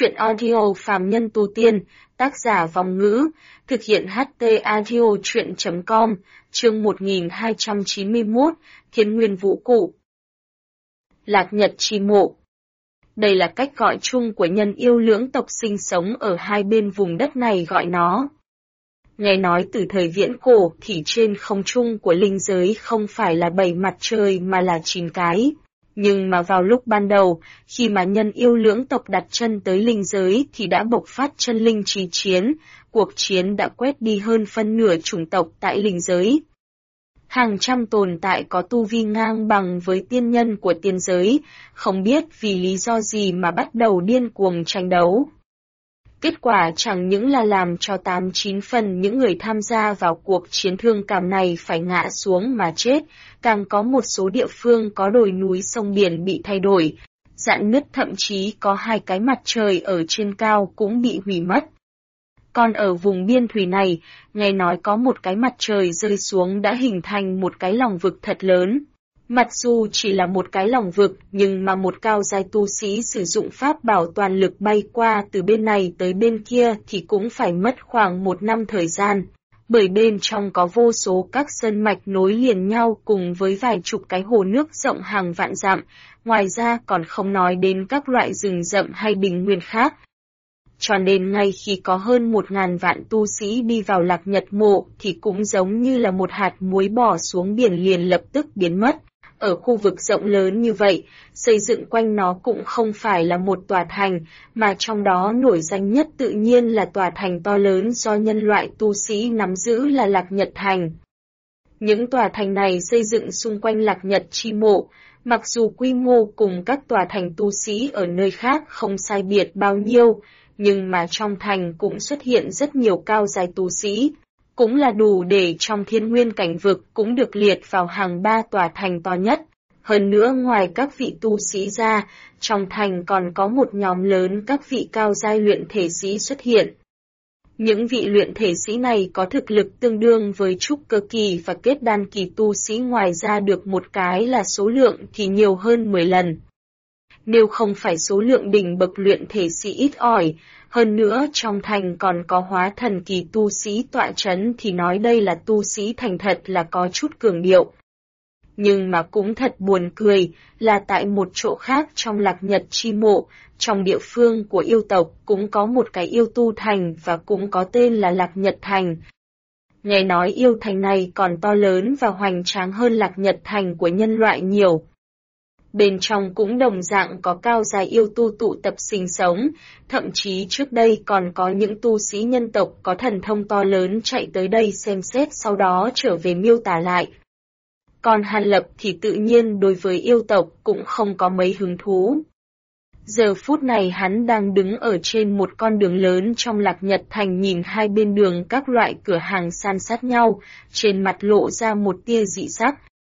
Truyện audio phàm nhân tu tiên, tác giả Vong Ngữ, thực hiện HT audio truyện.com, chương 1291, Thiên Nguyên Vũ Cụ. Lạc Nhật Chi Mộ. Đây là cách gọi chung của nhân yêu lưỡng tộc sinh sống ở hai bên vùng đất này gọi nó. Nghe nói từ thời viễn cổ thì trên không trung của linh giới không phải là 7 mặt trời mà là 9 cái. Nhưng mà vào lúc ban đầu, khi mà nhân yêu lưỡng tộc đặt chân tới linh giới thì đã bộc phát chân linh chí chiến, cuộc chiến đã quét đi hơn phân nửa chủng tộc tại linh giới. Hàng trăm tồn tại có tu vi ngang bằng với tiên nhân của tiên giới, không biết vì lý do gì mà bắt đầu điên cuồng tranh đấu. Kết quả chẳng những là làm cho 8-9 phần những người tham gia vào cuộc chiến thương cảm này phải ngã xuống mà chết, càng có một số địa phương có đồi núi sông biển bị thay đổi, rạn nứt, thậm chí có 2 cái mặt trời ở trên cao cũng bị hủy mất. Còn ở vùng biên thủy này, nghe nói có một cái mặt trời rơi xuống đã hình thành một cái lòng vực thật lớn. Mặc dù chỉ là một cái lòng vực, nhưng mà một cao giai tu sĩ sử dụng pháp bảo toàn lực bay qua từ bên này tới bên kia thì cũng phải mất khoảng 1 năm thời gian, bởi bên trong có vô số các sơn mạch nối liền nhau cùng với vài chục cái hồ nước rộng hàng vạn dặm, ngoài ra còn không nói đến các loại rừng rậm hay bình nguyên khác. Cho nên ngay khi có hơn 1.000 vạn tu sĩ đi vào Lạc Nhật mộ thì cũng giống như là một hạt muối bỏ xuống biển liền lập tức biến mất. Ở khu vực rộng lớn như vậy, xây dựng quanh nó cũng không phải là một tòa thành, mà trong đó nổi danh nhất tự nhiên là tòa thành to lớn do nhân loại tu sĩ nắm giữ là Lạc Nhật Thành. Những tòa thành này xây dựng xung quanh Lạc Nhật Chi Mộ, mặc dù quy mô cùng các tòa thành tu sĩ ở nơi khác không sai biệt bao nhiêu, nhưng mà trong thành cũng xuất hiện rất nhiều cao giai tu sĩ. Cũng là đủ để trong thiên nguyên cảnh vực cũng được liệt vào hàng 3 tòa thành to nhất. Hơn nữa ngoài các vị tu sĩ ra, trong thành còn có một nhóm lớn các vị cao giai luyện thể sĩ xuất hiện. Những vị luyện thể sĩ này có thực lực tương đương với trúc cơ kỳ và kết đan kỳ tu sĩ, ngoài ra được một cái là số lượng thì nhiều hơn 10 lần. Nếu không phải số lượng đỉnh bậc luyện thể sĩ ít ỏi, hơn nữa trong thành còn có hóa thần kỳ tu sĩ tọa chấn thì nói đây là tu sĩ thành thật là có chút cường điệu. Nhưng mà cũng thật buồn cười là tại một chỗ khác trong Lạc Nhật Chi Mộ, trong địa phương của yêu tộc cũng có một cái yêu tu thành và cũng có tên là Lạc Nhật Thành. Nghe nói yêu thành này còn to lớn và hoành tráng hơn Lạc Nhật Thành của nhân loại nhiều. Bên trong cũng đồng dạng có cao giai yêu tu tụ tập sinh sống, thậm chí trước đây còn có những tu sĩ nhân tộc có thần thông to lớn chạy tới đây xem xét sau đó trở về miêu tả lại. Còn Hàn Lập thì tự nhiên đối với yêu tộc cũng không có mấy hứng thú. Giờ phút này hắn đang đứng ở trên một con đường lớn trong Lạc Nhật Thành, nhìn hai bên đường các loại cửa hàng san sát nhau, trên mặt lộ ra một tia dị sắc.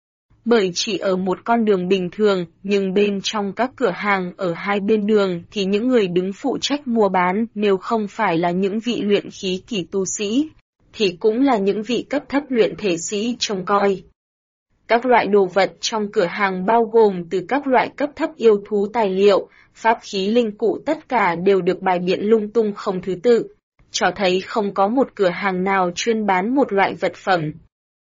Bởi chỉ ở một con đường bình thường, nhưng bên trong các cửa hàng ở hai bên đường thì những người đứng phụ trách mua bán nếu không phải là những vị luyện khí kỳ tu sĩ, thì cũng là những vị cấp thấp luyện thể sĩ trông coi. Các loại đồ vật trong cửa hàng bao gồm từ các loại cấp thấp yêu thú tài liệu, pháp khí linh cụ, tất cả đều được bày biện lung tung không thứ tự, cho thấy không có một cửa hàng nào chuyên bán một loại vật phẩm.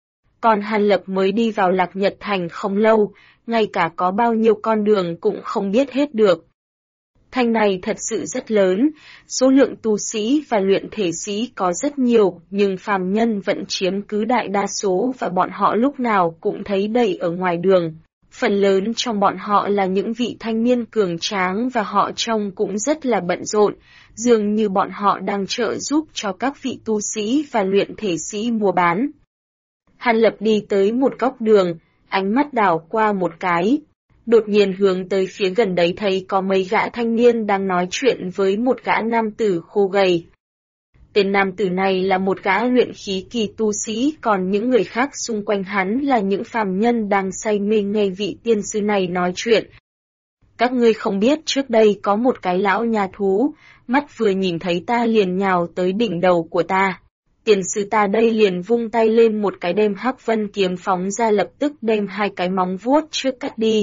Còn Hàn Lập mới đi vào Lạc Nhật Thành không lâu, ngay cả có bao nhiêu con đường cũng không biết hết được. Thành này thật sự rất lớn, số lượng tu sĩ và luyện thể sĩ có rất nhiều, nhưng phàm nhân vẫn chiếm cứ đại đa số và bọn họ lúc nào cũng thấy đầy ở ngoài đường. Phần lớn trong bọn họ là những vị thanh niên cường tráng và họ trông cũng rất là bận rộn, dường như bọn họ đang trợ giúp cho các vị tu sĩ và luyện thể sĩ mua bán. Hàn Lập đi tới một góc đường, ánh mắt đảo qua một cái. Đột nhiên hướng tới phía gần đấy thấy có mấy gã thanh niên đang nói chuyện với một gã nam tử khô gầy. Tên nam tử này là một gã luyện khí kỳ tu sĩ, còn những người khác xung quanh hắn là những phàm nhân đang say mê nghe vị tiên sư này nói chuyện. Các ngươi không biết trước đây có một cái lão nhà thú, mắt vừa nhìn thấy ta liền nhào tới đỉnh đầu của ta. Tiền sư ta đây liền vung tay lên một cái đem Hắc Vân kiếm phóng ra, lập tức đem 2 cái móng vuốt trước cắt đi.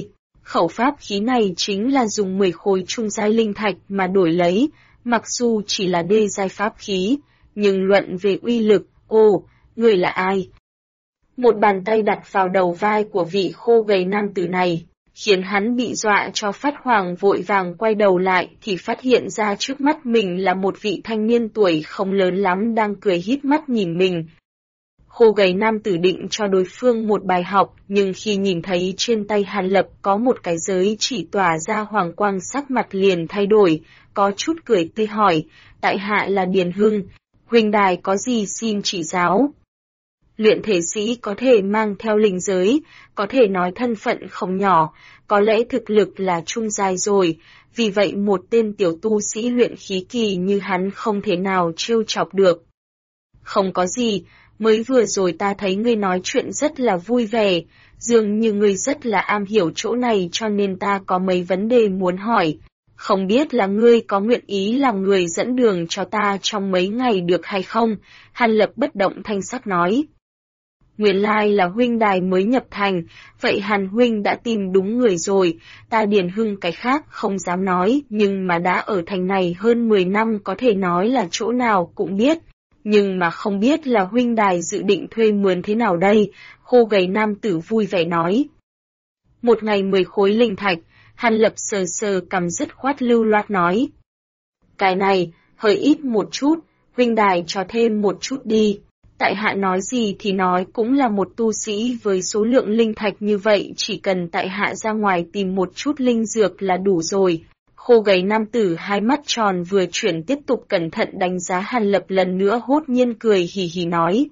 Khẩu pháp khí này chính là dùng 10 khối trung giai linh thạch mà đổi lấy, mặc dù chỉ là đê giai pháp khí, nhưng luận về uy lực, người là ai? Một bàn tay đặt vào đầu vai của vị khô gầy nam tử này, khiến hắn bị dọa cho phát hoảng, vội vàng quay đầu lại thì phát hiện ra trước mắt mình là một vị thanh niên tuổi không lớn lắm đang cười híp mắt nhìn mình. Khô gầy nam tử định cho đối phương một bài học, nhưng khi nhìn thấy trên tay Hàn Lập có một cái giới chỉ tỏa ra hoàng quang, sắc mặt liền thay đổi, có chút cười tươi hỏi, tại hạ là Điền Hưng, huynh đài có gì xin chỉ giáo. Luyện thể sĩ có thể mang theo linh giới, có thể nói thân phận không nhỏ, có lẽ thực lực là trung giai rồi, vì vậy một tên tiểu tu sĩ luyện khí kỳ như hắn không thể nào trêu chọc được. Không có gì, mới vừa rồi ta thấy ngươi nói chuyện rất là vui vẻ, dường như ngươi rất là am hiểu chỗ này cho nên ta có mấy vấn đề muốn hỏi. Không biết là ngươi có nguyện ý làm người dẫn đường cho ta trong mấy ngày được hay không? Hàn Lập bất động thanh sắc nói. Nguyên lai là huynh đài mới nhập thành, vậy Hàn huynh đã tìm đúng người rồi, ta Điền Hưng cái khác không dám nói, nhưng mà đã ở thành này hơn 10 năm có thể nói là chỗ nào cũng biết. Nhưng mà không biết là huynh đài dự định thuê mướn thế nào đây, khô gầy nam tử vui vẻ nói. Một ngày 10 khối linh thạch, Hàn Lập sờ sờ cằm dứt khoát lưu loát nói. Cái này, hơi ít một chút, huynh đài cho thêm một chút đi. Tại hạ nói gì thì nói cũng là một tu sĩ với số lượng linh thạch như vậy, chỉ cần tại hạ ra ngoài tìm một chút linh dược là đủ rồi. Khô gầy nam tử hai mắt tròn vừa chuyển tiếp tục cẩn thận đánh giá Hàn Lập lần nữa, hốt nhiên cười hì hì nói.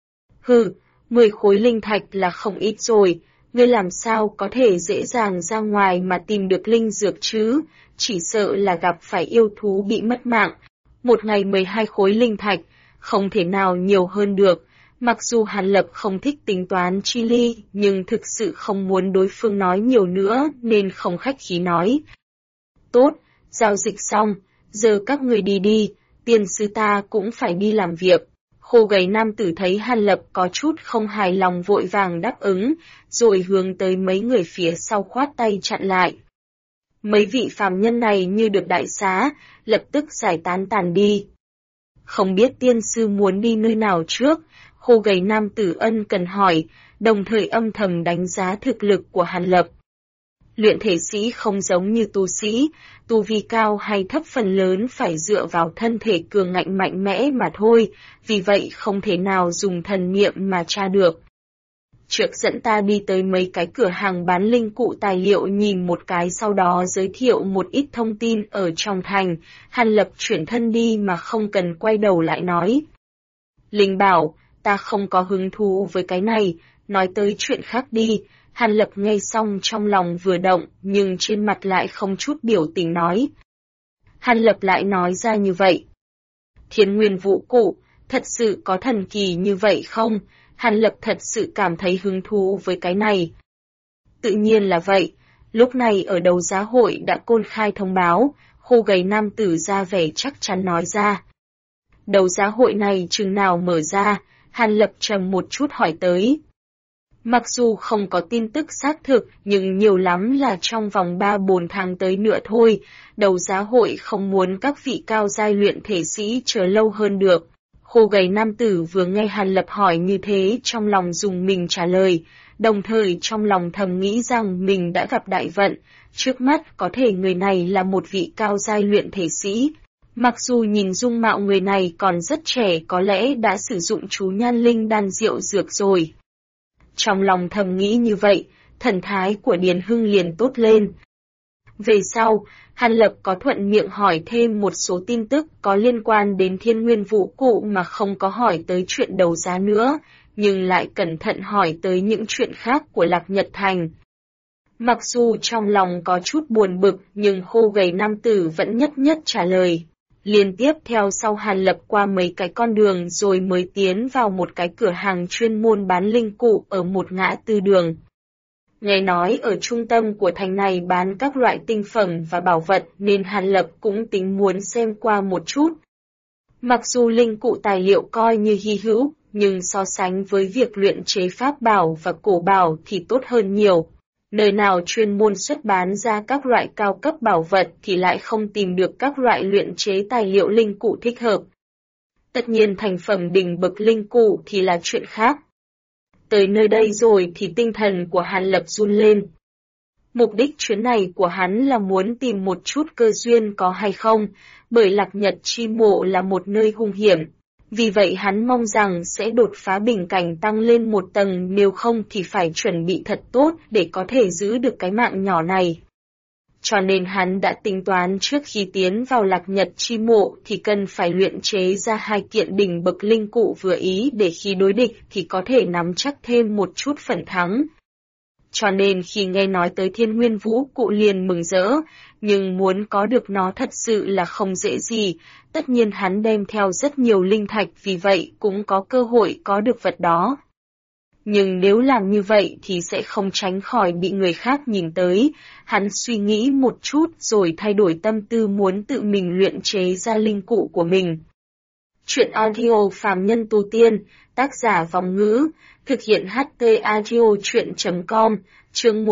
10 khối linh thạch là không ít rồi, ngươi làm sao có thể dễ dàng ra ngoài mà tìm được linh dược chứ, chỉ sợ là gặp phải yêu thú bị mất mạng. Một ngày 12 khối linh thạch, không thể nào nhiều hơn được. Mặc dù Hàn Lập không thích tính toán chi ly, nhưng thực sự không muốn đối phương nói nhiều nữa nên không khách khí nói. Tốt, giao dịch xong, giờ các người đi đi, tiền sư ta cũng phải đi làm việc. Khô gầy nam tử thấy Hàn Lập có chút không hài lòng vội vàng đáp ứng, rồi hướng tới mấy người phía sau khoát tay chặn lại. Mấy vị phàm nhân này như được đại xá, lập tức giải tán tàn đi. Không biết tiên sư muốn đi nơi nào trước, khô gầy nam tử ân cần hỏi, đồng thời âm thầm đánh giá thực lực của Hàn Lập. Luyện thể sĩ không giống như tu sĩ, tu vi cao hay thấp phần lớn phải dựa vào thân thể cường ngạnh mạnh mẽ mà thôi, vì vậy không thể nào dùng thần niệm mà tra được. Trước dẫn ta đi tới mấy cái cửa hàng bán linh cụ tài liệu nhìn một cái, sau đó giới thiệu một ít thông tin ở trong thành. Hàn Lập chuyển thân đi mà không cần quay đầu lại nói. Linh bảo, ta không có hứng thú với cái này, nói tới chuyện khác đi. Hàn Lập nghe xong trong lòng vừa động, nhưng trên mặt lại không chút biểu tình nói. Hàn Lập lại nói ra như vậy. Thiên nguyên vũ cụ, thật sự có thần kỳ như vậy không? Hàn Lập thật sự cảm thấy hứng thú với cái này. Tự nhiên là vậy, lúc này ở đấu giá hội đã công khai thông báo, khô gầy nam tử ra vẻ chắc chắn nói ra. Đấu giá hội này chừng nào mở ra, Hàn Lập trầm một chút hỏi tới. Mặc dù không có tin tức xác thực, nhưng nhiều lắm là trong vòng 3-4 tháng tới nữa thôi, đấu giá hội không muốn các vị cao giai luyện thể sĩ chờ lâu hơn được. Khô gầy nam tử vừa nghe Hàn Lập hỏi như thế trong lòng dùng mình trả lời, đồng thời trong lòng thầm nghĩ rằng mình đã gặp đại vận, trước mắt có thể người này là một vị cao giai luyện thể sĩ. Mặc dù nhìn dung mạo người này còn rất trẻ, có lẽ đã sử dụng chú nhan linh đan diệu dược rồi. Trong lòng thầm nghĩ như vậy, thần thái của Điền Hưng liền tốt lên. Về sau, Hàn Lập có thuận miệng hỏi thêm một số tin tức có liên quan đến thiên nguyên vũ cụ mà không có hỏi tới chuyện đấu giá nữa, nhưng lại cẩn thận hỏi tới những chuyện khác của Lạc Nhật Thành. Mặc dù trong lòng có chút buồn bực, nhưng khô gầy nam tử vẫn nhất nhất trả lời. Liên tiếp theo sau Hàn Lập qua mấy cái con đường rồi mới tiến vào một cái cửa hàng chuyên môn bán linh cụ ở một ngã tư đường. Nghe nói ở trung tâm của thành này bán các loại tinh phẩm và bảo vật nên Hàn Lập cũng tính muốn xem qua một chút. Mặc dù linh cụ tài liệu coi như hy hữu, nhưng so sánh với việc luyện chế pháp bảo và cổ bảo thì tốt hơn nhiều. Nơi nào chuyên môn xuất bán ra các loại cao cấp bảo vật thì lại không tìm được các loại luyện chế tài liệu linh cụ thích hợp. Tất nhiên thành phẩm đỉnh bậc linh cụ thì là chuyện khác. Tới nơi đây rồi thì tinh thần của Hàn Lập run lên. Mục đích chuyến này của hắn là muốn tìm một chút cơ duyên có hay không, bởi Lạc Nhật Chi Mộ là một nơi hung hiểm. Vì vậy hắn mong rằng sẽ đột phá bình cảnh tăng lên một tầng, nếu không thì phải chuẩn bị thật tốt để có thể giữ được cái mạng nhỏ này. Cho nên hắn đã tính toán trước khi tiến vào Lạc Nhật Chi Mộ thì cần phải luyện chế ra 2 kiện đỉnh bậc linh cụ vừa ý để khi đối địch thì có thể nắm chắc thêm một chút phần thắng. Cho nên khi nghe nói tới Thiên Nguyên Vũ Cụ liền mừng rỡ, nhưng muốn có được nó thật sự là không dễ gì, tất nhiên hắn đem theo rất nhiều linh thạch vì vậy cũng có cơ hội có được vật đó. Nhưng nếu làm như vậy thì sẽ không tránh khỏi bị người khác nhìn tới, hắn suy nghĩ một chút rồi thay đổi tâm tư muốn tự mình luyện chế ra linh cụ của mình. Chuyện audio phàm nhân tu tiên, tác giả Vòng Ngữ, thực hiện HT audio chuyện.com, chương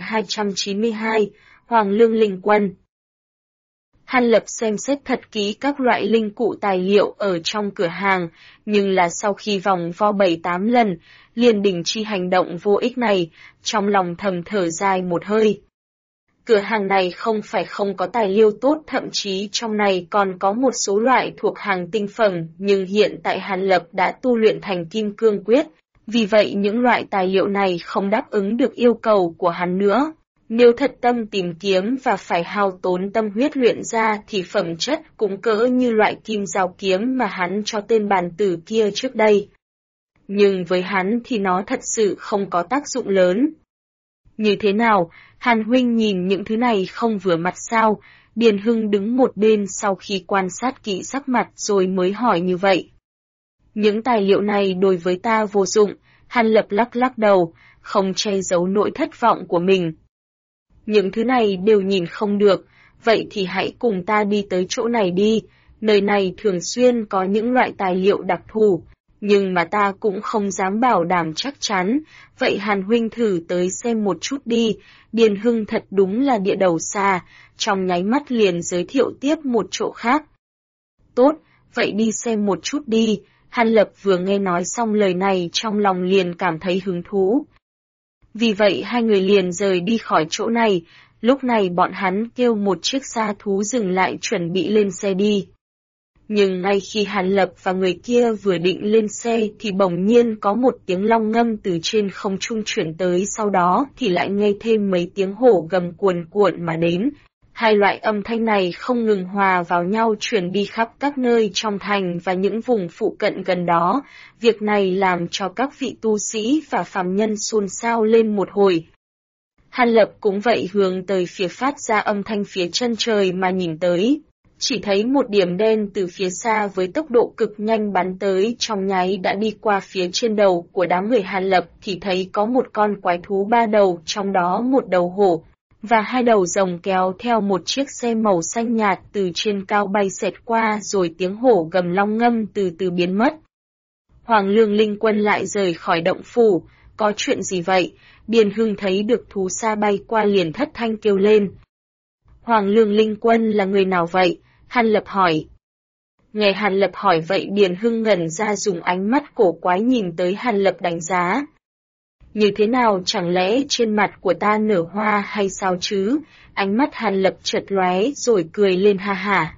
1292, Hoàng Lương Linh Quân. Hàn Lập xem xét thật kỹ các loại linh cụ tài liệu ở trong cửa hàng, nhưng là sau khi vòng vo 7-8 lần, liền đình chỉ hành động vô ích này, trong lòng thầm thở dài một hơi. Cửa hàng này không phải không có tài liệu tốt, thậm chí trong này còn có một số loại thuộc hàng tinh phẩm, nhưng hiện tại Hàn Lập đã tu luyện thành Kim Cương Quyết, vì vậy những loại tài liệu này không đáp ứng được yêu cầu của hắn nữa. Nếu thật tâm tìm kiếm và phải hao tốn tâm huyết luyện ra thì phẩm chất cũng cỡ như loại kim giao kiếm mà hắn cho tên bàn tử kia trước đây. Nhưng với hắn thì nó thật sự không có tác dụng lớn. Như thế nào, Hàn huynh nhìn những thứ này không vừa mặt sao? Điền Hưng đứng một bên sau khi quan sát kỹ sắc mặt rồi mới hỏi như vậy. Những tài liệu này đối với ta vô dụng, Hàn Lập lắc lắc đầu, không che giấu nỗi thất vọng của mình. Những thứ này đều nhìn không được, vậy thì hãy cùng ta đi tới chỗ này đi, nơi này thường xuyên có những loại tài liệu đặc thù, nhưng mà ta cũng không dám bảo đảm chắc chắn, vậy Hàn huynh thử tới xem một chút đi. Điền Hưng thật đúng là địa đầu xa, trong nháy mắt liền giới thiệu tiếp một chỗ khác. Tốt, vậy đi xem một chút đi. Hàn Lập vừa nghe nói xong lời này trong lòng liền cảm thấy hứng thú. Vì vậy hai người liền rời đi khỏi chỗ này, lúc này bọn hắn kêu một chiếc xa thú dừng lại chuẩn bị lên xe đi. Nhưng ngay khi Hàn Lập và người kia vừa định lên xe thì bỗng nhiên có một tiếng long ngâm từ trên không trung chuyển tới, sau đó thì lại nghe thêm mấy tiếng hổ gầm cuồn cuộn mà đến. Hai loại âm thanh này không ngừng hòa vào nhau truyền đi khắp các nơi trong thành và những vùng phụ cận gần đó. Việc này làm cho các vị tu sĩ và phàm nhân xôn xao lên một hồi. Hàn Lập cũng vậy hướng tới phía phát ra âm thanh phía chân trời mà nhìn tới. Chỉ thấy một điểm đen từ phía xa với tốc độ cực nhanh bắn tới, trong nháy đã đi qua phía trên đầu của đám người Hàn Lập thì thấy có một con quái thú 3 đầu, trong đó một đầu hổ và 2 đầu rồng kéo theo một chiếc xe màu xanh nhạt từ trên cao bay xẹt qua, rồi tiếng hổ gầm long ngâm từ từ biến mất. Hoàng Lương Linh Quân lại rời khỏi động phủ, có chuyện gì vậy? Điền Hưng thấy được thú xa bay qua liền thất thanh kêu lên. Hoàng Lương Linh Quân là người nào vậy? Hàn Lập hỏi. Nghe Hàn Lập hỏi vậy Điền Hưng ngẩn ra, dùng ánh mắt cổ quái nhìn tới Hàn Lập đánh giá. Như thế nào, chẳng lẽ trên mặt của ta nở hoa hay sao chứ? Ánh mắt Hàn Lập chợt lóe rồi cười lên ha hả.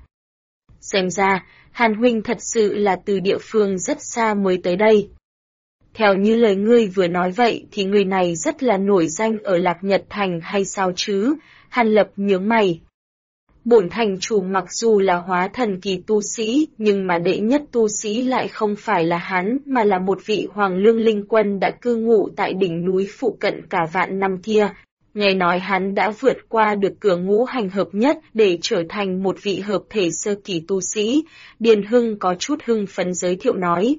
Xem ra, Hàn huynh thật sự là từ địa phương rất xa mới tới đây. Theo như lời ngươi vừa nói vậy thì người này rất là nổi danh ở Lạc Nhật Thành hay sao chứ? Hàn Lập nhướng mày. Bổn thành chủ mặc dù là hóa thần kỳ tu sĩ, nhưng mà đệ nhất tu sĩ lại không phải là hắn, mà là một vị Hoàng Lương Linh Quân đã cư ngụ tại đỉnh núi phụ cận cả vạn năm kia. Nghe nói hắn đã vượt qua được cửa ngũ hành hợp nhất để trở thành một vị hợp thể sơ kỳ tu sĩ. Điền Hưng có chút hưng phấn giới thiệu nói.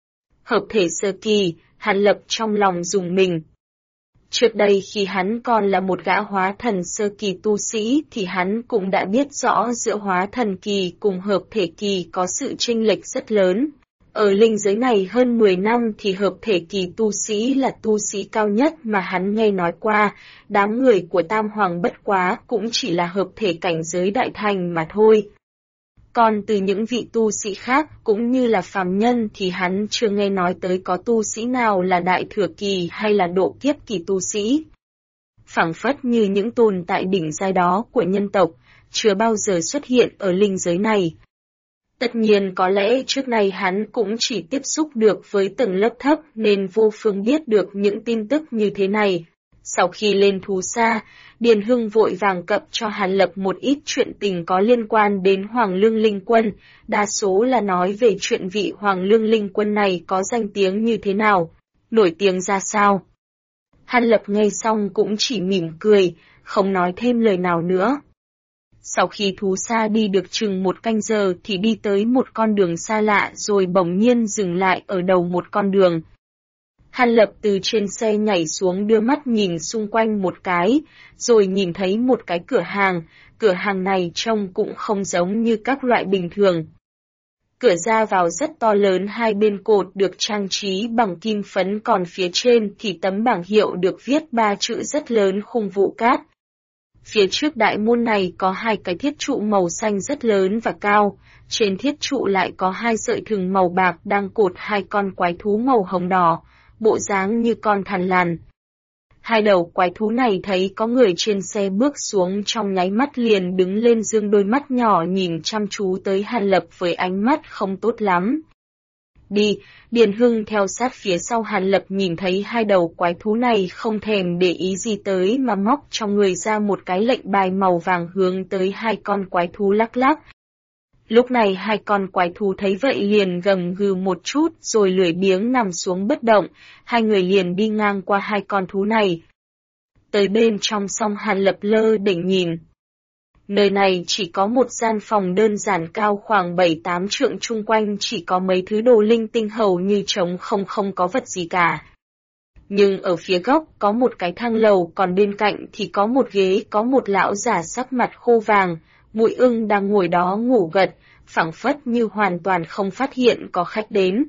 Hợp thể sơ kỳ, Hàn Lập trong lòng rùng mình. Trước đây khi hắn còn là một gã hóa thần sơ kỳ tu sĩ thì hắn cũng đã biết rõ giữa hóa thần kỳ cùng hợp thể kỳ có sự chênh lệch rất lớn. Ở linh giới này hơn 10 năm thì hợp thể kỳ tu sĩ là tu sĩ cao nhất mà hắn nghe nói qua, đám người của Tam Hoàng bất quá cũng chỉ là hợp thể cảnh giới đại thành mà thôi. Còn từ những vị tu sĩ khác cũng như là phàm nhân thì hắn chưa nghe nói tới có tu sĩ nào là đại thừa kỳ hay là độ kiếp kỳ tu sĩ. Phảng phất như những tồn tại đỉnh giai đó của nhân tộc, chưa bao giờ xuất hiện ở linh giới này. Tất nhiên có lẽ trước này hắn cũng chỉ tiếp xúc được với tầng lớp thấp nên vô phương biết được những tin tức như thế này. Sau khi lên thú xa, Điền Hưng vội vàng cập cho Hàn Lập một ít chuyện tình có liên quan đến Hoàng Lương Linh Quân, đa số là nói về chuyện vị Hoàng Lương Linh Quân này có danh tiếng như thế nào, nổi tiếng ra sao. Hàn Lập nghe xong cũng chỉ mỉm cười, không nói thêm lời nào nữa. Sau khi thú xa đi được chừng 1 canh giờ thì đi tới một con đường xa lạ rồi bỗng nhiên dừng lại ở đầu một con đường. Hàn Lập từ trên xe nhảy xuống đưa mắt nhìn xung quanh một cái, rồi nhìn thấy một cái cửa hàng này trông cũng không giống như các loại bình thường. Cửa ra vào rất to lớn, hai bên cột được trang trí bằng kim phấn, còn phía trên thì tấm bảng hiệu được viết 3 chữ rất lớn: Khung Vũ Cát. Phía trước đại môn này có 2 cái thiết trụ màu xanh rất lớn và cao, trên thiết trụ lại có 2 sợi thừng màu bạc đang cột 2 con quái thú màu hồng đỏ, bộ dáng như con thằn lằn. 2 đầu quái thú này thấy có người trên xe bước xuống trong nháy mắt liền đứng lên, dương đôi mắt nhỏ nhìn chăm chú tới Hàn Lập với ánh mắt không tốt lắm. Đi, Điền Hưng theo sát phía sau Hàn Lập, nhìn thấy 2 đầu quái thú này không thèm để ý gì tới mà móc trong người ra một cái lệnh bài màu vàng hướng tới 2 con quái thú lắc lắc. Lúc này 2 con quái thú thấy vậy liền gầm gừ một chút rồi lười biếng nằm xuống bất động, 2 người liền đi ngang qua 2 con thú này. Tới bên trong xong Hàn Lập lơ đỉnh nhìn. Nơi này chỉ có một gian phòng đơn giản cao khoảng 7-8 trượng, chung quanh chỉ có mấy thứ đồ linh tinh hầu như trống không có vật gì cả. Nhưng ở phía góc có một cái thang lầu, còn bên cạnh thì có một ghế, có một lão giả sắc mặt khô vàng, mũi ưng đang ngồi đó ngủ gật, phảng phất như hoàn toàn không phát hiện có khách đến.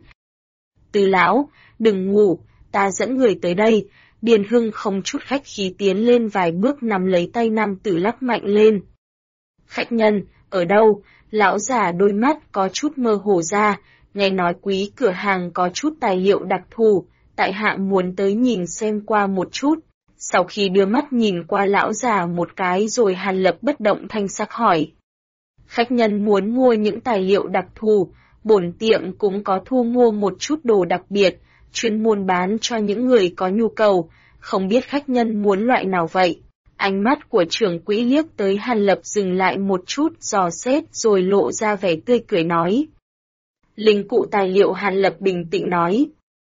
Từ lão, đừng ngủ, ta dẫn người tới đây. Điền Hưng không chút khách khí tiến lên vài bước nắm lấy tay nam tử lắc mạnh lên. Khách nhân, ở đâu? Lão giả đôi mắt có chút mơ hồ ra, nghe nói quý cửa hàng có chút tài liệu đặc thù, tại hạ muốn tới nhìn xem qua một chút. Sau khi đưa mắt nhìn qua lão già một cái rồi Hàn Lập bất động thanh sắc hỏi. Khách nhân muốn mua những tài liệu đặc thù, bổn tiệm cũng có thu mua một chút đồ đặc biệt, chuyên môn bán cho những người có nhu cầu, không biết khách nhân muốn loại nào vậy? Ánh mắt của trưởng quỹ liếc tới Hàn Lập dừng lại một chút dò xét rồi lộ ra vẻ tươi cười nói. Linh cụ tài liệu. Hàn Lập bình tĩnh nói.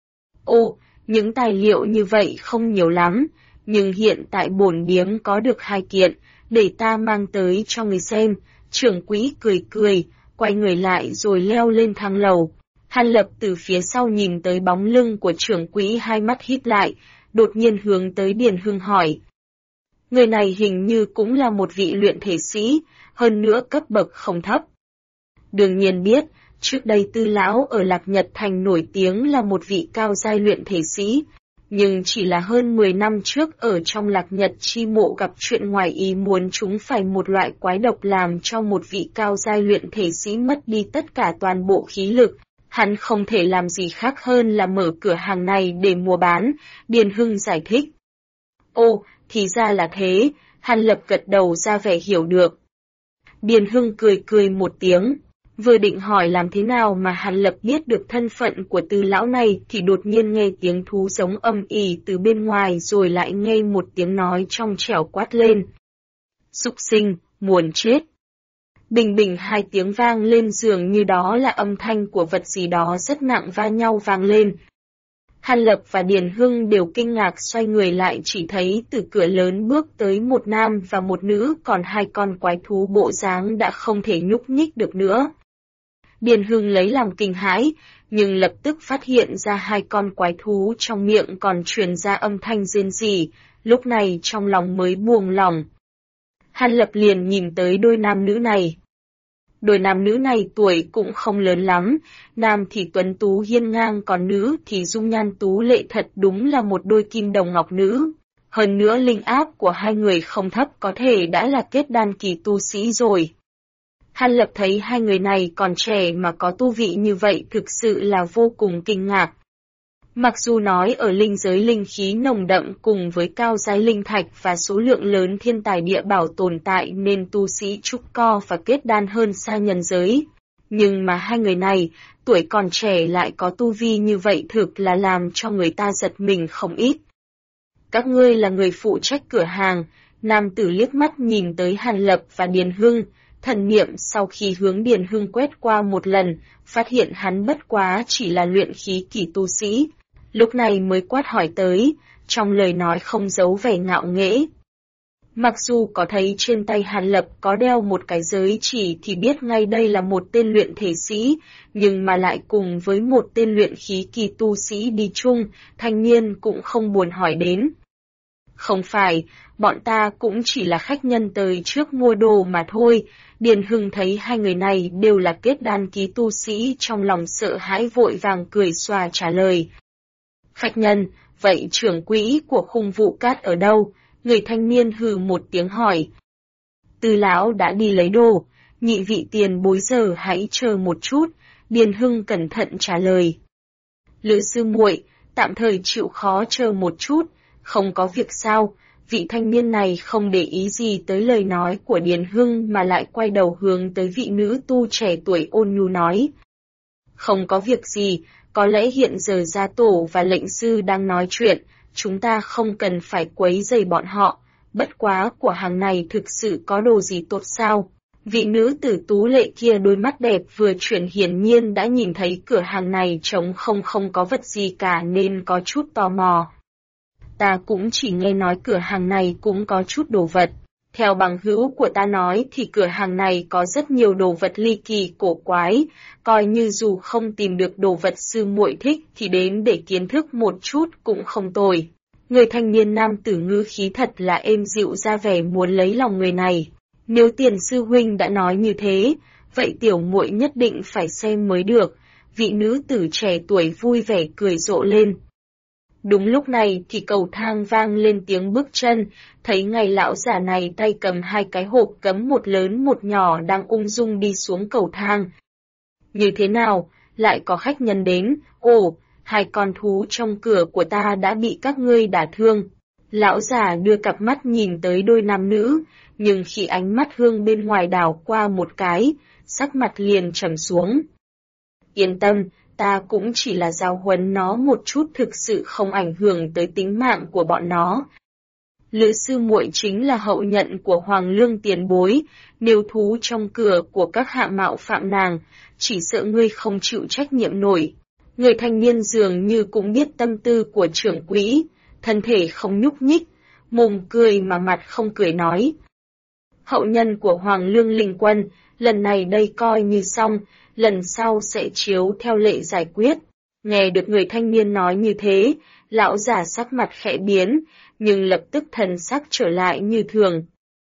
Ồ, những tài liệu như vậy không nhiều lắm, nhưng hiện tại bổn điếm có được 2 kiện, để ta mang tới cho người xem. Trưởng quỹ cười cười, quay người lại rồi leo lên thang lầu. Hàn Lập từ phía sau nhìn tới bóng lưng của trưởng quỹ, hai mắt híp lại, đột nhiên hướng tới Điền Hưng hỏi. Người này hình như cũng là một vị luyện thể sĩ, hơn nữa cấp bậc không thấp. Đương nhiên biết, trước đây Tư lão ở Lạc Nhật Thành nổi tiếng là một vị cao giai luyện thể sĩ, nhưng chỉ là hơn 10 năm trước ở trong Lạc Nhật chi mộ gặp chuyện ngoài ý muốn, chúng phải một loại quái độc làm cho một vị cao giai luyện thể sĩ mất đi tất cả toàn bộ khí lực. Hắn không thể làm gì khác hơn là mở cửa hàng này để mua bán, Điền Hưng giải thích. Ồ, thì ra là thế, Hàn Lập gật đầu ra vẻ hiểu được. Điền Hưng cười cười một tiếng, vừa định hỏi làm thế nào mà Hàn Lập biết được thân phận của Tư lão này thì đột nhiên nghe tiếng thú giống âm ỉ từ bên ngoài, rồi lại nghe một tiếng nói trong trẻo quát lên. Súc sinh, muốn chết. Bình bình 2 tiếng vang lên, dường như đó là âm thanh của vật gì đó rất nặng va nhau vang lên. Hàn Lập và Điền Hưng đều kinh ngạc xoay người lại, chỉ thấy từ cửa lớn bước tới một nam và một nữ, còn 2 con quái thú bộ dáng đã không thể nhúc nhích được nữa. Điền Hưng lấy làm kinh hãi, nhưng lập tức phát hiện ra 2 con quái thú trong miệng còn truyền ra âm thanh rên rỉ, lúc này trong lòng mới buông lòng. Hàn Lập liền nhìn tới đôi nam nữ này. Đôi nam nữ này tuổi cũng không lớn lắm, nam thì tuấn tú hiên ngang còn nữ thì dung nhan tú lệ, thật đúng là một đôi kim đồng ngọc nữ. Hơn nữa linh áp của hai người không thấp, có thể đã là kết đan kỳ tu sĩ rồi. Hàn Lập thấy hai người này còn trẻ mà có tu vị như vậy thực sự là vô cùng kinh ngạc. Mặc dù nói ở linh giới linh khí nồng đậm cùng với cao giai linh thạch và số lượng lớn thiên tài địa bảo tồn tại nên tu sĩ trúc co và kết đan hơn xa nhân giới. Nhưng mà hai người này, tuổi còn trẻ lại có tu vi như vậy thực là làm cho người ta giật mình không ít. Các ngươi là người phụ trách cửa hàng, nam tử liếc mắt nhìn tới Hàn Lập và Điền Hưng, thần niệm sau khi hướng Điền Hưng quét qua một lần, phát hiện hắn bất quá chỉ là luyện khí kỳ tu sĩ. Lúc này mới quát hỏi tới, trong lời nói không giấu vẻ ngạo nghễ. Mặc dù có thấy trên tay Hàn Lập có đeo một cái giới chỉ thì biết ngay đây là một tên luyện thể sĩ, nhưng mà lại cùng với một tên luyện khí kỳ tu sĩ đi chung, thanh niên cũng không buồn hỏi đến. Không phải, bọn ta cũng chỉ là khách nhân tới trước mua đồ mà thôi. Điền Hưng thấy hai người này đều là kết đan kỳ tu sĩ, trong lòng sợ hãi vội vàng cười xòa trả lời. Khách nhân, vậy trưởng quỹ của khung vụ cát ở đâu? Người thanh niên hừ một tiếng hỏi. Tư lão đã đi lấy đồ, nhị vị tiền bối giờ hãy chờ một chút, Điền Hưng cẩn thận trả lời. Lữ sư muội, tạm thời chịu khó chờ một chút, không có việc sao? Vị thanh niên này không để ý gì tới lời nói của Điền Hưng mà lại quay đầu hướng tới vị nữ tu trẻ tuổi ôn nhu nói. Không có việc gì, có lẽ hiện giờ gia tổ và lệnh sư đang nói chuyện, chúng ta không cần phải quấy rầy bọn họ, bất quá của hàng này thực sự có đồ gì tốt sao? Vị nữ tử tú lệ kia đôi mắt đẹp vừa chuyển hiển nhiên đã nhìn thấy cửa hàng này trống không có vật gì cả nên có chút tò mò. Ta cũng chỉ nghe nói cửa hàng này cũng có chút đồ vật. Theo bằng hữu của ta nói thì cửa hàng này có rất nhiều đồ vật ly kỳ cổ quái, coi như dù không tìm được đồ vật sư muội thích thì đến để kiến thức một chút cũng không tồi. Người thanh niên nam tử ngữ khí thật là êm dịu ra vẻ muốn lấy lòng người này. Nếu tiền sư huynh đã nói như thế, vậy tiểu muội nhất định phải xem mới được. Vị nữ tử trẻ tuổi vui vẻ cười rộ lên. Đúng lúc này thì cầu thang vang lên tiếng bước chân, thấy ngày lão già này tay cầm hai cái hộp cấm, một lớn một nhỏ đang ung dung đi xuống cầu thang. Như thế nào, lại có khách nhân đến, ồ, hai con thú trong cửa của ta đã bị các ngươi đả thương. Lão già đưa cặp mắt nhìn tới đôi nam nữ, nhưng khi ánh mắt Hương bên ngoài đảo qua một cái, sắc mặt liền trầm xuống. Yên tâm, ta cũng chỉ là giáo huấn nó một chút, thực sự không ảnh hưởng tới tính mạng của bọn nó. Lữ sư muội chính là hậu nhận của Hoàng Lương tiền bối, nếu thú trong cửa của các hạ mạo phạm nàng, chỉ sợ ngươi không chịu trách nhiệm nổi. Người thanh niên dường như cũng biết tâm tư của trưởng quỹ, thân thể không nhúc nhích, mồm cười mà mặt không cười nói. Hậu nhân của Hoàng Lương Linh Quân, lần này đây coi như xong, lần sau sẽ chiếu theo lệ giải quyết. Nghe được người thanh niên nói như thế, lão già sắc mặt khẽ biến, nhưng lập tức thần sắc trở lại như thường.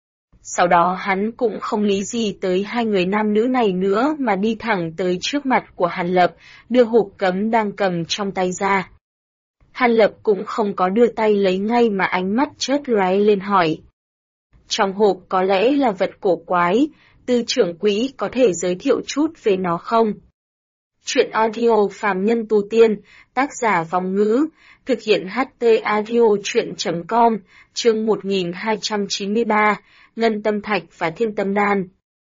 Sau đó hắn cũng không lý gì tới hai người nam nữ này nữa mà đi thẳng tới trước mặt của Hàn Lập, đưa hộp cấm đang cầm trong tay ra. Hàn Lập cũng không có đưa tay lấy ngay mà ánh mắt chớp lóe lên hỏi. Trong hộp có lẽ là vật cổ quái, Tư trưởng quỹ có thể giới thiệu chút về nó không? Chuyện audio phàm nhân tu tiên, tác giả Vong Ngữ, thực hiện HT audio chuyện.com, chương 1293, Ngân Tâm Thạch và Thiên Tâm Đan.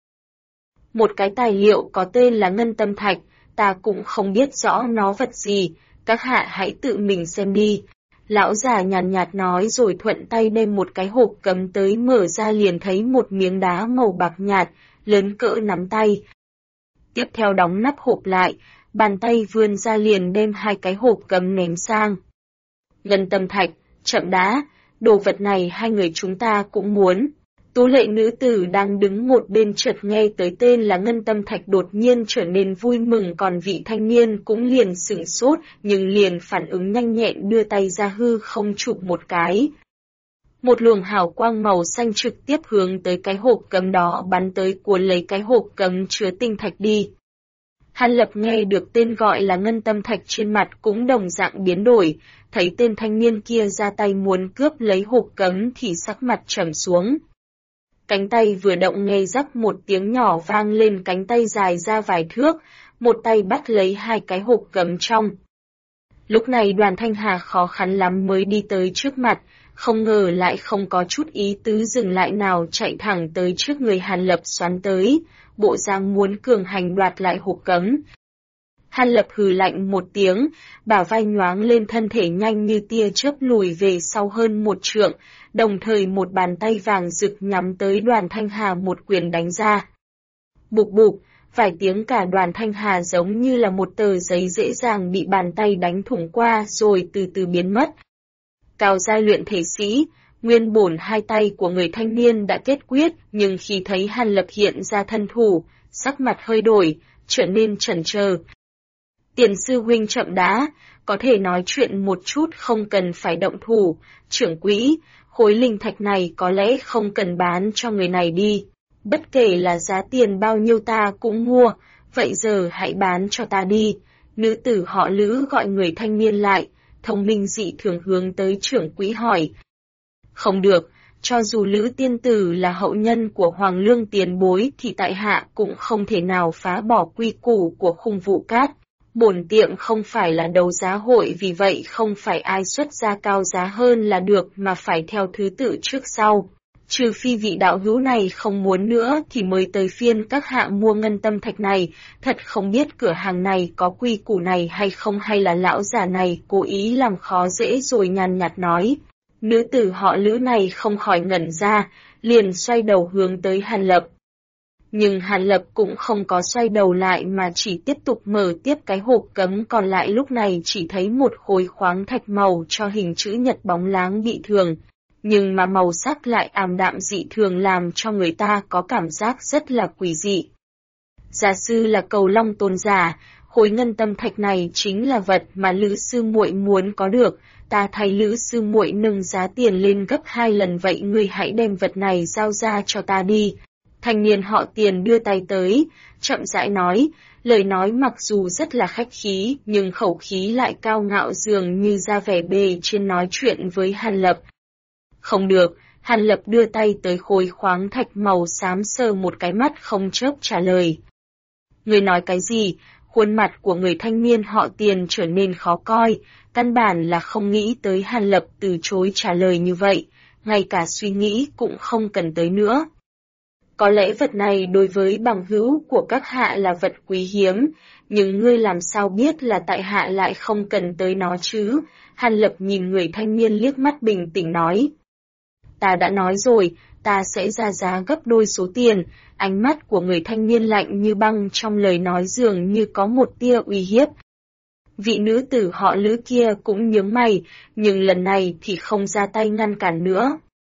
Một cái tài liệu có tên là Ngân Tâm Thạch, ta cũng không biết rõ nó vật gì, các hạ hãy tự mình xem đi. Lão già nhàn nhạt nói rồi thuận tay đem một cái hộp cấm tới, mở ra liền thấy một miếng đá màu bạc nhạt, lớn cỡ nắm tay. Tiếp theo đóng nắp hộp lại, bàn tay vươn ra liền đem hai cái hộp cấm ném sang. Ngân Tâm Thạch, chậm đã, đồ vật này hai người chúng ta cũng muốn. Tú lệ nữ tử đang đứng một bên chợt nghe tới tên là Ngân Tâm Thạch đột nhiên trở nên vui mừng, còn vị thanh niên cũng liền sửng sốt nhưng liền phản ứng nhanh nhẹn đưa tay ra hư không chụp một cái. Một luồng hào quang màu xanh trực tiếp hướng tới cái hộp cấm đó bắn tới cuốn lấy cái hộp cấm chứa tinh thạch đi. Hàn Lập nghe được tên gọi là ngân tâm thạch trên mặt cũng đồng dạng biến đổi, thấy tên thanh niên kia ra tay muốn cướp lấy hộp cấm thì sắc mặt trầm xuống. Cánh tay vừa động nghe rắc một tiếng nhỏ vang lên, cánh tay dài ra vài thước, một tay bắt lấy hai cái hộp cấm trong. Lúc này Đoàn Thanh Hà khó khăn lắm mới đi tới trước mặt, không ngờ lại không có chút ý tứ dừng lại nào, chạy thẳng tới trước người Hàn Lập xoắn tới, bộ dáng muốn cường hành đoạt lại hộp cấm. Hàn Lập hừ lạnh một tiếng, bả vai nhoáng lên, thân thể nhanh như tia chớp lùi về sau hơn một trượng, đồng thời một bàn tay vàng rực nhắm tới Đoàn Thanh Hà một quyền đánh ra. Bụp bụp, vài tiếng, cả Đoàn Thanh Hà giống như là một tờ giấy dễ dàng bị bàn tay đánh thủng qua rồi từ từ biến mất. Cao giai luyện thể sĩ, nguyên bổn hai tay của người thanh niên đã kết quyết, nhưng khi thấy Hàn Lập hiện ra thân thủ, sắc mặt hơi đổi, trở nên chần chờ. Tiền sư huynh chậm đã, có thể nói chuyện một chút không cần phải động thủ, trưởng quỹ, khối linh thạch này có lẽ không cần bán cho người này đi. Bất kể là giá tiền bao nhiêu ta cũng mua, vậy giờ hãy bán cho ta đi. Nữ tử họ Lữ gọi người thanh niên lại, thông minh dị thường hướng tới trưởng quỹ hỏi. Không được, cho dù Lữ tiên tử là hậu nhân của Hoàng Lương tiền bối thì tại hạ cũng không thể nào phá bỏ quy củ của Khung Vũ Cát. Bổn tiệm không phải là đấu giá hội, vì vậy không phải ai xuất ra cao giá hơn là được mà phải theo thứ tự trước sau. Trừ phi vị đạo hữu này không muốn nữa thì mới tới phiên các hạ mua ngân tâm thạch này, thật không biết cửa hàng này có quy củ này hay không, hay là lão già này cố ý làm khó dễ rồi nhàn nhạt nói. Nữ tử họ Lữ này không khỏi ngẩn ra, liền xoay đầu hướng tới Hàn Lập. Nhưng Hàn Lập cũng không có xoay đầu lại mà chỉ tiếp tục mở tiếp cái hộp cấm còn lại, lúc này chỉ thấy một khối khoáng thạch màu cho hình chữ nhật bóng láng bị thường, nhưng mà màu sắc lại ảm đạm dị thường làm cho người ta có cảm giác rất là quỷ dị. Gia sư là Cầu Long tôn giả, khối ngân tâm thạch này chính là vật mà Lữ sư muội muốn có được, ta thay Lữ sư muội nâng giá tiền lên gấp 2 lần, vậy ngươi hãy đem vật này giao ra cho ta đi. Thanh niên họ Tiền đưa tay tới, chậm rãi nói, lời nói mặc dù rất là khách khí nhưng khẩu khí lại cao ngạo, dường như ra vẻ bề trên nói chuyện với Hàn Lập. Không được, Hàn Lập đưa tay tới khối khoáng thạch màu xám sờ một cái, mắt không chớp trả lời. Người nói cái gì? Khuôn mặt của người thanh niên họ Tiền trở nên khó coi, căn bản là không nghĩ tới Hàn Lập từ chối trả lời như vậy, ngay cả suy nghĩ cũng không cần tới nữa. Có lẽ vật này đối với bằng hữu của các hạ là vật quý hiếm, nhưng ngươi làm sao biết là tại hạ lại không cần tới nó chứ? Hàn Lập nhìn người thanh niên liếc mắt, bình tĩnh nói. Ta đã nói rồi, ta sẽ ra giá gấp đôi số tiền. Ánh mắt của người thanh niên lạnh như băng, trong lời nói dường như có một tia uy hiếp. Vị nữ tử họ Lữ kia cũng nhướng mày, nhưng lần này thì không ra tay ngăn cản nữa.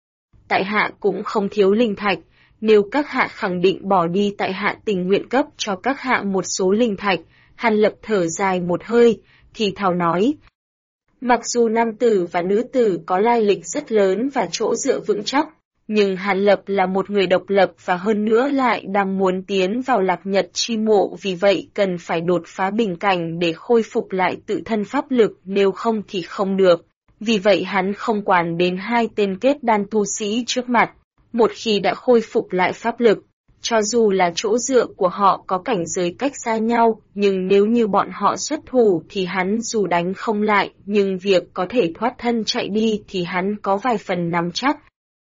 Tại hạ cũng không thiếu linh thạch, nếu các hạ khẳng định bỏ đi, tại hạ tình nguyện cấp cho các hạ một số linh thạch. Hàn Lập thở dài một hơi, thì thào nói. Mặc dù nam tử và nữ tử có lai lịch rất lớn và chỗ dựa vững chắc, nhưng Hàn Lập là một người độc lập và hơn nữa lại đang muốn tiến vào Lạc Nhật chi mộ, vì vậy cần phải đột phá bình cảnh để khôi phục lại tự thân pháp lực, nếu không thì không được. Vì vậy hắn không quản đến hai tên kết đan tu sĩ trước mặt, một khi đã khôi phục lại pháp lực, cho dù là chỗ dựa của họ có cảnh giới cách xa nhau, nhưng nếu như bọn họ xuất thủ thì hắn dù đánh không lại, nhưng việc có thể thoát thân chạy đi thì hắn có vài phần nắm chắc.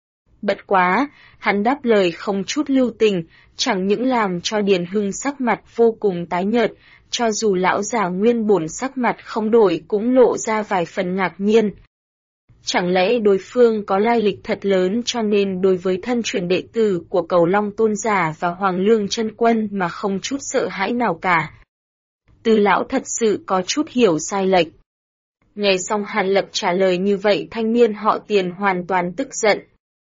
Bất quá, hắn đáp lời không chút lưu tình, chẳng những làm cho Điền Hưng sắc mặt vô cùng tái nhợt, cho dù lão già nguyên bổn sắc mặt không đổi cũng lộ ra vài phần ngạc nhiên. Chẳng lẽ đối phương có lai lịch thật lớn cho nên đối với thân truyền đệ tử của Cầu Long tôn giả và Hoàng Lương chân quân mà không chút sợ hãi nào cả? Từ lão thật sự có chút hiểu sai lệch. Nghe xong Hàn Lập trả lời như vậy, thanh niên họ Tiền hoàn toàn tức giận.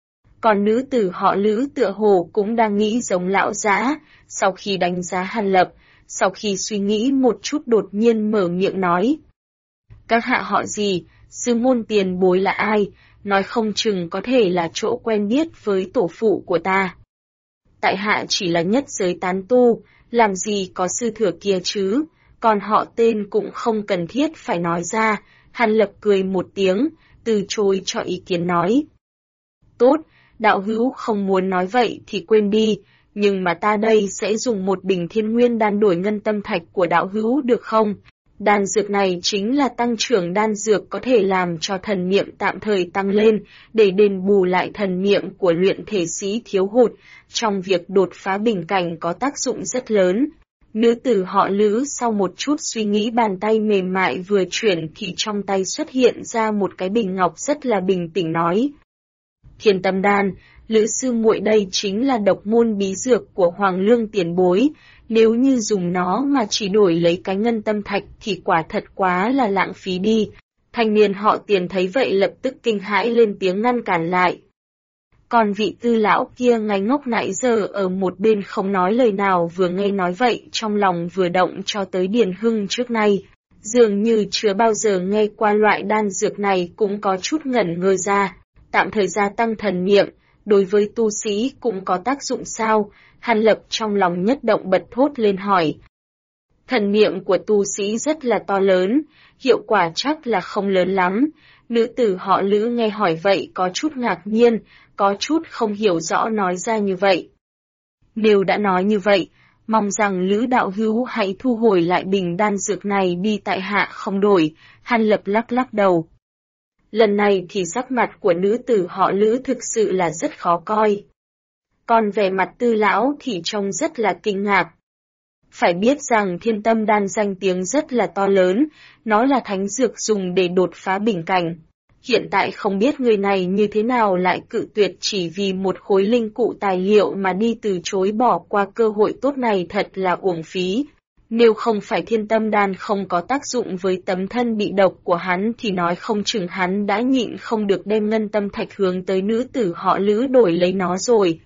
Còn nữ tử họ Lữ tựa hồ cũng đang nghĩ giống lão dã, sau khi đánh giá Hàn Lập, sau khi suy nghĩ một chút đột nhiên mở miệng nói. Các hạ họ gì? Sư môn tiền bối là ai, nói không chừng có thể là chỗ quen biết với tổ phụ của ta. Tại hạ chỉ là nhất giới tán tu, làm gì có sư thừa kia chứ, còn họ tên cũng không cần thiết phải nói ra. Hàn Lập cười một tiếng, từ chối cho ý kiến nói. Tốt, đạo hữu không muốn nói vậy thì quên đi, nhưng mà ta đây sẽ dùng một bình thiên nguyên đan đổi ngân tâm thạch của đạo hữu được không? Đan dược này chính là tăng trưởng đan dược có thể làm cho thần niệm tạm thời tăng lên, để đền bù lại thần niệm của luyện thể sĩ thiếu hụt, trong việc đột phá bình cảnh có tác dụng rất lớn. Nữ tử họ Lữ sau một chút suy nghĩ bàn tay mềm mại vừa chuyển thì trong tay xuất hiện ra một cái bình ngọc rất là bình tĩnh nói. Thiên tâm đan, Lữ sư muội đây chính là độc môn bí dược của Hoàng Lương tiền bối, nếu như dùng nó mà chỉ đổi lấy cái ngân tâm thạch thì quả thật quá là lãng phí đi. Thanh niên họ Tiền thấy vậy lập tức kinh hãi lên tiếng ngăn cản lại. Còn vị tư lão kia ngây ngốc nãy giờ ở một bên không nói lời nào vừa nghe nói vậy trong lòng vừa động cho tới Điền Hưng trước nay. Dường như chưa bao giờ nghe qua loại đan dược này cũng có chút ngẩn ngơ ra. Tạm thời gia tăng thần niệm, đối với tu sĩ cũng có tác dụng sao? Hàn Lập trong lòng nhất động bật thốt lên hỏi. Thần niệm của tu sĩ rất là to lớn, hiệu quả chắc là không lớn lắm. Nữ tử họ Lữ nghe hỏi vậy có chút ngạc nhiên, có chút không hiểu rõ nói ra như vậy. Nếu đã nói như vậy, mong rằng Lữ đạo hữu hãy thu hồi lại bình đan dược này đi, tại hạ không đổi. Hàn Lập lắc lắc đầu. Lần này thì sắc mặt của nữ tử họ Lữ thực sự là rất khó coi. Còn vẻ mặt tư lão thì trông rất là kinh ngạc. Phải biết rằng thiên tâm đan danh tiếng rất là to lớn, nó là thánh dược dùng để đột phá bình cảnh. Hiện tại không biết người này như thế nào lại cự tuyệt chỉ vì một khối linh cụ tài liệu mà đi từ chối bỏ qua cơ hội tốt này, thật là uổng phí. Nếu không phải thiên tâm đan không có tác dụng với tấm thân bị độc của hắn thì nói không chừng hắn đã nhịn không được đem ngân tâm thạch hướng tới nữ tử họ Lữ đổi lấy nó rồi.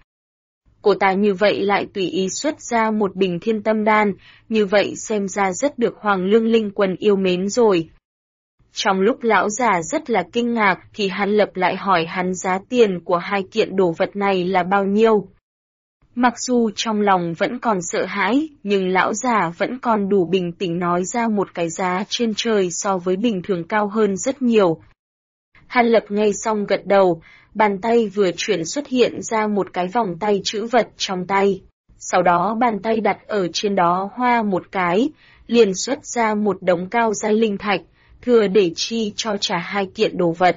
Cô ta như vậy lại tùy ý xuất ra một bình thiên tâm đan, như vậy xem ra rất được Hoàng Lương Linh Quân yêu mến rồi. Trong lúc lão già rất là kinh ngạc thì Hàn Lập lại hỏi hắn giá tiền của hai kiện đồ vật này là bao nhiêu. Mặc dù trong lòng vẫn còn sợ hãi, nhưng lão già vẫn còn đủ bình tĩnh nói ra một cái giá trên trời so với bình thường cao hơn rất nhiều. Hàn Lập nghe xong gật đầu, bàn tay vừa chuyển xuất hiện ra một cái vòng tay trữ vật trong tay. Sau đó bàn tay đặt ở trên đó hoa một cái, liền xuất ra một đống cao giai linh thạch, thừa để chi cho trả hai kiện đồ vật.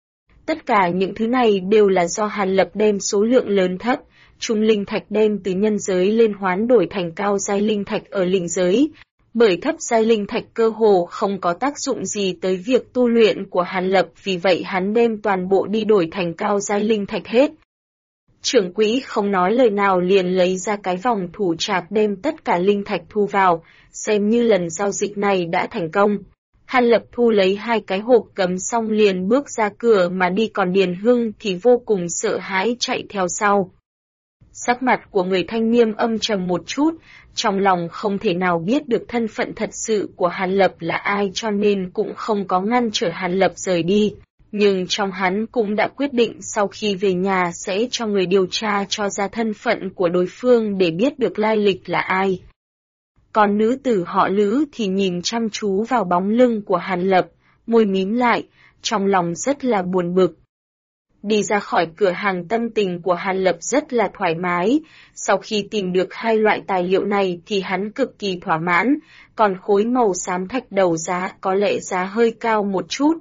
Tất cả những thứ này đều là do Hàn Lập đem số lượng lớn thấp, trung linh thạch đem từ nhân giới lên hoán đổi thành cao giai linh thạch ở linh giới, bởi thấp giai linh thạch cơ hồ không có tác dụng gì tới việc tu luyện của Hàn Lập, vì vậy hắn đem toàn bộ đi đổi thành cao giai linh thạch hết. Trưởng quỹ không nói lời nào liền lấy ra cái vòng thủ trạc đem tất cả linh thạch thu vào, xem như lần giao dịch này đã thành công. Hàn Lập thu lấy hai cái hộp cấm xong liền bước ra cửa mà đi, còn Điền Hưng thì vô cùng sợ hãi chạy theo sau. Sắc mặt của người thanh niên âm trầm một chút, trong lòng không thể nào biết được thân phận thật sự của Hàn Lập là ai cho nên cũng không có ngăn trở Hàn Lập rời đi. Nhưng trong hắn cũng đã quyết định sau khi về nhà sẽ cho người điều tra cho ra thân phận của đối phương để biết được lai lịch là ai. Còn nữ tử họ Lữ thì nhìn chăm chú vào bóng lưng của Hàn Lập, môi mím lại, trong lòng rất là buồn bực. Đi ra khỏi cửa hàng tâm tình của Hàn Lập rất là thoải mái, sau khi tìm được hai loại tài liệu này thì hắn cực kỳ thỏa mãn, còn khối màu xám thạch đầu giá có lẽ giá hơi cao một chút.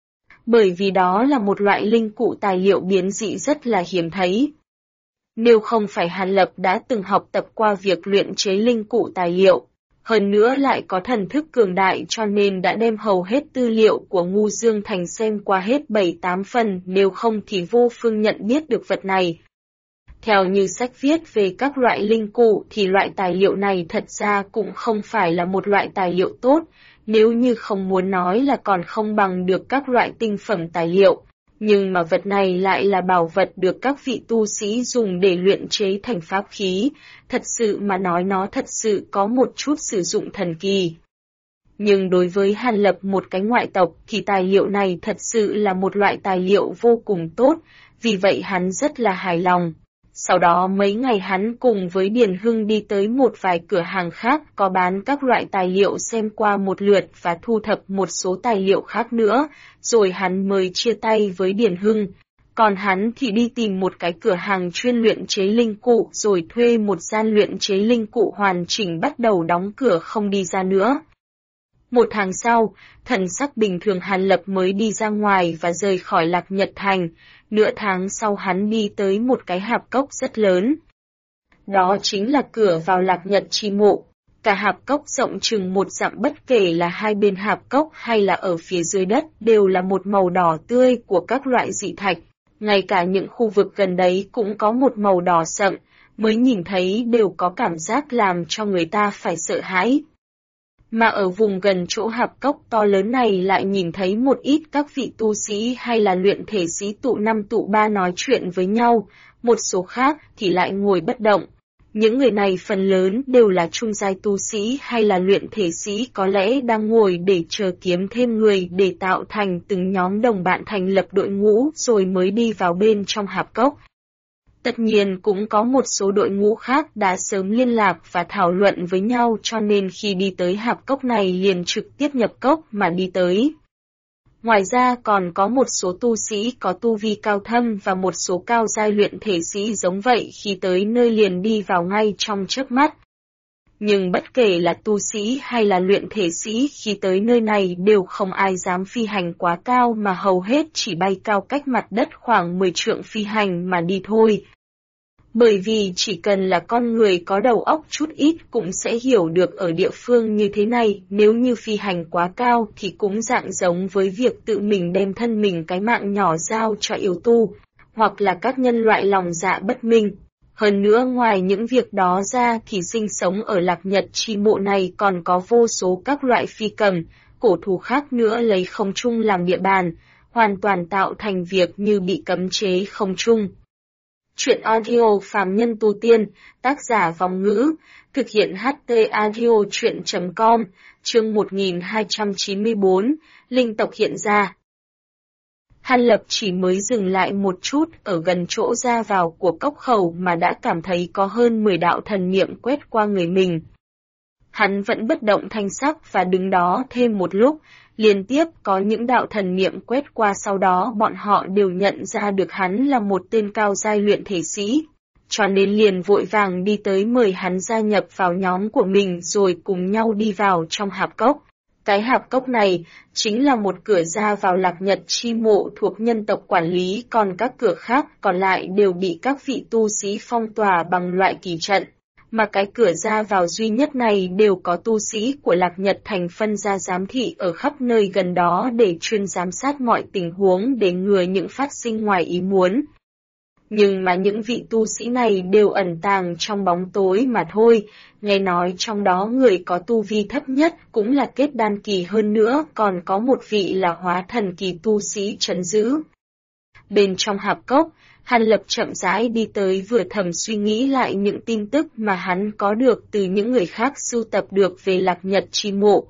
Bởi vì đó là một loại linh cụ tài liệu biến dị rất là hiếm thấy. Nếu không phải Hàn Lập đã từng học tập qua việc luyện chế linh cụ tài liệu, hơn nữa lại có thần thức cường đại cho nên đã đem hầu hết tư liệu của Ngu Dương Thành xem qua hết 7-8 phần, nếu không thì vô phương nhận biết được vật này. Theo như sách viết về các loại linh cụ thì loại tài liệu này thật ra cũng không phải là một loại tài liệu tốt, nếu như không muốn nói là còn không bằng được các loại tinh phẩm tài liệu. Nhưng mà vật này lại là bảo vật được các vị tu sĩ dùng để luyện chế thành pháp khí, thật sự mà nói nó thật sự có một chút sử dụng thần kỳ. Nhưng đối với Hàn Lập một cái ngoại tộc thì tài liệu này thật sự là một loại tài liệu vô cùng tốt, vì vậy hắn rất là hài lòng. Sau đó mấy ngày hắn cùng với Điền Hưng đi tới một vài cửa hàng khác có bán các loại tài liệu xem qua một lượt và thu thập một số tài liệu khác nữa, rồi hắn mới chia tay với Điền Hưng. Còn hắn thì đi tìm một cái cửa hàng chuyên luyện chế linh cụ rồi thuê một gian luyện chế linh cụ hoàn chỉnh bắt đầu đóng cửa không đi ra nữa. Một tháng sau, thần sắc bình thường Hàn Lập mới đi ra ngoài và rời khỏi Lạc Nhật Thành. Nửa tháng sau hắn đi tới một cái hạp cốc rất lớn. Đó chính là cửa vào Lạc Nhật Chi Mộ. Cả hạp cốc rộng chừng 1 dặm, bất kể là hai bên hạp cốc hay là ở phía dưới đất đều là một màu đỏ tươi của các loại dị thạch. Ngay cả những khu vực gần đấy cũng có một màu đỏ sậm, mới nhìn thấy đều có cảm giác làm cho người ta phải sợ hãi. Mà ở vùng gần chỗ hạp cốc to lớn này lại nhìn thấy một ít các vị tu sĩ hay là luyện thể sĩ tụ 5 tụ 3 nói chuyện với nhau, một số khác thì lại ngồi bất động. Những người này phần lớn đều là trung giai tu sĩ hay là luyện thể sĩ, có lẽ đang ngồi để chờ kiếm thêm người để tạo thành từng nhóm đồng bạn thành lập đội ngũ rồi mới đi vào bên trong hạp cốc. Tất nhiên cũng có một số đội ngũ khác đã sớm liên lạc và thảo luận với nhau, cho nên khi đi tới hạp cốc này liền trực tiếp nhập cốc mà đi tới. Ngoài ra còn có một số tu sĩ có tu vi cao thâm và một số cao giai luyện thể sĩ giống vậy, khi tới nơi liền đi vào ngay trong chớp mắt. Nhưng bất kể là tu sĩ hay là luyện thể sĩ, khi tới nơi này đều không ai dám phi hành quá cao mà hầu hết chỉ bay cao cách mặt đất khoảng 10 trượng phi hành mà đi thôi. Bởi vì chỉ cần là con người có đầu óc chút ít cũng sẽ hiểu được ở địa phương như thế này, nếu như phi hành quá cao thì cũng dạng giống với việc tự mình đem thân mình cái mạng nhỏ giao cho yêu tu, hoặc là các nhân loại lòng dạ bất minh. Hơn nữa ngoài những việc đó ra thì sinh sống ở Lạc Nhật Chi Mộ này còn có vô số các loại phi cầm, cổ thú khác nữa lấy không trung làm địa bàn, hoàn toàn tạo thành việc như bị cấm chế không trung. Chuyện audio phàm nhân tu tiên, tác giả Vong Ngữ, thực hiện HT audio chuyện.com, chương 1294, linh tộc hiện ra. Hàn Lập chỉ mới dừng lại một chút ở gần chỗ ra vào của cốc khẩu mà đã cảm thấy có hơn 10 đạo thần niệm quét qua người mình. Hắn vẫn bất động thanh sắc và đứng đó thêm một lúc, liên tiếp có những đạo thần niệm quét qua, sau đó bọn họ đều nhận ra được hắn là một tên cao giai luyện thể sĩ, cho nên liền vội vàng đi tới mời hắn gia nhập vào nhóm của mình rồi cùng nhau đi vào trong hạp cốc. Cái hạp cốc này chính là một cửa ra vào Lạc Nhật Chi Mộ thuộc nhân tộc quản lý, còn các cửa khác còn lại đều bị các vị tu sĩ phong tỏa bằng loại kỳ trận. Mà cái cửa ra vào duy nhất này đều có tu sĩ của Lạc Nhật Thành phân ra giám thị ở khắp nơi gần đó để chuyên giám sát mọi tình huống để ngừa những phát sinh ngoài ý muốn. Nhưng mà những vị tu sĩ này đều ẩn tàng trong bóng tối mà thôi, nghe nói trong đó người có tu vi thấp nhất cũng là kết đan kỳ, hơn nữa còn có một vị là hóa thần kỳ tu sĩ trấn giữ. Bên trong hạp cốc, Hàn Lập chậm rãi đi tới, vừa thầm suy nghĩ lại những tin tức mà hắn có được từ những người khác sưu tập được về Lạc Nhật Chi Mộ.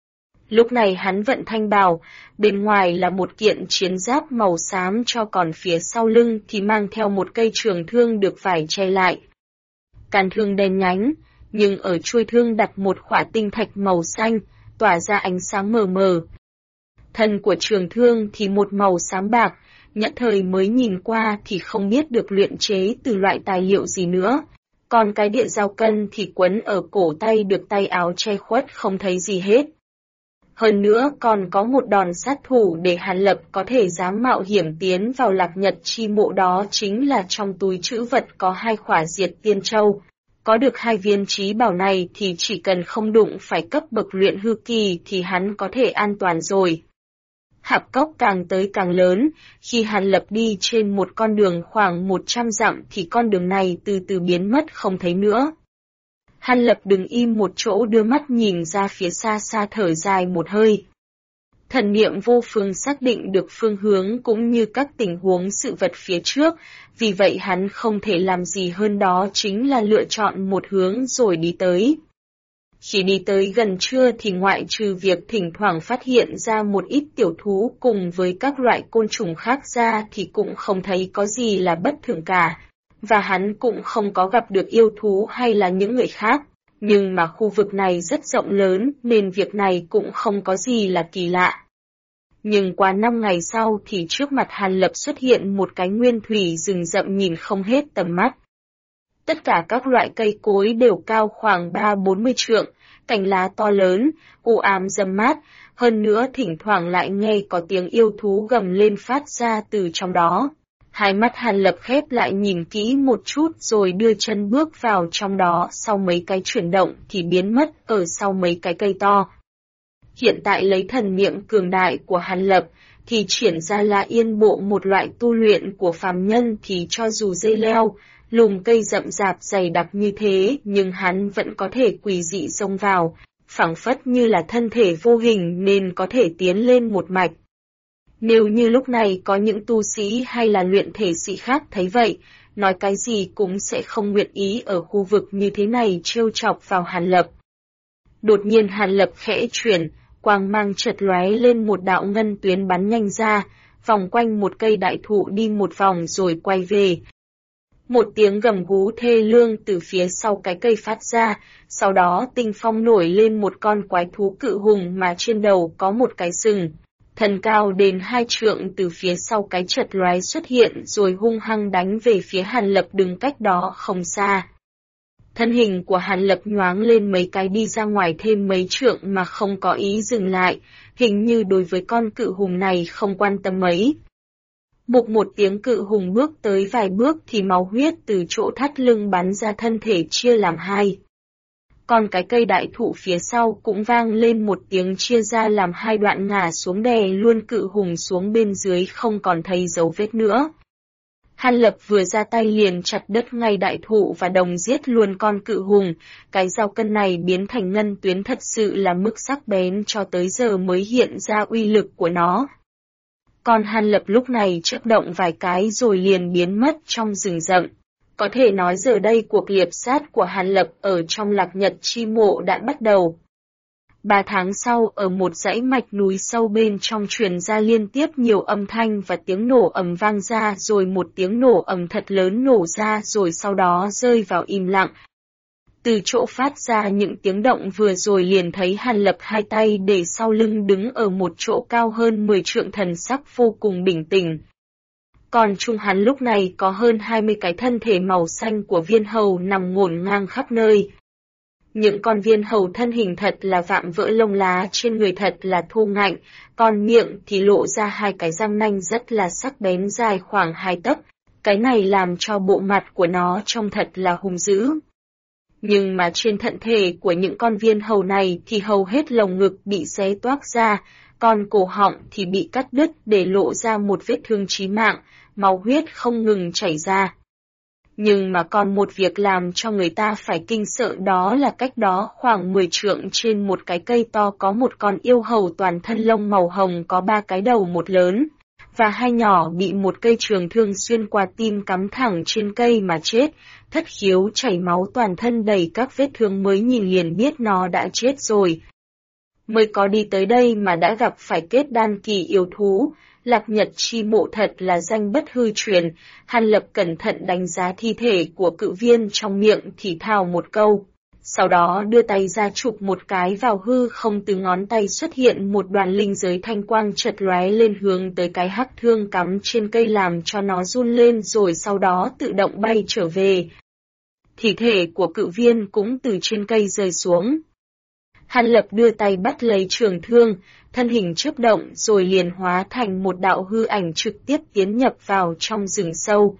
Lúc này hắn vận thanh bào, bên ngoài là một kiện chiến giáp màu xám, cho còn phía sau lưng thì mang theo một cây trường thương được vải che lại. Cán thương đen nhánh, nhưng ở chuôi thương đặt một khỏa tinh thạch màu xanh, tỏa ra ánh sáng mờ mờ. Thân của trường thương thì một màu xám bạc, nhận thời mới nhìn qua thì không biết được luyện chế từ loại tài liệu gì nữa. Còn cái địa dao cân thì quấn ở cổ tay, được tay áo che khuất không thấy gì hết. Hơn nữa còn có một đòn sát thủ để Hàn Lập có thể dám mạo hiểm tiến vào Lạc Nhật Chi Mộ, đó chính là trong túi trữ vật có 2 khỏa diệt tiên châu. Có được 2 viên trí bảo này thì chỉ cần không đụng phải cấp bậc luyện hư kỳ thì hắn có thể an toàn rồi. Hạp cốc càng tới càng lớn, khi Hàn Lập đi trên một con đường khoảng 100 dặm thì con đường này từ từ biến mất không thấy nữa. Hàn Lập đứng im một chỗ, đưa mắt nhìn ra phía xa xa, thở dài một hơi. Thần niệm vô phương xác định được phương hướng cũng như các tình huống sự vật phía trước, vì vậy hắn không thể làm gì hơn đó chính là lựa chọn một hướng rồi đi tới. Khi đi tới gần trưa thì ngoại trừ việc thỉnh thoảng phát hiện ra một ít tiểu thú cùng với các loại côn trùng khác ra thì cũng không thấy có gì là bất thường cả, và hắn cũng không có gặp được yêu thú hay là những người khác. Nhưng mà khu vực này rất rộng lớn nên việc này cũng không có gì là kỳ lạ. Nhưng qua 5 ngày sau thì trước mặt Hàn Lập xuất hiện một cái nguyên thủy rừng rậm nhìn không hết tầm mắt. Tất cả các loại cây cối đều cao khoảng 30-40 trượng, cành lá to lớn, u ám râm mát, hơn nữa thỉnh thoảng lại nghe có tiếng yêu thú gầm lên phát ra từ trong đó. Hai mắt Hàn Lập khép lại nhìn kỹ một chút rồi đưa chân bước vào trong đó, sau mấy cái chuyển động thì biến mất ở sau mấy cái cây to. Hiện tại lấy thần niệm cường đại của Hàn Lập thì triển ra là yên bộ một loại tu luyện của phàm nhân thì cho dù dây leo, lùm cây rậm rạp dày đặc như thế nhưng hắn vẫn có thể quỷ dị xông vào, phảng phất như là thân thể vô hình nên có thể tiến lên một mạch. Nếu như lúc này có những tu sĩ hay là luyện thể sĩ khác thấy vậy, nói cái gì cũng sẽ không nguyện ý ở khu vực như thế này trêu chọc vào Hàn Lập. Đột nhiên Hàn Lập khẽ chuyển, quang mang chợt lóe lên một đạo ngân tuyến bắn nhanh ra, vòng quanh một cây đại thụ đi một vòng rồi quay về. Một tiếng gầm gú thê lương từ phía sau cái cây phát ra, sau đó tinh phong nổi lên một con quái thú cự hùng mà trên đầu có một cái sừng. Thân cao đến 2 trượng từ phía sau cái chật lóe xuất hiện rồi hung hăng đánh về phía Hàn Lập đứng cách đó không xa. Thân hình của Hàn Lập nhoáng lên mấy cái đi ra ngoài thêm mấy trượng mà không có ý dừng lại, hình như đối với con cự hùng này không quan tâm mấy. Bụp một tiếng cự hùng bước tới vài bước thì máu huyết từ chỗ thắt lưng bắn ra thân thể chia làm hai. Còn cái cây đại thụ phía sau cũng vang lên một tiếng chia ra làm hai đoạn ngả xuống đè luôn cự hùng xuống bên dưới không còn thấy dấu vết nữa. Hàn Lập vừa ra tay liền chặt đứt ngay đại thụ và đồng giết luôn con cự hùng, cái dao cân này biến thành ngân tuyến thật sự là mức sắc bén cho tới giờ mới hiện ra uy lực của nó. Còn Hàn Lập lúc này chớp động vài cái rồi liền biến mất trong rừng rậm. Có thể nói giờ đây cuộc liệp sát của Hàn Lập ở trong Lạc Nhật Chi Mộ đã bắt đầu. 3 tháng sau ở một dãy mạch núi sâu bên trong truyền ra liên tiếp nhiều âm thanh và tiếng nổ ầm vang ra rồi một tiếng nổ ầm thật lớn nổ ra rồi sau đó rơi vào im lặng. Từ chỗ phát ra những tiếng động vừa rồi liền thấy Hàn Lập hai tay để sau lưng đứng ở một chỗ cao hơn 10 trượng thần sắc vô cùng bình tĩnh. Còn trung hắn lúc này có hơn 20 cái thân thể màu xanh của viên hầu nằm ngổn ngang khắp nơi. Những con viên hầu thân hình thật là vạm vỡ lông lá trên người thật là thô ngạnh, còn miệng thì lộ ra hai cái răng nanh rất là sắc bén dài khoảng 2 tấc, cái này làm cho bộ mặt của nó trông thật là hung dữ. Nhưng mà trên thân thể của những con viên hầu này thì hầu hết lồng ngực bị xé toác ra, còn cổ họng thì bị cắt đứt để lộ ra một vết thương chí mạng, máu huyết không ngừng chảy ra. Nhưng mà còn một việc làm cho người ta phải kinh sợ đó là cách đó khoảng 10 trượng trên một cái cây to có một con yêu hầu toàn thân lông màu hồng có 3 cái đầu một lớn, và hai nhỏ bị một cây trường thương xuyên qua tim cắm thẳng trên cây mà chết, thất khiếu chảy máu toàn thân đầy các vết thương mới nhìn liền biết nó đã chết rồi. Mới có đi tới đây mà đã gặp phải kết đan kỳ yêu thú. Lạc Nhật Chi Mộ thật là danh bất hư truyền. Hàn Lập cẩn thận đánh giá thi thể của cự viên trong miệng thì thào một câu. Sau đó đưa tay ra chụp một cái vào hư không, từ ngón tay xuất hiện một đoàn linh giới thanh quang chật lóe lên hướng tới cái hắc thương cắm trên cây làm cho nó run lên rồi sau đó tự động bay trở về. Thi thể của cự viên cũng từ trên cây rơi xuống. Hàn Lập đưa tay bắt lấy trường thương, thân hình chớp động rồi liền hóa thành một đạo hư ảnh trực tiếp tiến nhập vào trong rừng sâu.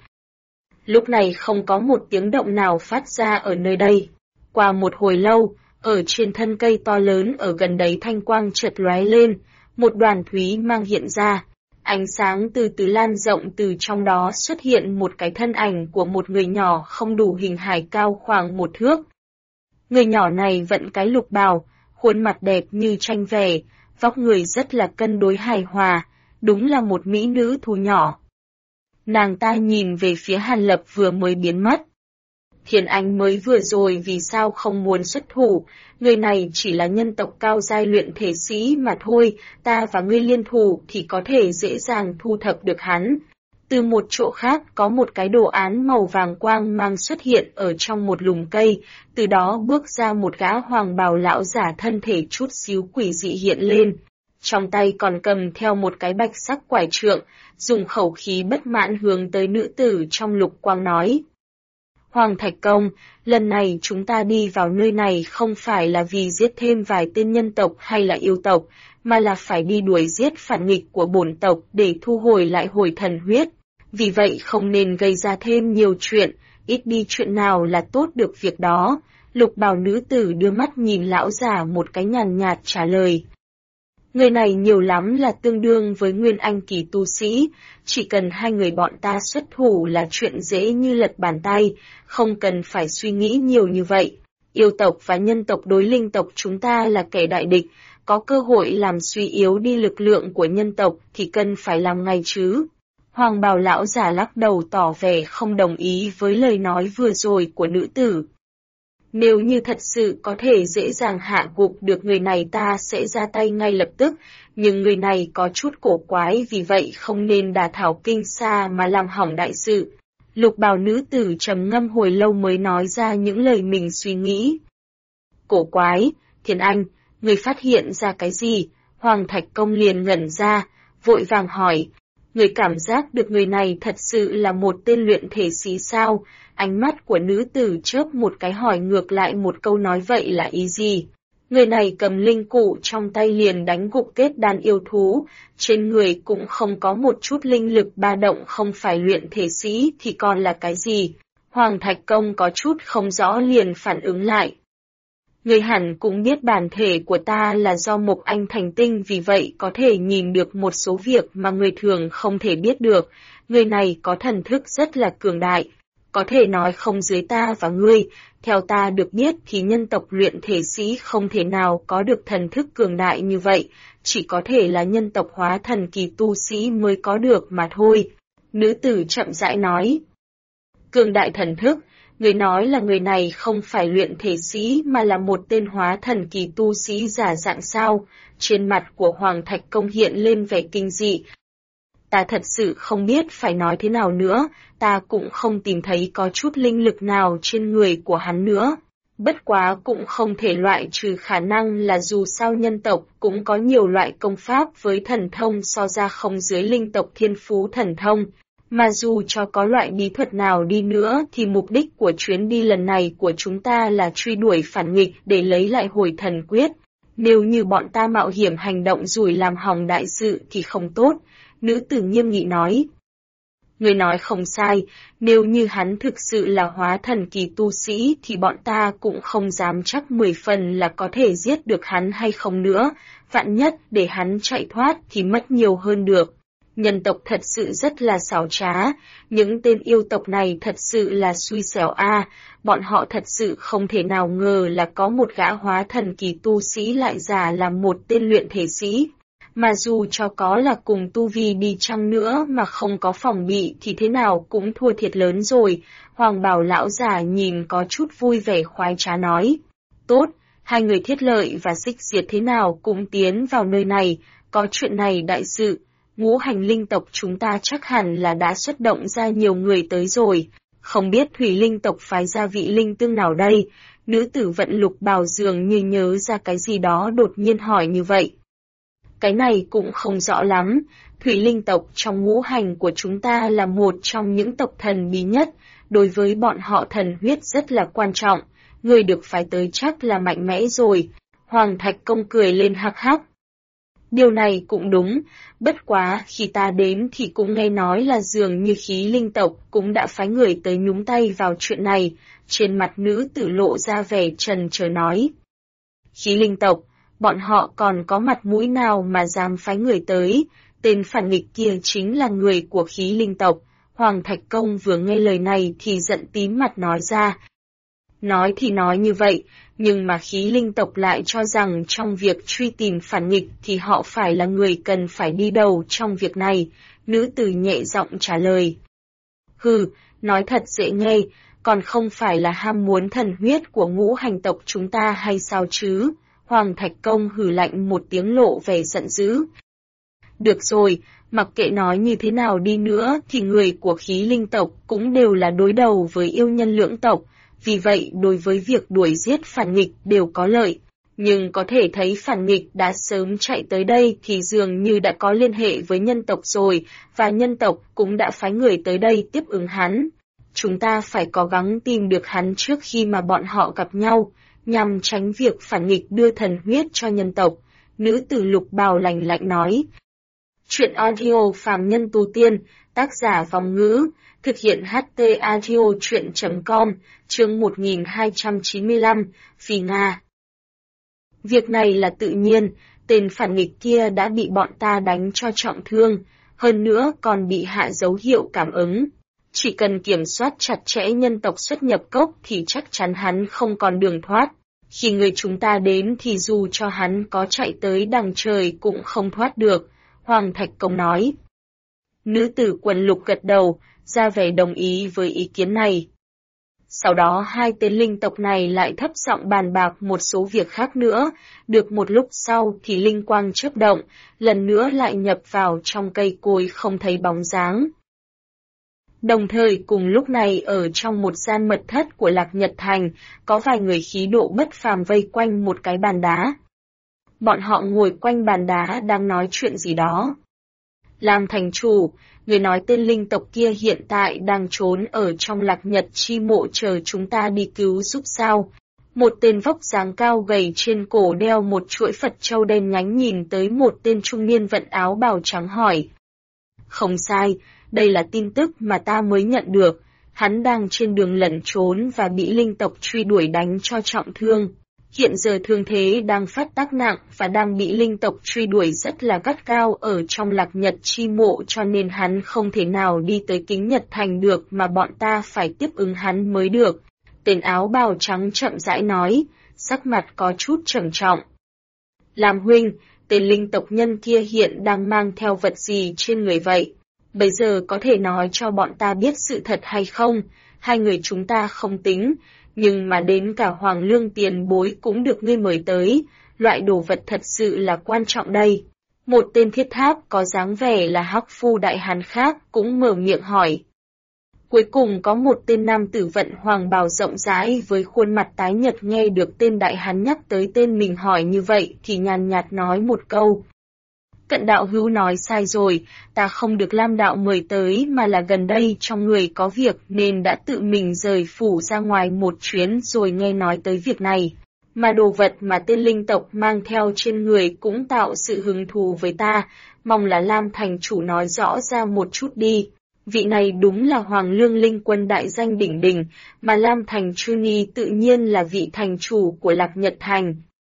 Lúc này không có một tiếng động nào phát ra ở nơi đây. Qua một hồi lâu, ở trên thân cây to lớn ở gần đấy thanh quang chợt lóe lên, một đoàn thúy mang hiện ra. Ánh sáng từ từ lan rộng, từ trong đó xuất hiện một cái thân ảnh của một người nhỏ không đủ hình hài cao khoảng 1 thước. Người nhỏ này vận cái lục bào, khuôn mặt đẹp như tranh vẽ, vóc người rất là cân đối hài hòa, đúng là một mỹ nữ thú nhỏ. Nàng ta nhìn về phía Hàn Lập vừa mới biến mất. Thiên Anh mới vừa rồi vì sao không muốn xuất thủ, người này chỉ là nhân tộc cao giai luyện thể sĩ mà thôi, ta và ngươi liên thủ thì có thể dễ dàng thu thập được hắn. Từ một chỗ khác có một cái đồ án màu vàng quang mang xuất hiện ở trong một lùm cây, từ đó bước ra một gã hoàng bào lão giả thân thể chút xíu quỷ dị hiện lên. Trong tay còn cầm theo một cái bạch sắc quải trượng, dùng khẩu khí bất mãn hướng tới nữ tử trong lục quang nói. Hoàng Thạch Công, lần này chúng ta đi vào nơi này không phải là vì giết thêm vài tên nhân tộc hay là yêu tộc, mà là phải đi đuổi giết phản nghịch của bổn tộc để thu hồi lại hồi thần huyết. Vì vậy không nên gây ra thêm nhiều chuyện, ít đi chuyện nào là tốt được việc đó. Lục bào nữ tử đưa mắt nhìn lão già một cái nhàn nhạt trả lời. Người này nhiều lắm là tương đương với nguyên anh kỳ tu sĩ, chỉ cần hai người bọn ta xuất thủ là chuyện dễ như lật bàn tay, không cần phải suy nghĩ nhiều như vậy. Yêu tộc và nhân tộc đối linh tộc chúng ta là kẻ đại địch, có cơ hội làm suy yếu đi lực lượng của nhân tộc thì cần phải làm ngay chứ. Hoàng bào lão giả lắc đầu tỏ vẻ không đồng ý với lời nói vừa rồi của nữ tử. Nếu như thật sự có thể dễ dàng hạ gục được người này ta sẽ ra tay ngay lập tức, nhưng người này có chút cổ quái vì vậy không nên đả thảo kinh xa mà làm hỏng đại sự. Lục bào nữ tử trầm ngâm hồi lâu mới nói ra những lời mình suy nghĩ. Cổ quái, Thiên Anh, người phát hiện ra cái gì? Hoàng Thạch Công liền ngẩn ra, vội vàng hỏi. Người cảm giác được người này thật sự là một tên luyện thể sĩ sao? Ánh mắt của nữ tử chớp một cái hỏi ngược lại một câu nói vậy là ý gì? Người này cầm linh cụ trong tay liền đánh gục kết đàn yêu thú, trên người cũng không có một chút linh lực ba động không phải luyện thể sĩ thì còn là cái gì? Hoàng Thạch Công có chút không rõ liền phản ứng lại. Người hẳn cũng biết bản thể của ta là do Mộc Anh thành tinh vì vậy có thể nhìn được một số việc mà người thường không thể biết được. Người này có thần thức rất là cường đại, có thể nói không dưới ta và ngươi. Theo ta được biết thì nhân tộc luyện thể sĩ không thể nào có được thần thức cường đại như vậy, chỉ có thể là nhân tộc hóa thần kỳ tu sĩ mới có được mà thôi. Nữ tử chậm rãi nói. Cường đại thần thức. Người nói là người này không phải luyện thể sĩ mà là một tên hóa thần kỳ tu sĩ giả dạng sao? Trên mặt của Hoàng Thạch Công hiện lên vẻ kinh dị. Ta thật sự không biết phải nói thế nào nữa, ta cũng không tìm thấy có chút linh lực nào trên người của hắn nữa. Bất quá cũng không thể loại trừ khả năng là dù sao nhân tộc cũng có nhiều loại công pháp với thần thông so ra không dưới linh tộc thiên phú thần thông. Mà dù cho có loại bí thuật nào đi nữa thì mục đích của chuyến đi lần này của chúng ta là truy đuổi phản nghịch để lấy lại hồi thần quyết. Nếu như bọn ta mạo hiểm hành động rủi làm hỏng đại sự thì không tốt, nữ tử nghiêm nghị nói. Người nói không sai, nếu như hắn thực sự là hóa thần kỳ tu sĩ thì bọn ta cũng không dám chắc 10 phần là có thể giết được hắn hay không nữa, vạn nhất để hắn chạy thoát thì mất nhiều hơn được. Nhân tộc thật sự rất là xảo trá, những tên yêu tộc này thật sự là xui xẻo bọn họ thật sự không thể nào ngờ là có một gã hóa thần kỳ tu sĩ lại giả làm một tên luyện thể sĩ. Mà dù cho có là cùng tu vi đi chăng nữa mà không có phòng bị thì thế nào cũng thua thiệt lớn rồi. Hoàng bào lão già nhìn có chút vui vẻ khoái trá nói. Tốt, hai người Thiết Lợi và Xích Diệt thế nào cũng tiến vào nơi này, có chuyện này đại sự. Ngũ hành linh tộc chúng ta chắc hẳn là đã xuất động ra nhiều người tới rồi. Không biết thủy linh tộc phái ra vị linh tương nào đây? Nữ tử vận lục bào dường như nhớ ra cái gì đó đột nhiên hỏi như vậy. Cái này cũng không rõ lắm. Thủy linh tộc trong ngũ hành của chúng ta là một trong những tộc thần bí nhất. Đối với bọn họ thần huyết rất là quan trọng. Người được phái tới chắc là mạnh mẽ rồi. Hoàng Thạch Công cười lên hắc hắc. Điều này cũng đúng, bất quá khi ta đến thì cũng nghe nói là dường như khí linh tộc cũng đã phái người tới nhúng tay vào chuyện này, trên mặt nữ tử lộ ra vẻ trần trờ nói. Khí linh tộc, bọn họ còn có mặt mũi nào mà dám phái người tới, tên phản nghịch kia chính là người của khí linh tộc. Hoàng Thạch Công vừa nghe lời này thì giận tím mặt nói ra. Nói thì nói như vậy, nhưng mà khí linh tộc lại cho rằng trong việc truy tìm phản nghịch thì họ phải là người cần phải đi đầu trong việc này, nữ tử nhẹ giọng trả lời. Hừ, nói thật dễ nghe, còn không phải là ham muốn thần huyết của ngũ hành tộc chúng ta hay sao chứ? Hoàng Thạch Công hừ lạnh một tiếng lộ vẻ giận dữ. Được rồi, mặc kệ nói như thế nào đi nữa thì người của khí linh tộc cũng đều là đối đầu với yêu nhân lưỡng tộc, vì vậy đối với việc đuổi giết phản nghịch đều có lợi. Nhưng có thể thấy phản nghịch đã sớm chạy tới đây thì dường như đã có liên hệ với nhân tộc rồi, và nhân tộc cũng đã phái người tới đây tiếp ứng hắn. Chúng ta phải cố gắng tìm được hắn trước khi mà bọn họ gặp nhau, nhằm tránh việc phản nghịch đưa thần huyết cho nhân tộc. Nữ tử Lục Bào lạnh lạnh nói. Chuyện audio phàm nhân tu tiên, tác giả Vong Ngữ, thực hiện HT audio chuyện.com, chương 1295, Phi Nga. Việc này là tự nhiên, tên phản nghịch kia đã bị bọn ta đánh cho trọng thương, hơn nữa còn bị hạ dấu hiệu cảm ứng. Chỉ cần kiểm soát chặt chẽ nhân tộc xuất nhập cốc thì chắc chắn hắn không còn đường thoát. Khi người chúng ta đến thì dù cho hắn có chạy tới đằng trời cũng không thoát được, Hoàng Thạch Công nói. Nữ tử Quần Lục gật đầu, ra vẻ đồng ý với ý kiến này. Sau đó hai tên linh tộc này lại thấp giọng bàn bạc một số việc khác nữa, được một lúc sau thì linh quang chớp động, lần nữa lại nhập vào trong cây cối không thấy bóng dáng. Đồng thời cùng lúc này ở trong một gian mật thất của Lạc Nhật Thành, có vài người khí độ bất phàm vây quanh một cái bàn đá. Bọn họ ngồi quanh bàn đá đang nói chuyện gì đó. Làm thành chủ, người nói tên linh tộc kia hiện tại đang trốn ở trong Lạc Nhật chi mộ chờ chúng ta đi cứu giúp sao? Một tên vóc dáng cao gầy trên cổ đeo một chuỗi Phật châu đen nhánh nhìn tới một tên trung niên vận áo bào trắng hỏi. Không sai, đây là tin tức mà ta mới nhận được, hắn đang trên đường lẩn trốn và bị linh tộc truy đuổi đánh cho trọng thương. Hiện giờ thương thế đang phát tác nặng và đang bị linh tộc truy đuổi rất là gắt cao ở trong Lạc Nhật chi mộ, cho nên hắn không thể nào đi tới Kính Nhật Thành được mà bọn ta phải tiếp ứng hắn mới được. Tên áo bào trắng chậm rãi nói, sắc mặt có chút trầm trọng. Làm huynh, tên linh tộc nhân kia hiện đang mang theo vật gì trên người vậy? Bây giờ có thể nói cho bọn ta biết sự thật hay không? Hai người chúng ta không tính, nhưng mà đến cả Hoàng Lương tiền bối cũng được ngươi mời tới, loại đồ vật thật sự là quan trọng đây. Một tên thiết tháp có dáng vẻ là hắc phu đại hán khác cũng mở miệng hỏi. Cuối cùng có một tên nam tử vận hoàng bào rộng rãi với khuôn mặt tái nhợt nghe được tên đại hán nhắc tới tên mình hỏi như vậy thì nhàn nhạt nói một câu. Cận đạo hữu nói sai rồi, ta không được Lam đạo mời tới mà là gần đây trong người có việc nên đã tự mình rời phủ ra ngoài một chuyến rồi nghe nói tới việc này. Mà đồ vật mà tên linh tộc mang theo trên người cũng tạo sự hứng thú với ta, mong là Lam thành chủ nói rõ ra một chút đi. Vị này đúng là Hoàng Lương Linh Quân đại danh đỉnh đỉnh, mà Lam thành Chu Ni tự nhiên là vị thành chủ của Lạc Nhật Thành.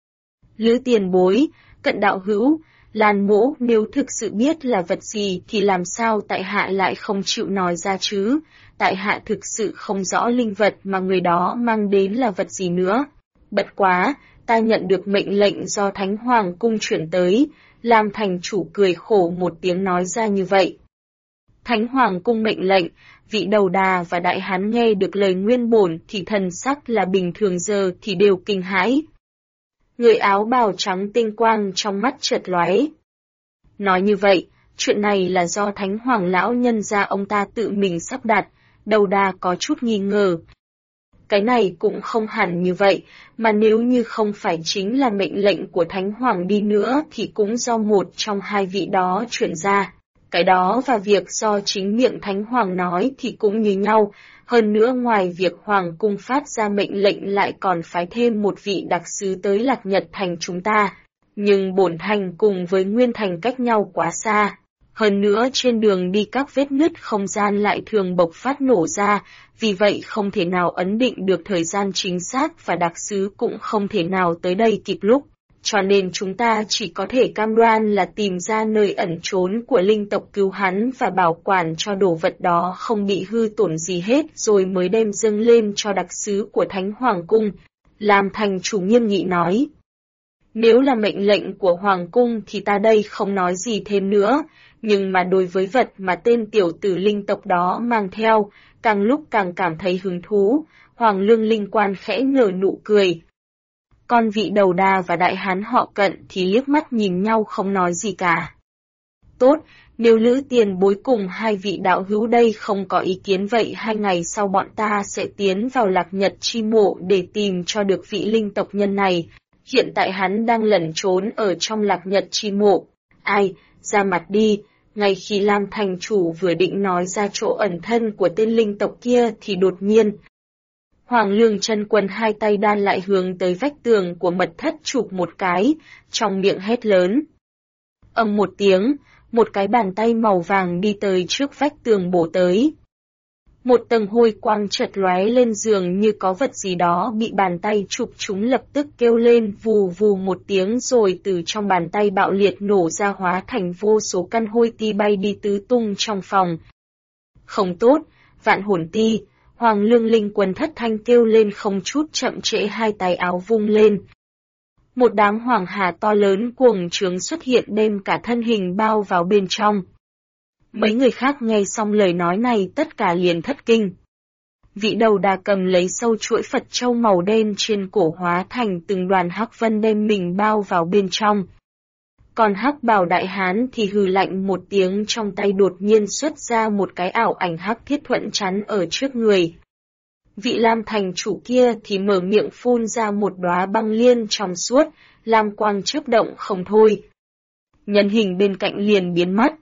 Lữ tiền bối, cận đạo hữu, Lan mỗ nếu thực sự biết là vật gì thì làm sao tại hạ lại không chịu nói ra chứ, tại hạ thực sự không rõ linh vật mà người đó mang đến là vật gì nữa. Bất quá, ta nhận được mệnh lệnh do Thánh Hoàng cung chuyển tới, Lam thành chủ cười khổ một tiếng nói ra như vậy. Thánh Hoàng cung mệnh lệnh, vị đầu đà và đại hán nghe được lời nguyên bổn thì thần sắc là bình thường giờ thì đều kinh hãi. Người áo bào trắng tinh quang trong mắt chợt lóe. Nói như vậy, chuyện này là do Thánh Hoàng lão nhân gia ông ta tự mình sắp đặt, đầu đà có chút nghi ngờ. Cái này cũng không hẳn như vậy, mà nếu như không phải chính là mệnh lệnh của Thánh Hoàng đi nữa thì cũng do một trong hai vị đó chuyển ra. Cái đó và việc do chính miệng Thánh Hoàng nói thì cũng như nhau. Hơn nữa ngoài việc Hoàng cung phát ra mệnh lệnh lại còn phái thêm một vị đặc sứ tới Lạc Nhật Thành chúng ta. Nhưng Bổn Thành cùng với Nguyên Thành cách nhau quá xa. Hơn nữa trên đường đi các vết nứt không gian lại thường bộc phát nổ ra, vì vậy không thể nào ấn định được thời gian chính xác và đặc sứ cũng không thể nào tới đây kịp lúc. Cho nên chúng ta chỉ có thể cam đoan là tìm ra nơi ẩn trốn của linh tộc cứu hắn và bảo quản cho đồ vật đó không bị hư tổn gì hết rồi mới đem dâng lên cho đặc sứ của Thánh Hoàng Cung. Lam thành chủ nghiêm nghị nói. Nếu là mệnh lệnh của Hoàng cung thì ta đây không nói gì thêm nữa, nhưng mà đối với vật mà tên tiểu tử linh tộc đó mang theo, càng lúc càng cảm thấy hứng thú, Hoàng Lương Linh Quan khẽ nở nụ cười. Con vị đầu đà và đại hán họ Cận thì liếc mắt nhìn nhau không nói gì cả. Tốt, nếu Lữ Tiền Bối cùng hai vị đạo hữu đây không có ý kiến vậy 2 ngày sau bọn ta sẽ tiến vào Lạc Nhật Chi Mộ để tìm cho được vị linh tộc nhân này. Hiện tại hắn đang lẩn trốn ở trong Lạc Nhật Chi Mộ. Ai, ra mặt đi, ngay khi Lam thành chủ vừa định nói ra chỗ ẩn thân của tên linh tộc kia thì đột nhiên. Hoàng Lương Chân Quân hai tay đan lại hướng tới vách tường của mật thất chụp một cái, trong miệng hét lớn. Ầm một tiếng, một cái bàn tay màu vàng đi tới trước vách tường bổ tới. Một tầng hôi quang chợt lóe lên dường như có vật gì đó bị bàn tay chụp chúng lập tức kêu lên vù vù một tiếng rồi từ trong bàn tay bạo liệt nổ ra hóa thành vô số căn hôi ti bay đi tứ tung trong phòng. Không tốt, vạn hồn ti, Hoàng Lương Linh Quân thất thanh kêu lên không chút chậm trễ hai tay áo vung lên. Một đám hoàng hà to lớn cuồng trướng xuất hiện đem cả thân hình bao vào bên trong. Mấy người khác nghe xong lời nói này tất cả liền thất kinh. Vị đầu đà cầm lấy sâu chuỗi Phật châu màu đen trên cổ hóa thành từng đoàn hắc vân đem mình bao vào bên trong. Còn hắc bào đại hán thì hừ lạnh một tiếng trong tay đột nhiên xuất ra một cái ảo ảnh hắc thiết thuẫn chắn ở trước người. Vị Lam thành chủ kia thì mở miệng phun ra một đóa băng liên trong suốt, lam quang chớp động không thôi. Nhân hình bên cạnh liền biến mất.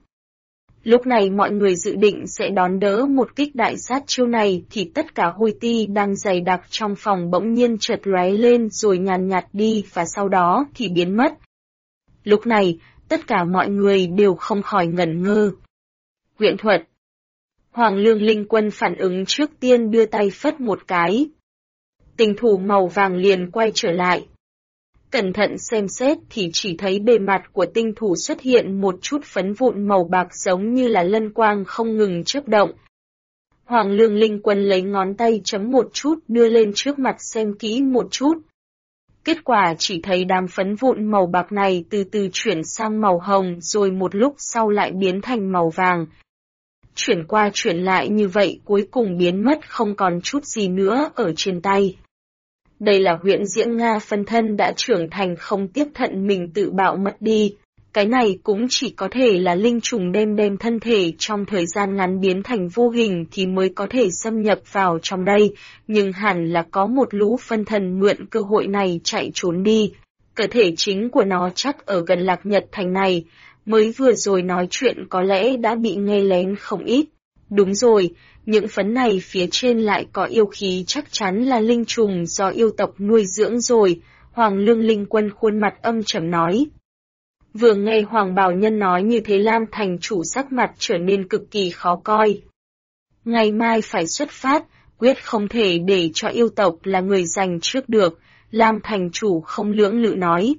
Lúc này mọi người dự định sẽ đón đỡ một kích đại sát chiêu này thì tất cả hôi ti đang dày đặc trong phòng bỗng nhiên chợt lóe lên rồi nhàn nhạt đi và sau đó thì biến mất. Lúc này, tất cả mọi người đều không khỏi ngẩn ngơ. Huyễn thuật. Hoàng Lương Linh Quân phản ứng trước tiên đưa tay phất một cái. Tinh thủ màu vàng liền quay trở lại. Cẩn thận xem xét thì chỉ thấy bề mặt của tinh thủ xuất hiện một chút phấn vụn màu bạc giống như là lân quang không ngừng chớp động. Hoàng Lương Linh Quân lấy ngón tay chấm một chút đưa lên trước mặt xem kỹ một chút. Kết quả chỉ thấy đám phấn vụn màu bạc này từ từ chuyển sang màu hồng rồi một lúc sau lại biến thành màu vàng. Chuyển qua chuyển lại như vậy cuối cùng biến mất không còn chút gì nữa ở trên tay. Đây là huyễn diễm Nga phân thân đã trưởng thành không tiếp thận mình tự bạo mất đi. Cái này cũng chỉ có thể là linh trùng đem thân thể trong thời gian ngắn biến thành vô hình thì mới có thể xâm nhập vào trong đây, nhưng hẳn là có một lũ phân thân mượn cơ hội này chạy trốn đi. Cơ thể chính của nó chắc ở gần Lạc Nhật Thành này, mới vừa rồi nói chuyện có lẽ đã bị nghe lén không ít. Đúng rồi, những phấn này phía trên lại có yêu khí chắc chắn là linh trùng do yêu tộc nuôi dưỡng rồi, Hoàng Lương Linh Quân khuôn mặt âm trầm nói. Vừa nghe Hoàng Bảo Nhân nói như thế Lam thành chủ sắc mặt trở nên cực kỳ khó coi. Ngày mai phải xuất phát, quyết không thể để cho yêu tộc là người giành trước được, Lam thành chủ không lưỡng lự nói.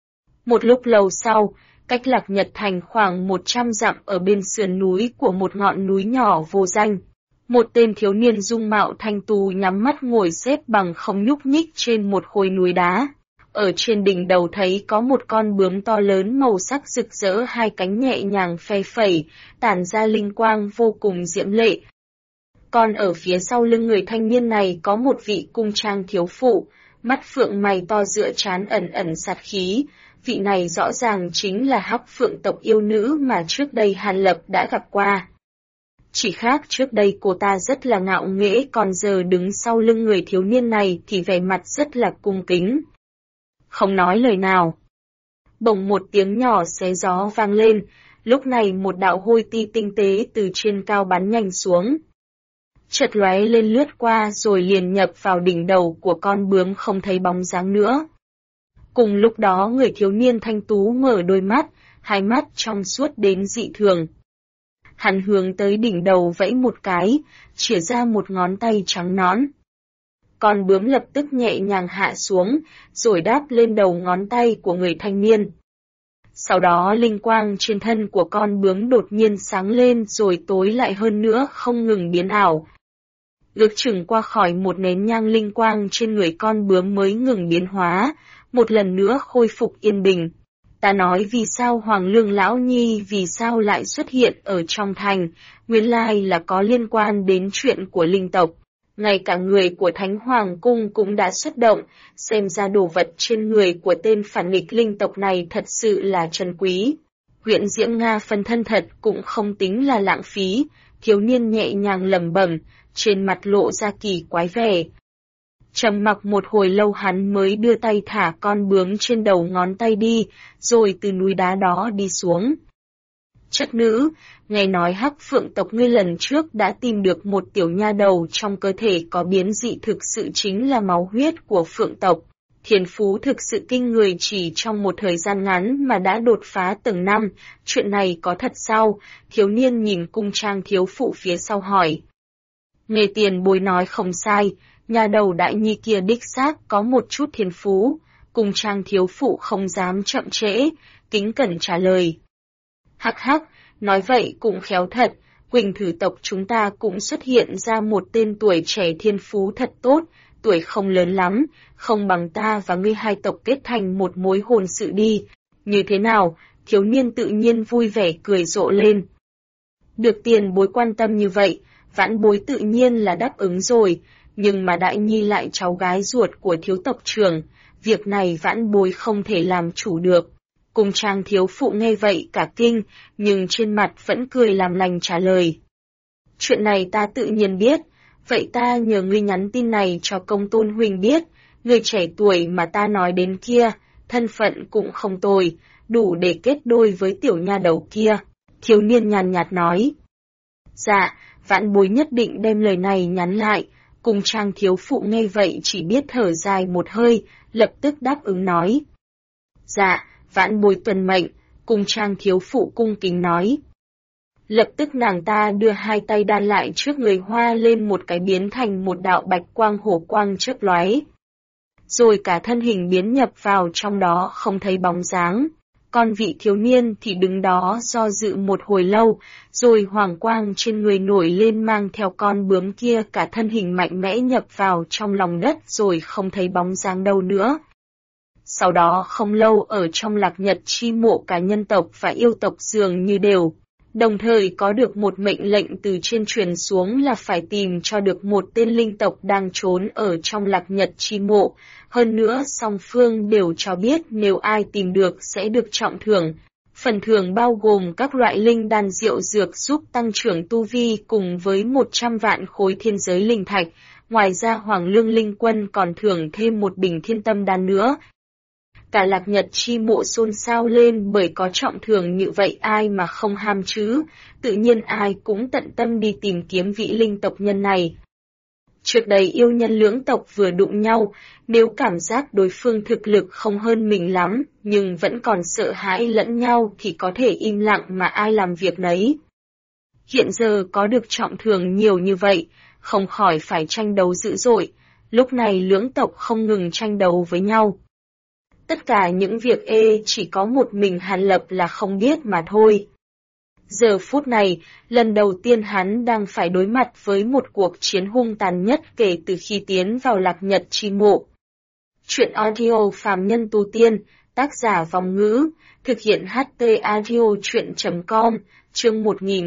Một lúc lâu sau, cách Lạc Nhật Thành khoảng 100 dặm ở bên sườn núi của một ngọn núi nhỏ vô danh. Một tên thiếu niên dung mạo thanh tú nhắm mắt ngồi xếp bằng không nhúc nhích trên một khối núi đá. Ở trên đỉnh đầu thấy có một con bướm to lớn màu sắc rực rỡ hai cánh nhẹ nhàng phe phẩy, tản ra linh quang vô cùng diễm lệ. Còn ở phía sau lưng người thanh niên này có một vị cung trang thiếu phụ, mắt phượng mày to giữa trán ẩn ẩn sát khí. Vị này rõ ràng chính là Hắc Phượng tộc yêu nữ mà trước đây Hàn Lập đã gặp qua. Chỉ khác trước đây cô ta rất là ngạo nghễ còn giờ đứng sau lưng người thiếu niên này thì vẻ mặt rất là cung kính. Không nói lời nào. Bỗng một tiếng nhỏ xé gió vang lên, lúc này một đạo hôi ti tinh tế từ trên cao bắn nhanh xuống. Chợt lóe lên lướt qua rồi liền nhập vào đỉnh đầu của con bướm không thấy bóng dáng nữa. Cùng lúc đó người thiếu niên thanh tú mở đôi mắt, hai mắt trong suốt đến dị thường. Hắn hướng tới đỉnh đầu vẫy một cái, chìa ra một ngón tay trắng nõn. Con bướm lập tức nhẹ nhàng hạ xuống, rồi đáp lên đầu ngón tay của người thanh niên. Sau đó linh quang trên thân của con bướm đột nhiên sáng lên rồi tối lại hơn nữa không ngừng biến ảo. Ước chừng qua khỏi một nén nhang linh quang trên người con bướm mới ngừng biến hóa, một lần nữa khôi phục yên bình. Ta nói vì sao Hoàng Lương Lão Nhi vì sao lại xuất hiện ở trong thành, nguyên lai là có liên quan đến chuyện của linh tộc. Ngay cả người của Thánh Hoàng Cung cũng đã xuất động, xem ra đồ vật trên người của tên phản nghịch linh tộc này thật sự là trân quý. Huyện Diễm Nga phân thân thật cũng không tính là lãng phí, thiếu niên nhẹ nhàng lẩm bẩm, trên mặt lộ ra kỳ quái vẻ. Trầm mặc một hồi lâu hắn mới đưa tay thả con bướm trên đầu ngón tay đi, rồi từ núi đá đó đi xuống. Chất nữ, nghe nói Hắc Phượng tộc ngươi lần trước đã tìm được một tiểu nha đầu trong cơ thể có biến dị, thực sự chính là máu huyết của Phượng tộc. Thiên phú thực sự kinh người, chỉ trong một thời gian ngắn mà đã đột phá tầng 5, chuyện này có thật sao? Thiếu niên nhìn cung trang thiếu phụ phía sau hỏi. Nghe tiền bối nói không sai, nhà đầu đại nhi kia đích xác có một chút thiên phú, cung trang thiếu phụ không dám chậm trễ, kính cẩn trả lời. Hắc hắc, nói vậy cũng khéo thật, Quỳnh thử tộc chúng ta cũng xuất hiện ra một tên tuổi trẻ thiên phú thật tốt, tuổi không lớn lắm, không bằng ta và ngươi hai tộc kết thành một mối hôn sự đi. Như thế nào? Thiếu niên tự nhiên vui vẻ cười rộ lên. Được tiền bối quan tâm như vậy, vãn bối tự nhiên là đáp ứng rồi, nhưng mà đại nhi lại cháu gái ruột của thiếu tộc trưởng, việc này vãn bối không thể làm chủ được. Cung trang thiếu phụ nghe vậy cả kinh, nhưng trên mặt vẫn cười làm lành trả lời. Chuyện này ta tự nhiên biết, vậy ta nhờ ngươi nhắn tin này cho công tôn huynh biết, người trẻ tuổi mà ta nói đến kia, thân phận cũng không tồi, đủ để kết đôi với tiểu nha đầu kia. Thiếu niên nhàn nhạt nói. Dạ, vãn bối nhất định đem lời này nhắn lại. Cung trang thiếu phụ nghe vậy chỉ biết thở dài một hơi, lập tức đáp ứng nói. Dạ, vãn bối tuân mệnh, cung trang thiếu phụ cung kính nói. Lập tức nàng ta đưa hai tay đan lại trước người, hoa lên một cái biến thành một đạo bạch quang hổ quang chớp lóe. Rồi cả thân hình biến nhập vào trong đó không thấy bóng dáng. Con vị thiếu niên thì đứng đó do dự một hồi lâu, rồi hoàng quang trên người nổi lên mang theo con bướm kia, cả thân hình mạnh mẽ nhập vào trong lòng đất rồi không thấy bóng dáng đâu nữa. Sau đó không lâu ở trong Lạc Nhật chi mộ, cả nhân tộc và yêu tộc dường như đều đồng thời có được một mệnh lệnh từ trên truyền xuống là phải tìm cho được một tên linh tộc đang trốn ở trong Lạc Nhật chi mộ. Hơn nữa song phương đều cho biết nếu ai tìm được sẽ được trọng thưởng. Phần thưởng bao gồm các loại linh đan diệu dược giúp tăng trưởng tu vi cùng với 100 vạn khối thiên giới linh thạch. Ngoài ra Hoàng Lương Linh Quân còn thưởng thêm một bình thiên tâm đan nữa. Cả Lạc Nhật chi mộ xôn xao lên bởi có trọng thưởng như vậy ai mà không ham chứ, tự nhiên ai cũng tận tâm đi tìm kiếm vị linh tộc nhân này. Trước đây yêu nhân lưỡng tộc vừa đụng nhau, nếu cảm giác đối phương thực lực không hơn mình lắm, nhưng vẫn còn sợ hãi lẫn nhau thì có thể im lặng mà ai làm việc nấy. Hiện giờ có được trọng thưởng nhiều như vậy, không khỏi phải tranh đấu dữ dội, lúc này lưỡng tộc không ngừng tranh đấu với nhau. Tất cả những việc chỉ có một mình Hàn Lập là không biết mà thôi. Giờ phút này, lần đầu tiên hắn đang phải đối mặt với một cuộc chiến hung tàn nhất kể từ khi tiến vào Lạc Nhật chi mộ. Chuyện audio phàm nhân tu tiên, tác giả Vòng Ngữ, thực hiện HT audio chuyện.com, chương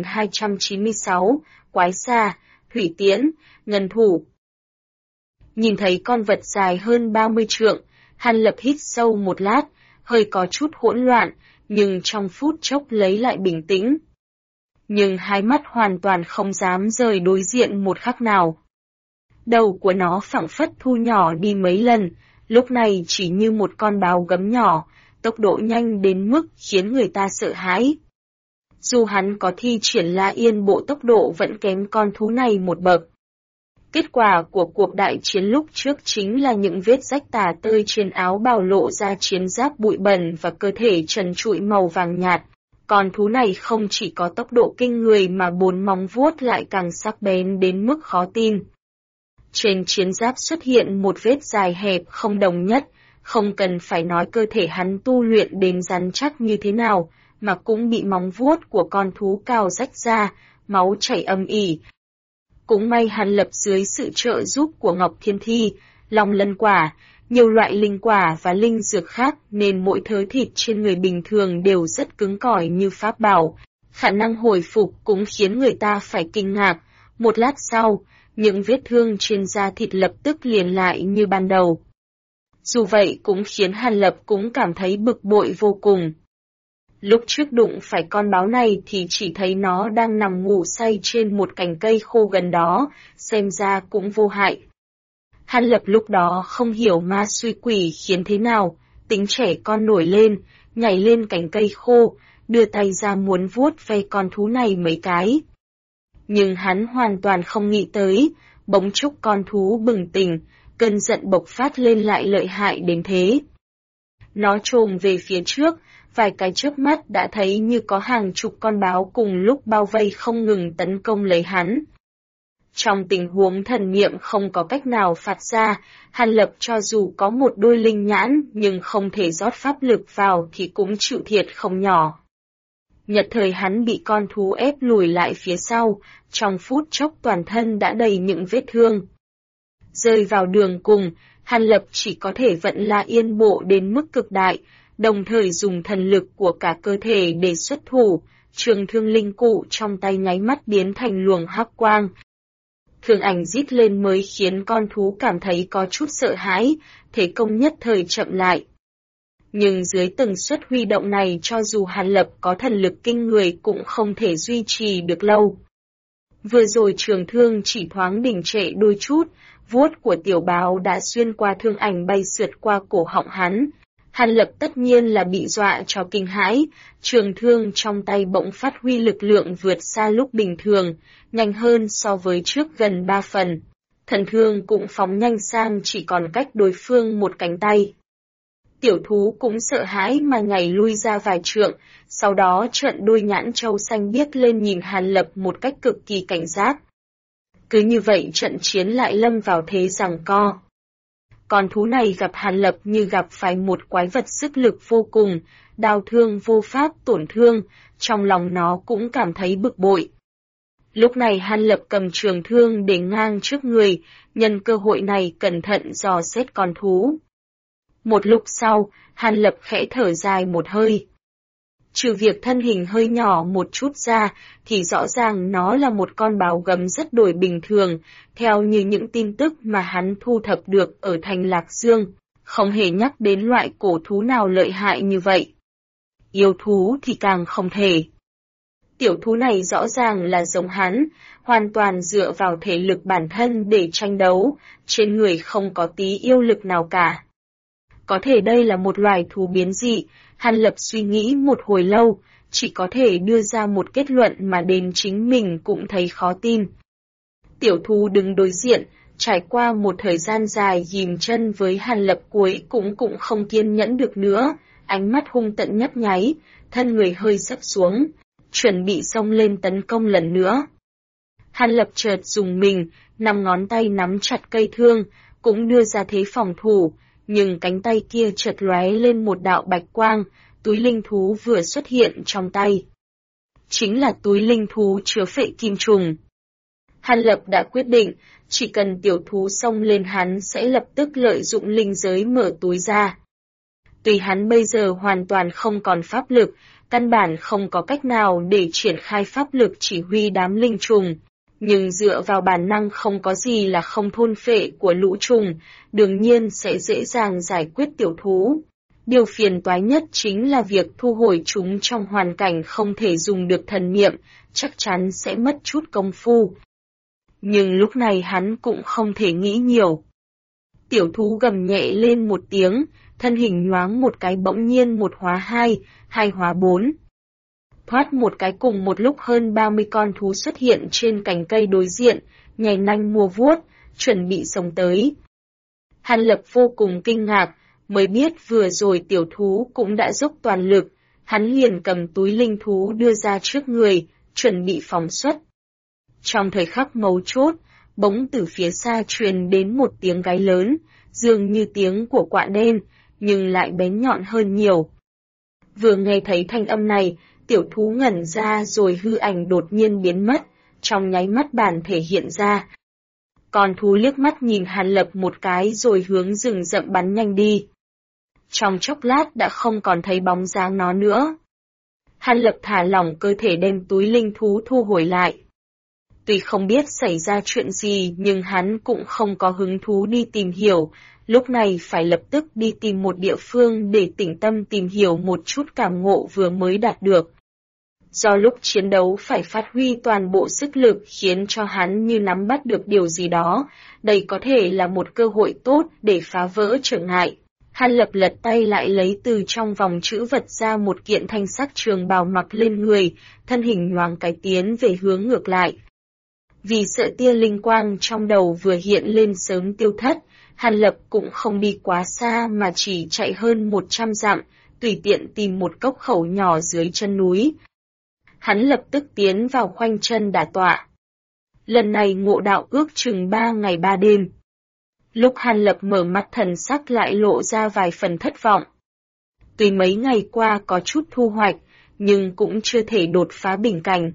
1296, Quái Xa, Thủy Tiễn, Ngân Thủ. Nhìn thấy con vật dài hơn 30 trượng, Hàn Lập hít sâu một lát, hơi có chút hỗn loạn, nhưng trong phút chốc lấy lại bình tĩnh. Nhưng hai mắt hoàn toàn không dám rời đối diện một khắc nào. Đầu của nó phảng phất thu nhỏ đi mấy lần, lúc này chỉ như một con báo gấm nhỏ, tốc độ nhanh đến mức khiến người ta sợ hãi. Dù hắn có thi triển La Yên bộ, tốc độ vẫn kém con thú này một bậc. Kết quả của cuộc đại chiến lúc trước chính là những vết rách tả tơi trên áo bào lộ ra chiến giáp bụi bẩn và cơ thể trần trụi màu vàng nhạt. Con thú này không chỉ có tốc độ kinh người mà 4 móng vuốt lại càng sắc bén đến mức khó tin. Trên chiến giáp xuất hiện một vết dài hẹp không đồng nhất, không cần phải nói cơ thể hắn tu luyện đến rắn chắc như thế nào, mà cũng bị móng vuốt của con thú cào rách ra, máu chảy âm ỉ. Cũng may Hàn Lập dưới sự trợ giúp của Ngọc Thiên Thi, Long Lân Quả, nhiều loại linh quả và linh dược khác nên mỗi thớ thịt trên người bình thường đều rất cứng cỏi như pháp bảo. Khả năng hồi phục cũng khiến người ta phải kinh ngạc. Một lát sau, những vết thương trên da thịt lập tức liền lại như ban đầu. Dù vậy cũng khiến Hàn Lập cũng cảm thấy bực bội vô cùng. Lúc trước đụng phải con báo này thì chỉ thấy nó đang nằm ngủ say trên một cành cây khô gần đó, xem ra cũng vô hại. Hàn Lập lúc đó không hiểu ma suy quỷ khiến thế nào, tính trẻ con nổi lên, nhảy lên cành cây khô, đưa tay ra muốn vuốt ve con thú này mấy cái. Nhưng hắn hoàn toàn không nghĩ tới, bỗng chốc con thú bừng tỉnh, cơn giận bộc phát lên lại lợi hại đến thế. Nó chồm về phía trước, vài cái chớp mắt đã thấy như có hàng chục con báo cùng lúc bao vây không ngừng tấn công lấy hắn. Trong tình huống thần niệm không có cách nào phạt ra, Hàn Lập cho dù có một đôi linh nhãn nhưng không thể rót pháp lực vào thì cũng chịu thiệt không nhỏ. Nhật thời hắn bị con thú ép lùi lại phía sau, trong phút chốc toàn thân đã đầy những vết thương. Rơi vào đường cùng, Hàn Lập chỉ có thể vận La Yên Bộ đến mức cực đại, đồng thời dùng thần lực của cả cơ thể để xuất thủ, trường thương linh cụ trong tay nháy mắt biến thành luồng hắc quang. Thương ảnh rít lên mới khiến con thú cảm thấy có chút sợ hãi, thế công nhất thời chậm lại. Nhưng dưới tần suất huy động này cho dù Hàn Lập có thần lực kinh người cũng không thể duy trì được lâu. Vừa rồi trường thương chỉ thoáng đình trệ đôi chút, vuốt của tiểu báo đã xuyên qua thương ảnh bay sượt qua cổ họng hắn. Hàn Lập tất nhiên là bị dọa cho kinh hãi, trường thương trong tay bỗng phát huy lực lượng vượt xa lúc bình thường, nhanh hơn so với trước gần 3 phần. Thần thương cũng phóng nhanh sang chỉ còn cách đối phương một cánh tay. Tiểu thú cũng sợ hãi mà nhảy lui ra vài trượng, sau đó trợn đôi nhãn trâu xanh biếc lên nhìn Hàn Lập một cách cực kỳ cảnh giác. Cứ như vậy trận chiến lại lâm vào thế giằng co. Con thú này gặp Hàn Lập như gặp phải một quái vật sức lực vô cùng, đao thương vô pháp tổn thương, trong lòng nó cũng cảm thấy bực bội. Lúc này Hàn Lập cầm trường thương để ngang trước người, nhân cơ hội này cẩn thận dò xét con thú. Một lúc sau, Hàn Lập khẽ thở dài một hơi. Trừ việc thân hình hơi nhỏ một chút ra, thì rõ ràng nó là một con báo gấm rất đổi bình thường, theo như những tin tức mà hắn thu thập được ở thành Lạc Dương, không hề nhắc đến loại cổ thú nào lợi hại như vậy. Yêu thú thì càng không thể. Tiểu thú này rõ ràng là giống hắn, hoàn toàn dựa vào thể lực bản thân để tranh đấu, trên người không có tí yêu lực nào cả. Có thể đây là một loài thú biến dị, Hàn Lập suy nghĩ một hồi lâu, chỉ có thể đưa ra một kết luận mà đến chính mình cũng thấy khó tin. Tiểu thú đứng đối diện, trải qua một thời gian dài ghim chân với Hàn Lập cuối cũng không kiên nhẫn được nữa, ánh mắt hung tận nhấp nháy, thân người hơi sấp xuống, chuẩn bị xông lên tấn công lần nữa. Hàn Lập chợt dùng mình, 5 ngón tay nắm chặt cây thương, cũng đưa ra thế phòng thủ, nhưng cánh tay kia chợt lóe lên một đạo bạch quang, túi linh thú vừa xuất hiện trong tay. Chính là túi linh thú chứa phệ kim trùng. Hàn Lập đã quyết định, chỉ cần tiểu thú xông lên hắn sẽ lập tức lợi dụng linh giới mở túi ra. Tuy hắn bây giờ hoàn toàn không còn pháp lực, căn bản không có cách nào để triển khai pháp lực chỉ huy đám linh trùng. Nhưng dựa vào bản năng không có gì là không thôn phệ của lũ trùng, đương nhiên sẽ dễ dàng giải quyết tiểu thú. Điều phiền toái nhất chính là việc thu hồi chúng trong hoàn cảnh không thể dùng được thần niệm, chắc chắn sẽ mất chút công phu. Nhưng lúc này hắn cũng không thể nghĩ nhiều. Tiểu thú gầm nhẹ lên một tiếng, thân hình nhoáng một cái bỗng nhiên một hóa hai, hai hóa bốn. Thoát một cái cùng một lúc hơn 30 con thú xuất hiện trên cành cây đối diện, nhảy nanh mua vuốt, chuẩn bị xông tới. Hàn Lập vô cùng kinh ngạc, mới biết vừa rồi tiểu thú cũng đã dốc toàn lực, hắn liền cầm túi linh thú đưa ra trước người, chuẩn bị phóng xuất. Trong thời khắc mấu chốt, bỗng từ phía xa truyền đến một tiếng gáy lớn, dường như tiếng của quạ đen, nhưng lại bén nhọn hơn nhiều. Vừa nghe thấy thanh âm này, tiểu thú ngẩn ra rồi hư ảnh đột nhiên biến mất, trong nháy mắt bản thể hiện ra. Con thú liếc mắt nhìn Hàn Lập một cái rồi hướng rừng rậm bắn nhanh đi. Trong chốc lát đã không còn thấy bóng dáng nó nữa. Hàn Lập thả lỏng cơ thể đem túi linh thú thu hồi lại. Tuy không biết xảy ra chuyện gì nhưng hắn cũng không có hứng thú đi tìm hiểu, lúc này phải lập tức đi tìm một địa phương để tĩnh tâm tìm hiểu một chút cảm ngộ vừa mới đạt được. Do lúc chiến đấu phải phát huy toàn bộ sức lực khiến cho hắn như nắm bắt được điều gì đó, đây có thể là một cơ hội tốt để phá vỡ trở ngại. Hàn Lập lật tay lại lấy từ trong vòng trữ vật ra một kiện thanh sắc trường bào mặc lên người, thân hình nhoáng cái tiến về hướng ngược lại. Vì sợ tia linh quang trong đầu vừa hiện lên sớm tiêu thất, Hàn Lập cũng không đi quá xa mà chỉ chạy hơn 100 dặm, tùy tiện tìm một cốc khẩu nhỏ dưới chân núi. Hắn lập tức tiến vào khoanh chân đả tọa. Lần này ngộ đạo ước chừng 3 ngày 3 đêm. Lúc Hàn Lập mở mắt thần sắc lại lộ ra vài phần thất vọng. Tuy mấy ngày qua có chút thu hoạch, nhưng cũng chưa thể đột phá bình cảnh.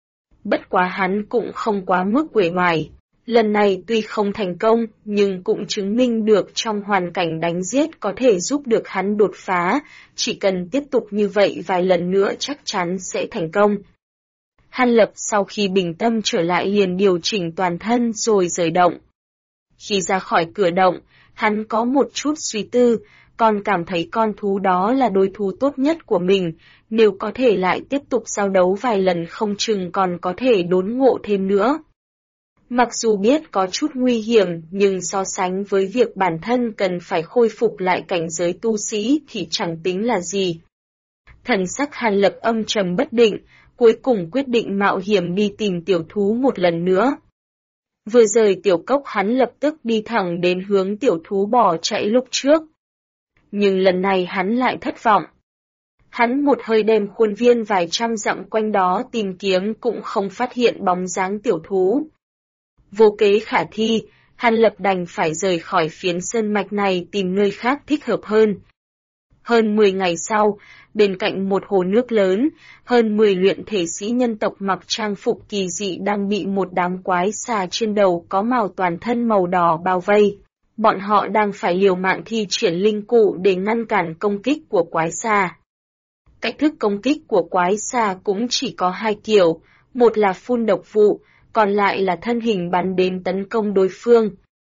Bất quá hắn cũng không quá mức uể oải. Lần này tuy không thành công, nhưng cũng chứng minh được trong hoàn cảnh đánh giết có thể giúp được hắn đột phá, chỉ cần tiếp tục như vậy vài lần nữa chắc chắn sẽ thành công. Hàn Lập sau khi bình tâm trở lại liền điều chỉnh toàn thân rồi rời động. Khi ra khỏi cửa động, hắn có một chút suy tư, còn cảm thấy con thú đó là đối thủ tốt nhất của mình, nếu có thể lại tiếp tục giao đấu vài lần không chừng còn có thể đốn ngộ thêm nữa. Mặc dù biết có chút nguy hiểm nhưng so sánh với việc bản thân cần phải khôi phục lại cảnh giới tu sĩ thì chẳng tính là gì. Thần sắc Hàn Lập âm trầm bất định, cuối cùng quyết định mạo hiểm đi tìm tiểu thú một lần nữa. Vừa rời tiểu cốc hắn lập tức đi thẳng đến hướng tiểu thú bỏ chạy lúc trước. Nhưng lần này hắn lại thất vọng. Hắn một hơi đem khuôn viên vài trăm dặm quanh đó tìm kiếm cũng không phát hiện bóng dáng tiểu thú. Vô kế khả thi, Hàn Lập đành phải rời khỏi phiến sơn mạch này tìm nơi khác thích hợp hơn. Hơn 10 ngày sau, bên cạnh một hồ nước lớn, hơn 10 luyện thể sĩ nhân tộc mặc trang phục kỳ dị đang bị một đám quái xà trên đầu có màu toàn thân màu đỏ bao vây. Bọn họ đang phải liều mạng thi triển linh cụ để ngăn cản công kích của quái xà. Cách thức công kích của quái xà cũng chỉ có hai kiểu, một là phun độc vụ, còn lại là thân hình bắn đến tấn công đối phương.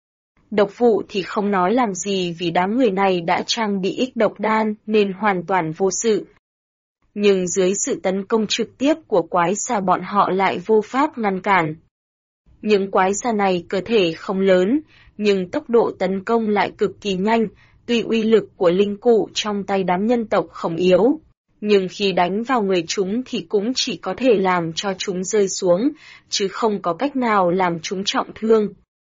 Độc vụ thì không nói làm gì vì đám người này đã trang bị ích độc đan nên hoàn toàn vô sự. Nhưng dưới sự tấn công trực tiếp của quái xà bọn họ lại vô pháp ngăn cản. Những quái xà này cơ thể không lớn, nhưng tốc độ tấn công lại cực kỳ nhanh, tuy uy lực của linh cụ trong tay đám nhân tộc không yếu. Nhưng khi đánh vào người chúng thì cũng chỉ có thể làm cho chúng rơi xuống, chứ không có cách nào làm chúng trọng thương.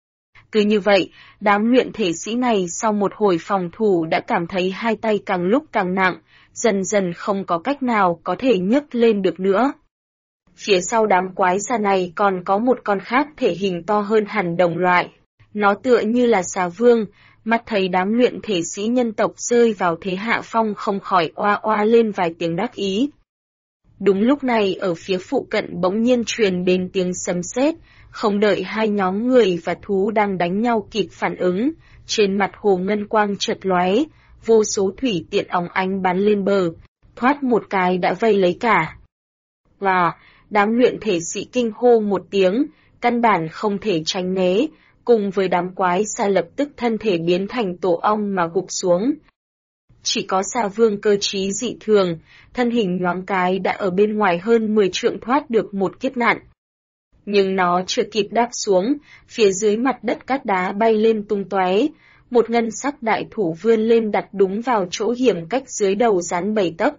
Cứ như vậy, đám luyện thể sĩ này sau một hồi phòng thủ đã cảm thấy hai tay càng lúc càng nặng, dần dần không có cách nào có thể nhấc lên được nữa. Phía sau đám quái xà này còn có một con khác thể hình to hơn hẳn đồng loại. Nó tựa như là xà vương, mắt thấy đám luyện thể sĩ nhân tộc rơi vào thế hạ phong không khỏi oa oa lên vài tiếng đắc ý. Đúng lúc này ở phía phụ cận bỗng nhiên truyền đến tiếng sấm sét, không đợi hai nhóm người và thú đang đánh nhau kịp phản ứng, trên mặt hồ ngân quang chợt lóe, vô số thủy tiện óng ánh bắn lên bờ, thoát một cái đã vây lấy cả. Và đám luyện thể sĩ kinh hô một tiếng, căn bản không thể tránh né, cùng với đám quái xà lập tức thân thể biến thành tổ ong mà gục xuống. Chỉ có xà vương cơ trí dị thường, thân hình nhoáng cái đã ở bên ngoài hơn 10 trượng thoát được một kiếp nạn. Nhưng nó chưa kịp đáp xuống, phía dưới mặt đất cát đá bay lên tung tóe, một ngân sắc đại thủ vươn lên đặt đúng vào chỗ hiểm cách dưới đầu rắn 7 tấc.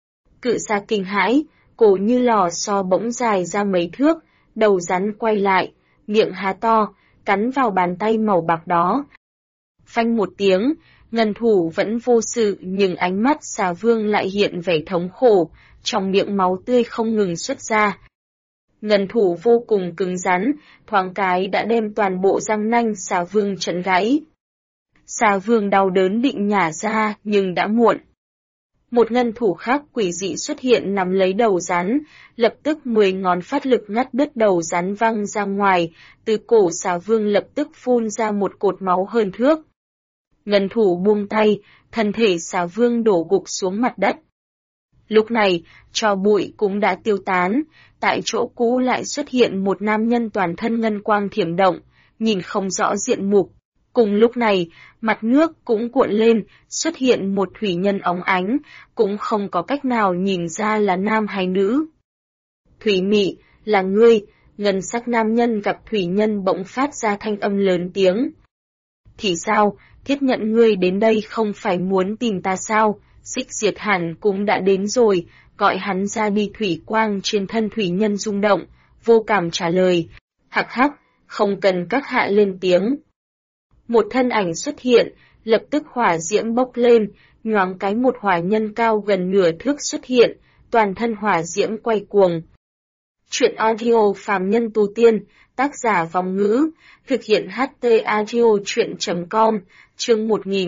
Cự xà kinh hãi, cổ như lò xo bỗng dài ra mấy thước, đầu rắn quay lại, miệng há to, cắn vào bàn tay màu bạc đó. Phanh một tiếng, ngân thủ vẫn vô sự nhưng ánh mắt xà vương lại hiện vẻ thống khổ, trong miệng máu tươi không ngừng xuất ra. Ngân thủ vô cùng cứng rắn, thoáng cái đã đem toàn bộ răng nanh xà vương chấn gãy. Xà vương đau đớn định nhả ra nhưng đã muộn. Một ngân thủ khác quỷ dị xuất hiện nắm lấy đầu rắn, lập tức 10 ngón phát lực ngắt đứt đầu rắn văng ra ngoài, từ cổ xà vương lập tức phun ra một cột máu hơn thước. Ngân thủ buông tay, thân thể xà vương đổ gục xuống mặt đất. Lúc này, tro bụi cũng đã tiêu tán, tại chỗ cũ lại xuất hiện một nam nhân toàn thân ngân quang thiểm động, nhìn không rõ diện mục. Cùng lúc này, mặt nước cũng cuộn lên, xuất hiện một thủy nhân óng ánh, cũng không có cách nào nhìn ra là nam hay nữ. Thủy Mị, là ngươi, ngân sắc nam nhân gặp thủy nhân bỗng phát ra thanh âm lớn tiếng. Thì sao, Thiết Nhận ngươi đến đây không phải muốn tìm ta sao, Xích Diệt hẳn cũng đã đến rồi, gọi hắn ra đi. Thủy quang trên thân thủy nhân rung động, vô cảm trả lời, hắc hắc, không cần các hạ lên tiếng. Một thân ảnh xuất hiện, lập tức hỏa diễm bốc lên, nhoáng cái một hỏa nhân cao gần nửa thước xuất hiện, toàn thân hỏa diễm quay cuồng. Truyện audio phàm nhân tu tiên, tác giả Vong Ngữ, thực hiện HT audio truyện.com, chương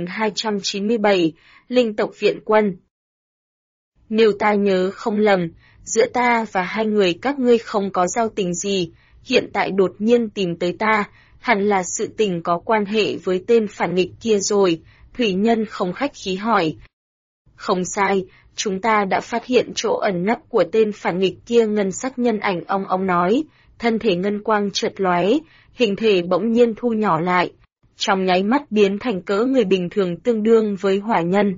1297, Linh tộc viện quân. Nếu ta nhớ không lầm, giữa ta và hai người các ngươi không có giao tình gì, hiện tại đột nhiên tìm tới ta, hẳn là sự tình có quan hệ với tên phản nghịch kia rồi, thủy nhân không khách khí hỏi. Không sai, chúng ta đã phát hiện chỗ ẩn nấp của tên phản nghịch kia. Ngân sắc nhân ảnh ong nói, thân thể ngân quang chợt lóe, hình thể bỗng nhiên thu nhỏ lại, trong nháy mắt biến thành cỡ người bình thường tương đương với hỏa nhân.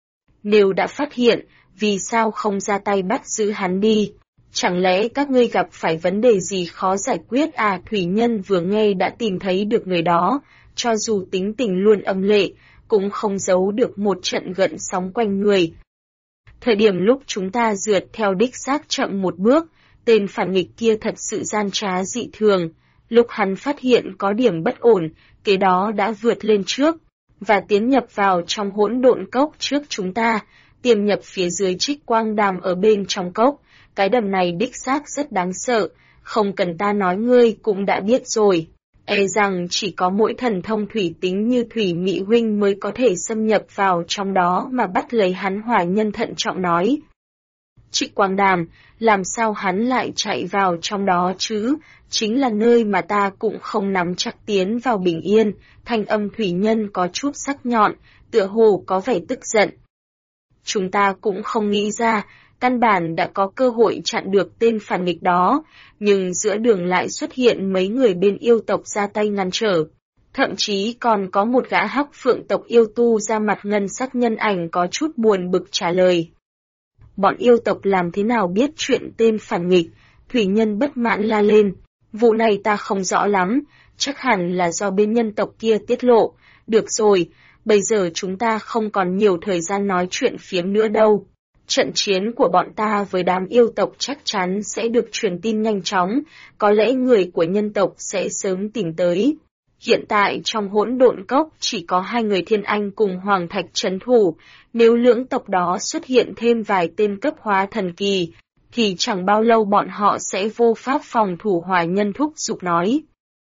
Nếu đã phát hiện, vì sao không ra tay bắt giữ hắn đi? Chẳng lẽ các ngươi gặp phải vấn đề gì khó giải quyết à? Thủy nhân vừa nghe đã tìm thấy được người đó, cho dù tính tình luôn âm lệ, cũng không giấu được một trận gợn sóng quanh người. Thời điểm lúc chúng ta rượt theo đích xác chậm một bước, tên phản nghịch kia thật sự gian trá dị thường. Lúc hắn phát hiện có điểm bất ổn, kế đó đã vượt lên trước, và tiến nhập vào trong hỗn độn cốc trước chúng ta, tiềm nhập phía dưới trích quang đàm ở bên trong cốc. Cái đầm này đích xác rất đáng sợ, không cần ta nói ngươi cũng đã biết rồi. E rằng chỉ có mỗi thần thông thủy tính như Thủy Mị huynh mới có thể xâm nhập vào trong đó mà bắt lấy hắn. Hỏa nhân thận trọng nói. Trích quang đàm, làm sao hắn lại chạy vào trong đó chứ, chính là nơi mà ta cũng không nắm chắc tiến vào bình yên. Thanh âm thủy nhân có chút sắc nhọn, tựa hồ có vẻ tức giận. Chúng ta cũng không nghĩ ra, căn bản đã có cơ hội chặn được tên phản nghịch đó, nhưng giữa đường lại xuất hiện mấy người bên yêu tộc ra tay ngăn trở. Thậm chí còn có một gã hắc phượng tộc yêu tu ra mặt. Ngân sắc nhân ảnh có chút buồn bực trả lời. Bọn yêu tộc làm thế nào biết chuyện tên phản nghịch? Thủy nhân bất mãn la lên. Vụ này ta không rõ lắm, chắc hẳn là do bên nhân tộc kia tiết lộ. Được rồi, bây giờ chúng ta không còn nhiều thời gian nói chuyện phiếm nữa đâu. Trận chiến của bọn ta với đám yêu tộc chắc chắn sẽ được truyền tin nhanh chóng, có lẽ người của nhân tộc sẽ sớm tìm tới. Hiện tại trong hỗn độn cốc chỉ có 2 người Thiên Anh cùng Hoàng Thạch trấn thủ, nếu lưỡng tộc đó xuất hiện thêm vài tên cấp hóa thần kỳ, thì chẳng bao lâu bọn họ sẽ vô pháp phòng thủ. Hỏa nhân thúc giục nói.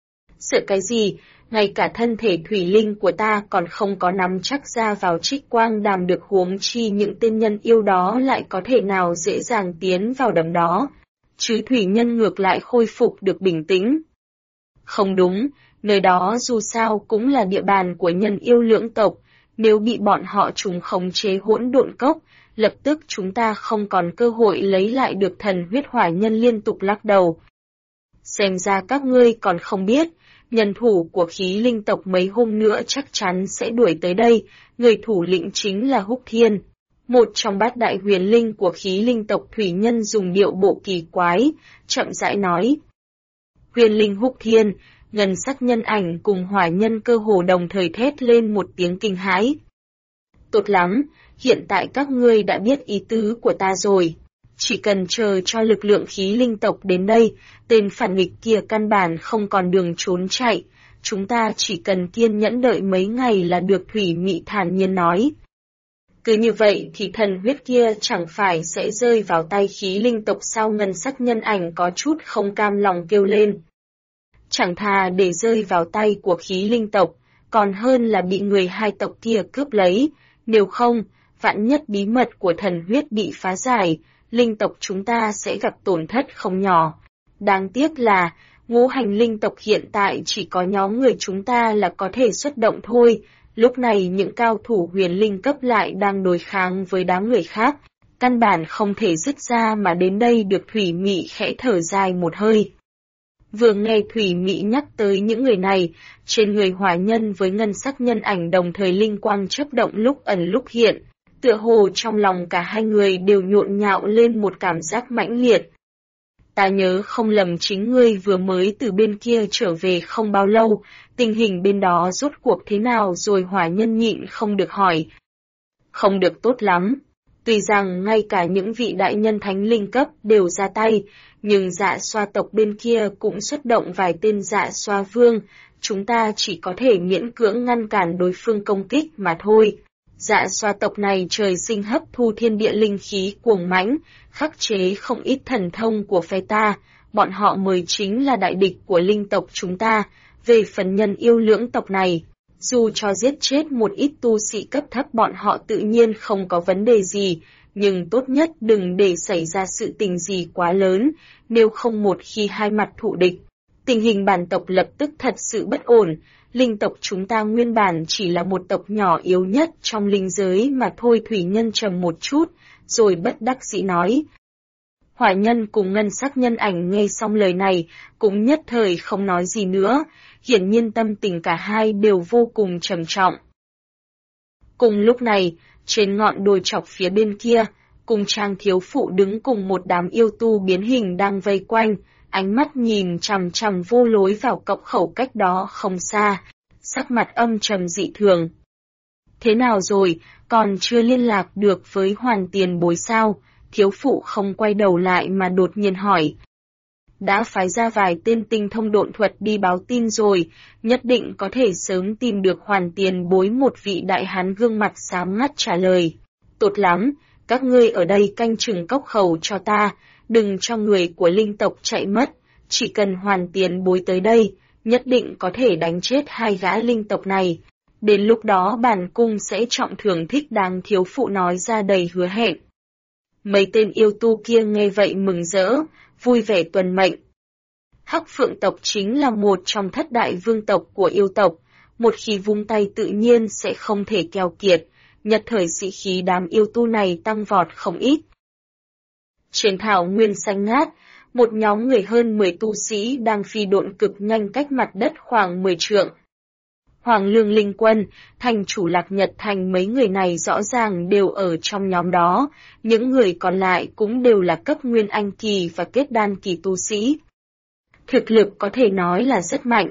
Sợ cái gì, ngay cả thân thể thủy linh của ta còn không có nắm chắc ra vào trích quang đàm được, huống chi những tên nhân yêu đó lại có thể nào dễ dàng tiến vào đầm đó, chứ thủy nhân ngược lại khôi phục được bình tĩnh. Không đúng, nơi đó dù sao cũng là địa bàn của nhân yêu lưỡng tộc, nếu bị bọn họ trùng khống chế hỗn độn cốc, lập tức chúng ta không còn cơ hội lấy lại được thần huyết. Hỏa nhân liên tục lắc đầu. Xem ra các ngươi còn không biết, nhân thủ của khí linh tộc mấy hôm nữa chắc chắn sẽ đuổi tới đây, người thủ lĩnh chính là Húc Thiên, một trong 8 đại huyền linh của khí linh tộc. Thủy nhân dùng điệu bộ kỳ quái, chậm rãi nói. Huyền linh Húc Thiên, ngân sắc nhân ảnh cùng hỏa nhân cơ hồ đồng thời thét lên một tiếng kinh hãi. Tốt lắm, hiện tại các ngươi đã biết ý tứ của ta rồi. Chỉ cần chờ cho lực lượng khí linh tộc đến đây, tên phản nghịch kia căn bản không còn đường trốn chạy, chúng ta chỉ cần kiên nhẫn đợi mấy ngày là được. Thủy Mị thản nhiên nói. Cứ như vậy thì thần huyết kia chẳng phải sẽ rơi vào tay khí linh tộc sao? Ngân sắc nhân ảnh có chút không cam lòng kêu lên. Chẳng thà để rơi vào tay của khí linh tộc, còn hơn là bị người hai tộc kia cướp lấy, nếu không, vạn nhất bí mật của thần huyết bị phá giải, linh tộc chúng ta sẽ gặp tổn thất không nhỏ. Đáng tiếc là, ngũ hành linh tộc hiện tại chỉ có nhóm người chúng ta là có thể xuất động thôi, lúc này những cao thủ huyền linh cấp lại đang đối kháng với đám người khác, căn bản không thể dứt ra mà đến đây được Thủy Mị khẽ thở dài một hơi. Vừa nghe Thủy Mị nhắc tới những người này, trên người hỏa nhân với ngân sắc nhân ảnh đồng thời linh quang chớp động lúc ẩn lúc hiện, tựa hồ trong lòng cả hai người đều nhộn nhạo lên một cảm giác mãnh liệt. Ta nhớ không lầm chính ngươi vừa mới từ bên kia trở về không bao lâu, tình hình bên đó rốt cuộc thế nào rồi hỏa nhân nhịn không được hỏi. Không được tốt lắm. Tuy rằng ngay cả những vị đại nhân thánh linh cấp đều ra tay, nhưng dạ xoa tộc bên kia cũng xuất động vài tên dạ xoa vương, chúng ta chỉ có thể miễn cưỡng ngăn cản đối phương công kích mà thôi. Dạ xoa tộc này trời sinh hấp thu thiên địa linh khí cuồng mãnh, khắc chế không ít thần thông của phe ta, bọn họ mới chính là đại địch của linh tộc chúng ta. Về phần nhân yêu lưỡng tộc này, dù cho giết chết một ít tu sĩ cấp thấp bọn họ tự nhiên không có vấn đề gì, nhưng tốt nhất đừng để xảy ra sự tình gì quá lớn, nếu không một khi hai mặt thù địch. Tình hình bản tộc lập tức thật sự bất ổn, linh tộc chúng ta nguyên bản chỉ là một tộc nhỏ yếu nhất trong linh giới mà thôi. Thủy Nhân trầm một chút, rồi bất đắc dĩ nói. Hỏa nhân cùng ngân sắc nhân ảnh nghe xong lời này, cũng nhất thời không nói gì nữa, hiển nhiên tâm tình cả hai đều vô cùng trầm trọng. Cùng lúc này, trên ngọn đồi chọc phía bên kia, cùng Trang thiếu phụ đứng cùng một đám yêu tu biến hình đang vây quanh, ánh mắt nhìn chằm chằm vô lối vào cọc khẩu cách đó không xa, sắc mặt âm trầm dị thường. Thế nào rồi, còn chưa liên lạc được với Hoàn Tiền Bối sao? Thiếu phụ không quay đầu lại mà đột nhiên hỏi. Đã phái ra vài tên tinh thông độn thuật đi báo tin rồi, nhất định có thể sớm tìm được Hoàn Tiền Bối. Một vị đại hán gương mặt xám ngắt trả lời. Tốt lắm, các ngươi ở đây canh chừng cốc khẩu cho ta, đừng cho người của linh tộc chạy mất, chỉ cần Hoàn Tiền Bối tới đây, nhất định có thể đánh chết hai gã linh tộc này. Đến lúc đó bản cung sẽ trọng thưởng thích đáng, thiếu phụ nói ra đầy hứa hẹn. Mấy tên yêu tu kia nghe vậy mừng rỡ, vui vẻ tuân mệnh. Hắc Phượng tộc chính là một trong thất đại vương tộc của yêu tộc, một khi vung tay tự nhiên sẽ không thể keo kiệt, nhất thời sĩ khí đám yêu tu này tăng vọt không ít. Trên thảo nguyên xanh ngát, một nhóm người hơn 10 tu sĩ đang phi độn cực nhanh cách mặt đất khoảng 10 trượng. Hoàng Lương Linh Quân, thành chủ Lạc Nhật Thành, mấy người này rõ ràng đều ở trong nhóm đó, những người còn lại cũng đều là cấp Nguyên Anh kỳ và kết đan kỳ tu sĩ. Thực lực có thể nói là rất mạnh.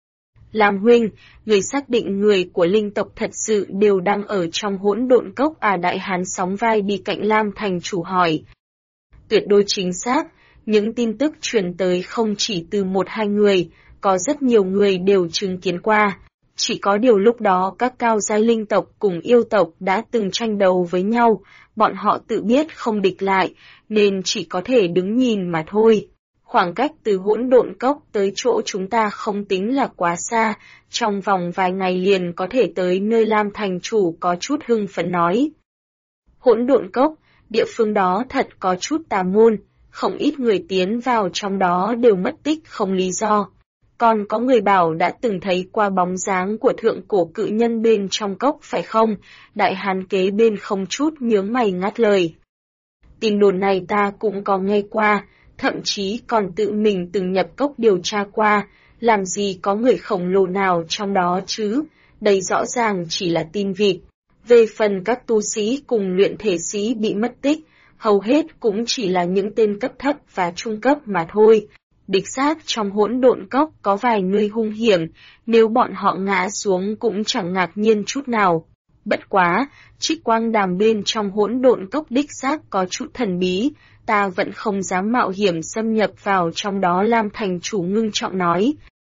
Lam huynh, người xác định người của linh tộc thật sự đều đang ở trong hỗn độn cốc à? Đại hán sóng vai đi cạnh Lam thành chủ hỏi. Tuyệt đối chính xác, những tin tức truyền tới không chỉ từ một hai người, có rất nhiều người đều chứng kiến qua. Chỉ có điều lúc đó các cao giai linh tộc cùng yêu tộc đã từng tranh đấu với nhau, bọn họ tự biết không địch lại, nên chỉ có thể đứng nhìn mà thôi. Khoảng cách từ hỗn độn cốc tới chỗ chúng ta không tính là quá xa, trong vòng vài ngày liền có thể tới nơi. Lam thành chủ có chút hưng phấn nói. Hỗn độn cốc, địa phương đó thật có chút tà môn, không ít người tiến vào trong đó đều mất tích không lý do. Còn có người bảo đã từng thấy qua bóng dáng của thượng cổ cự nhân bên trong cốc phải không? Đại hán kế bên không chút nhướng mày ngắt lời. Tin đồn này ta cũng có nghe qua, thậm chí còn tự mình từng nhập cốc điều tra qua, làm gì có người khổng lồ nào trong đó chứ, đây rõ ràng chỉ là tin vịt. Về phần các tu sĩ cùng luyện thể sĩ bị mất tích, hầu hết cũng chỉ là những tên cấp thấp và trung cấp mà thôi. Đích xác trong hỗn độn cốc có vài nơi hung hiểm, nếu bọn họ ngã xuống cũng chẳng ngạc nhiên chút nào. Bất quá, trích quang đàm bên trong hỗn độn cốc đích xác có chút thần bí, ta vẫn không dám mạo hiểm xâm nhập vào trong đó. Lam thành chủ ngưng trọng nói.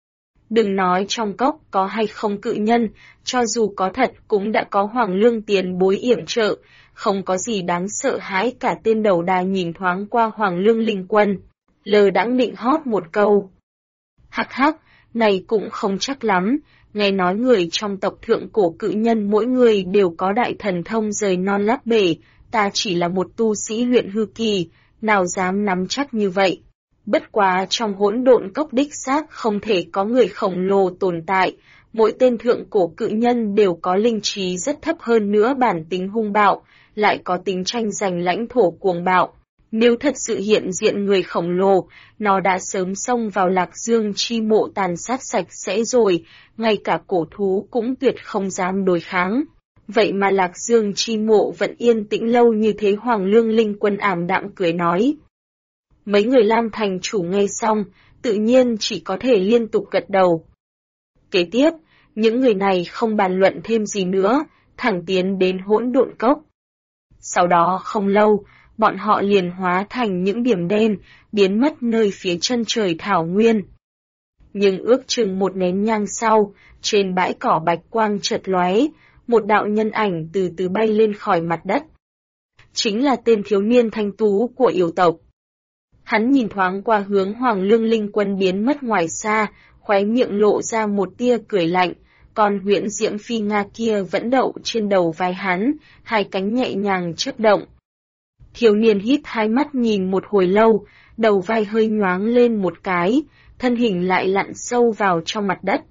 Đừng nói trong cốc có hay không cự nhân, cho dù có thật cũng đã có Hoàng Lương tiền bối yểm trợ, không có gì đáng sợ hãi cả. Tên đầu đà nhìn thoáng qua Hoàng Lương Linh Quân, lờ đãng định hót một câu. Hắc hắc, này cũng không chắc lắm, Nghe nói người trong tộc thượng cổ cự nhân mỗi người đều có đại thần thông rời non lấp bể, ta chỉ là một tu sĩ luyện hư kỳ, nào dám nắm chắc như vậy. Bất quá trong hỗn độn cốc đích xác không thể có người khổng lồ tồn tại, mỗi tên thượng cổ cự nhân đều có linh trí rất thấp, hơn nữa bản tính hung bạo, lại có tính tranh giành lãnh thổ cuồng bạo. Nếu thật sự hiện diện người khổng lồ, nó đã sớm xông vào Lạc Dương chi mộ tàn sát sạch sẽ rồi, ngay cả cổ thú cũng tuyệt không dám đối kháng. Vậy mà Lạc Dương chi mộ vẫn yên tĩnh lâu như thế. Hoàng Lương Linh Quân ảm đạm cười nói. Mấy người Lam thành chủ nghe xong, tự nhiên chỉ có thể liên tục gật đầu. Kế tiếp, những người này không bàn luận thêm gì nữa, thẳng tiến đến hỗn độn cốc. Sau đó không lâu, bọn họ liền hóa thành những điểm đen, biến mất nơi phía chân trời thảo nguyên. Nhưng ước chừng một nén nhang sau, trên bãi cỏ bạch quang chợt lóe, một đạo nhân ảnh từ từ bay lên khỏi mặt đất. Chính là tên thiếu niên thanh tú của yêu tộc. Hắn nhìn thoáng qua hướng Hoàng Lương Linh Quân biến mất ngoài xa, khóe miệng lộ ra một tia cười lạnh, còn huyễn diễm phi nga kia vẫn đậu trên đầu vai hắn, hai cánh nhẹ nhàng chớp động. Thiếu niên hít hai mắt nhìn một hồi lâu, đầu vai hơi nhoáng lên một cái, thân hình lại lặn sâu vào trong mặt đất.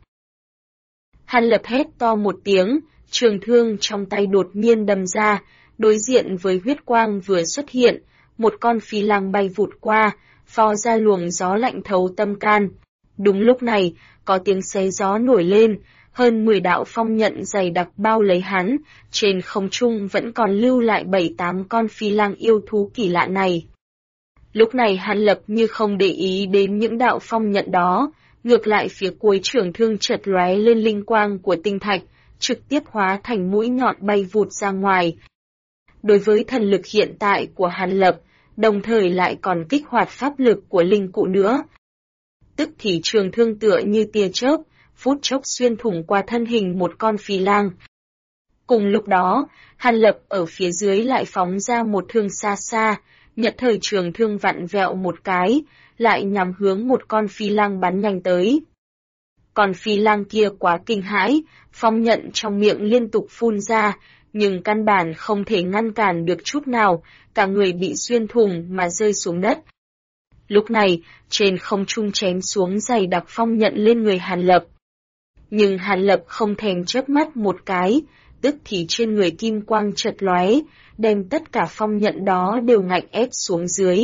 Hàn Lập hét to một tiếng, trường thương trong tay đột nhiên đâm ra, đối diện với huyết quang vừa xuất hiện, một con phi lang bay vụt qua, phò ra luồng gió lạnh thấu tâm can. Đúng lúc này, có tiếng xé gió nổi lên, hơn 10 đạo phong nhận dày đặc bao lấy hắn, trên không trung vẫn còn lưu lại 7-8 con phi lang yêu thú kỳ lạ này. Lúc này Hàn Lập như không để ý đến những đạo phong nhận đó, ngược lại phía cuối trường thương chợt lóe lên linh quang của tinh thạch, trực tiếp hóa thành mũi nhọn bay vụt ra ngoài. Đối với thần lực hiện tại của Hàn Lập, đồng thời lại còn kích hoạt pháp lực của linh cụ nữa. Tức thì trường thương tựa như tia chớp, phút chốc xuyên thủng qua thân hình một con phi lang. Cùng lúc đó, Hàn Lập ở phía dưới lại phóng ra một thương xa xa, nhật thời trường thương vặn vẹo một cái, lại nhằm hướng một con phi lang bắn nhanh tới. Còn phi lang kia quá kinh hãi, phong nhận trong miệng liên tục phun ra, nhưng căn bản không thể ngăn cản được chút nào, cả người bị xuyên thủng mà rơi xuống đất. Lúc này, trên không trung chém xuống dày đặc phong nhận lên người Hàn Lập. Nhưng Hàn Lập không thèm chớp mắt một cái, tức thì trên người kim quang chợt lóe, đem tất cả phong nhận đó đều ngạnh ép xuống dưới.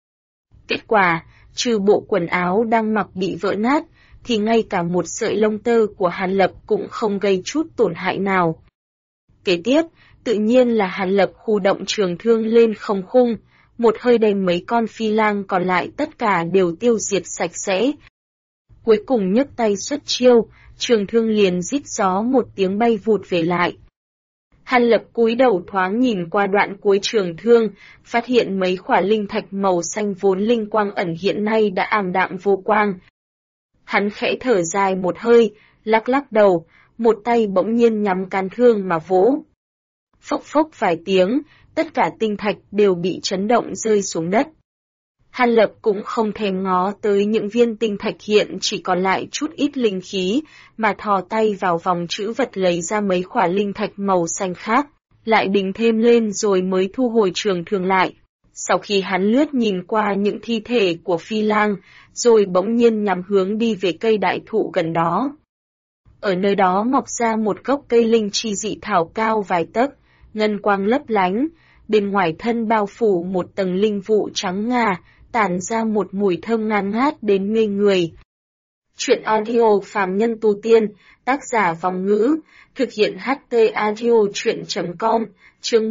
Kết quả, trừ bộ quần áo đang mặc bị vỡ nát, thì ngay cả một sợi lông tơ của Hàn Lập cũng không gây chút tổn hại nào. Kế tiếp, tự nhiên là Hàn Lập khu động trường thương lên không khung, một hơi đem mấy con phi lang còn lại tất cả đều tiêu diệt sạch sẽ. Cuối cùng nhấc tay xuất chiêu, trường thương liền rít gió một tiếng bay vụt về lại. Hàn Lập cúi đầu thoáng nhìn qua đoạn cuối trường thương, phát hiện mấy khỏa linh thạch màu xanh vốn linh quang ẩn hiện nay đã ảm đạm vô quang. Hắn khẽ thở dài một hơi, lắc lắc đầu, một tay bỗng nhiên nhắm cán thương mà vỗ. Phốc phốc vài tiếng, tất cả tinh thạch đều bị chấn động rơi xuống đất. Hàn Lập cũng không thèm ngó tới những viên tinh thạch hiện chỉ còn lại chút ít linh khí, mà thò tay vào vòng trữ vật lấy ra mấy khỏa linh thạch màu xanh khác, lại đính thêm lên rồi mới thu hồi trường thương lại. Sau khi hắn lướt nhìn qua những thi thể của phi lang, rồi bỗng nhiên nhắm hướng đi về cây đại thụ gần đó. Ở nơi đó mọc ra một gốc cây linh chi dị thảo cao vài tấc, ngân quang lấp lánh, bên ngoài thân bao phủ một tầng linh vụ trắng ngà, tản ra một mùi thơm ngát ngát đến mê người. Chuyện audio phàm nhân tu tiên, tác giả Vòng Ngữ, thực hiện HT audio chuyện.com, chương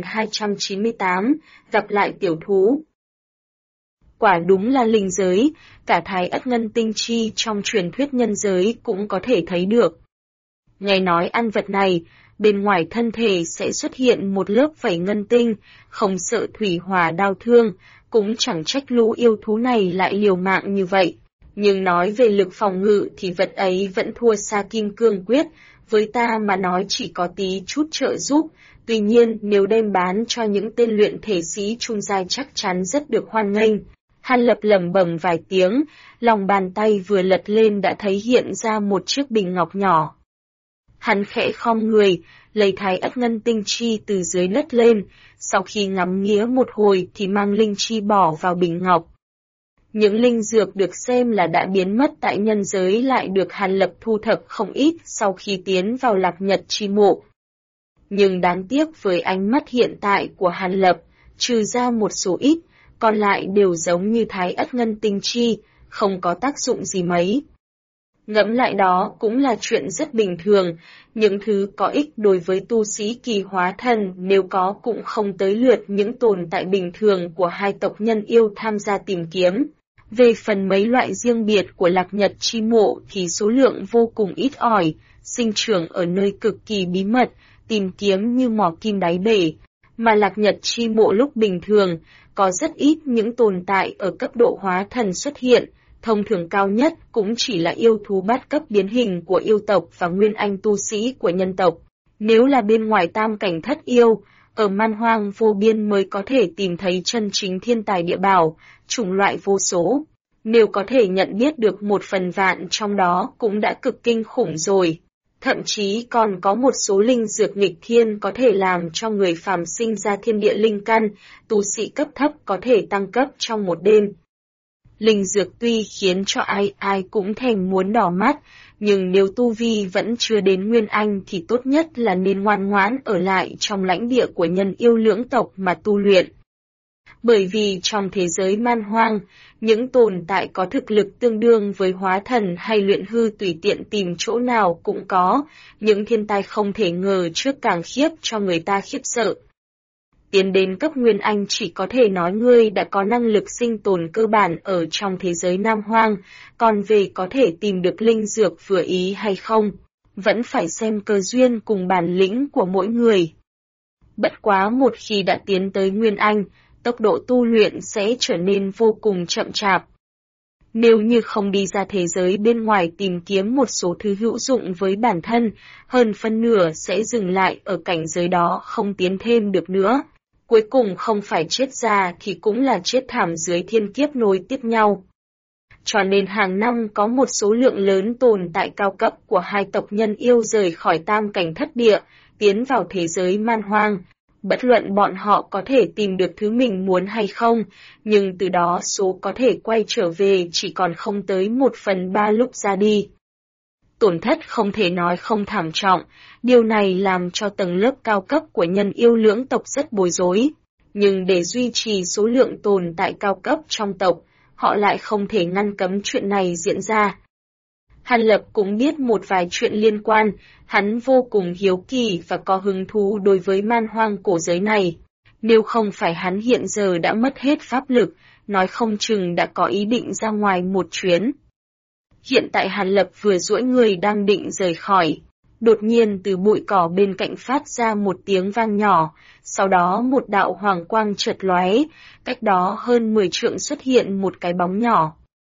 1298, gặp lại tiểu thú. Quả đúng là linh giới, cả thái ất ngân tinh chi trong truyền thuyết nhân giới cũng có thể thấy được. Nghe nói ăn vật này, bên ngoài thân thể sẽ xuất hiện một lớp vảy ngân tinh, không sợ thủy hỏa đau thương, cũng chẳng trách lũ yêu thú này lại liều mạng như vậy. Nhưng nói về lực phòng ngự thì vật ấy vẫn thua xa kim cương quyết, với ta mà nói chỉ có tí chút trợ giúp, tuy nhiên nếu đem bán cho những tên luyện thể sĩ trung giai chắc chắn rất được hoan nghênh. Hàn Lập lẩm bẩm vài tiếng, lòng bàn tay vừa lật lên đã thấy hiện ra một chiếc bình ngọc nhỏ, Hắn khẽ khom người, lấy thái ất ngân tinh chi từ dưới đất lên, sau khi ngắm nghía một hồi thì mang linh chi bỏ vào bình ngọc. Những linh dược được xem là đã biến mất tại nhân giới lại được Hàn Lập thu thập không ít sau khi tiến vào Lạc Nhật chi mộ. Nhưng đáng tiếc với ánh mắt hiện tại của Hàn Lập, trừ ra một số ít, còn lại đều giống như thái ất ngân tinh chi, không có tác dụng gì mấy. Ngẫm lại đó cũng là chuyện rất bình thường, những thứ có ích đối với tu sĩ kỳ hóa thần nếu có cũng không tới lượt những tồn tại bình thường của hai tộc nhân yêu tham gia tìm kiếm. Về phần mấy loại riêng biệt của Lạc Nhật chi mộ thì số lượng vô cùng ít ỏi, sinh trưởng ở nơi cực kỳ bí mật, tìm kiếm như mỏ kim đáy bể. Mà Lạc Nhật chi mộ lúc bình thường, có rất ít những tồn tại ở cấp độ hóa thần xuất hiện, thông thường cao nhất cũng chỉ là yêu thú bát cấp biến hình của yêu tộc và nguyên anh tu sĩ của nhân tộc. Nếu là bên ngoài tam cảnh thất yêu, ở man hoang vô biên mới có thể tìm thấy chân chính thiên tài địa bảo, chủng loại vô số. Nếu có thể nhận biết được 1/1000 trong đó cũng đã cực kinh khủng rồi. Thậm chí còn có một số linh dược nghịch thiên có thể làm cho người phàm sinh ra thiên địa linh căn, tu sĩ cấp thấp có thể tăng cấp trong một đêm. Linh dược tuy khiến cho ai ai cũng thèm muốn đỏ mắt, nhưng nếu tu vi vẫn chưa đến nguyên anh thì tốt nhất là nên ngoan ngoãn ở lại trong lãnh địa của nhân yêu lưỡng tộc mà tu luyện. Bởi vì trong thế giới man hoang, những tồn tại có thực lực tương đương với hóa thần hay luyện hư tùy tiện tìm chỗ nào cũng có, những thiên tai không thể ngờ trước càng khiếp cho người ta khiếp sợ. Tiến đến cấp nguyên anh chỉ có thể nói ngươi đã có năng lực sinh tồn cơ bản ở trong thế giới nam hoang, còn về có thể tìm được linh dược vừa ý hay không, vẫn phải xem cơ duyên cùng bản lĩnh của mỗi người. Bất quá một khi đã tiến tới nguyên anh, tốc độ tu luyện sẽ trở nên vô cùng chậm chạp. Nếu như không đi ra thế giới bên ngoài tìm kiếm một số thứ hữu dụng với bản thân, hơn phân nửa sẽ dừng lại ở cảnh giới đó không tiến thêm được nữa. Cuối cùng không phải chết già thì cũng là chết thảm dưới thiên kiếp nối tiếp nhau. Cho nên hàng năm có một số lượng lớn tồn tại cao cấp của hai tộc nhân yêu rời khỏi tam cảnh thất địa, tiến vào thế giới man hoang. Bất luận bọn họ có thể tìm được thứ mình muốn hay không, nhưng từ đó số có thể quay trở về chỉ còn không tới 1/3 lúc ra đi. Tổn thất không thể nói không thảm trọng, điều này làm cho tầng lớp cao cấp của nhân yêu lưỡng tộc rất bối rối. Nhưng để duy trì số lượng tồn tại cao cấp trong tộc, họ lại không thể ngăn cấm chuyện này diễn ra. Hàn Lập cũng biết một vài chuyện liên quan, hắn vô cùng hiếu kỳ và có hứng thú đối với man hoang cổ giới này. Nếu không phải hắn hiện giờ đã mất hết pháp lực, nói không chừng đã có ý định ra ngoài một chuyến. Hiện tại Hàn Lập vừa duỗi người đang định rời khỏi. Đột nhiên từ bụi cỏ bên cạnh phát ra một tiếng vang nhỏ, sau đó một đạo hoàng quang chợt lóe, cách đó hơn 10 trượng xuất hiện một cái bóng nhỏ.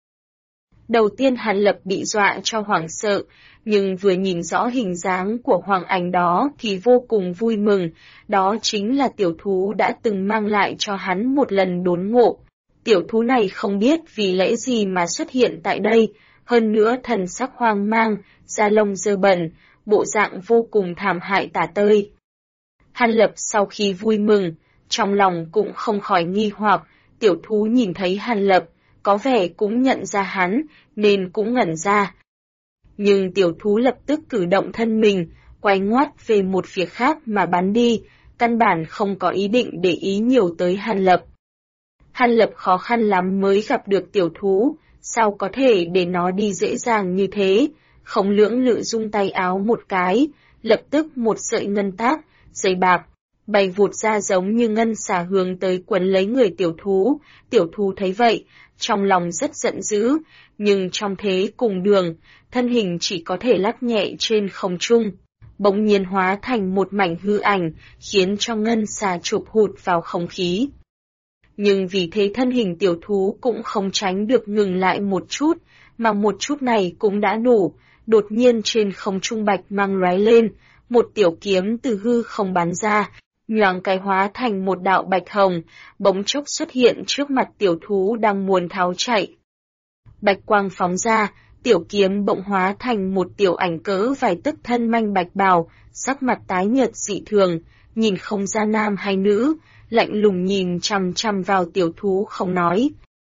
Đầu tiên Hàn Lập bị dọa cho hoảng sợ, nhưng vừa nhìn rõ hình dáng của hoàng ảnh đó thì vô cùng vui mừng, đó chính là tiểu thú đã từng mang lại cho hắn một lần đốn ngộ. Tiểu thú này không biết vì lẽ gì mà xuất hiện tại đây, hơn nữa thần sắc hoang mang, da lông dơ bẩn, bộ dạng vô cùng thảm hại tả tơi. Hàn Lập sau khi vui mừng, trong lòng cũng không khỏi nghi hoặc, tiểu thú nhìn thấy Hàn Lập, có vẻ cũng nhận ra hắn, nên cũng ngẩn ra. Nhưng tiểu thú lập tức cử động thân mình, quay ngoắt về một phía khác mà bắn đi, căn bản không có ý định để ý nhiều tới Hàn Lập. Hàn Lập khó khăn lắm mới gặp được tiểu thú, sao có thể để nó đi dễ dàng như thế, không lưỡng lự rung tay áo một cái, lập tức một sợi ngân tác, dây bạc, bay vụt ra giống như ngân xà hướng tới quấn lấy người tiểu thú thấy vậy, trong lòng rất giận dữ, nhưng trong thế cùng đường, thân hình chỉ có thể lắc nhẹ trên không trung, bỗng nhiên hóa thành một mảnh hư ảnh, khiến cho ngân xà chụp hụt vào không khí. Nhưng vì thế thân hình tiểu thú cũng không tránh được ngừng lại một chút, mà một chút này cũng đã đủ, đột nhiên trên không trung bạch mang lóe lên, một tiểu kiếm từ hư không bắn ra, nhoáng cái hóa thành một đạo bạch hồng, bỗng chốc xuất hiện trước mặt tiểu thú đang muốn tháo chạy. Bạch quang phóng ra, tiểu kiếm bỗng hóa thành một tiểu ảnh cỡ vài tấc thân manh bạch bào, sắc mặt tái nhợt dị thường, nhìn không ra nam hay nữ, lạnh lùng nhìn chằm chằm vào tiểu thú không nói.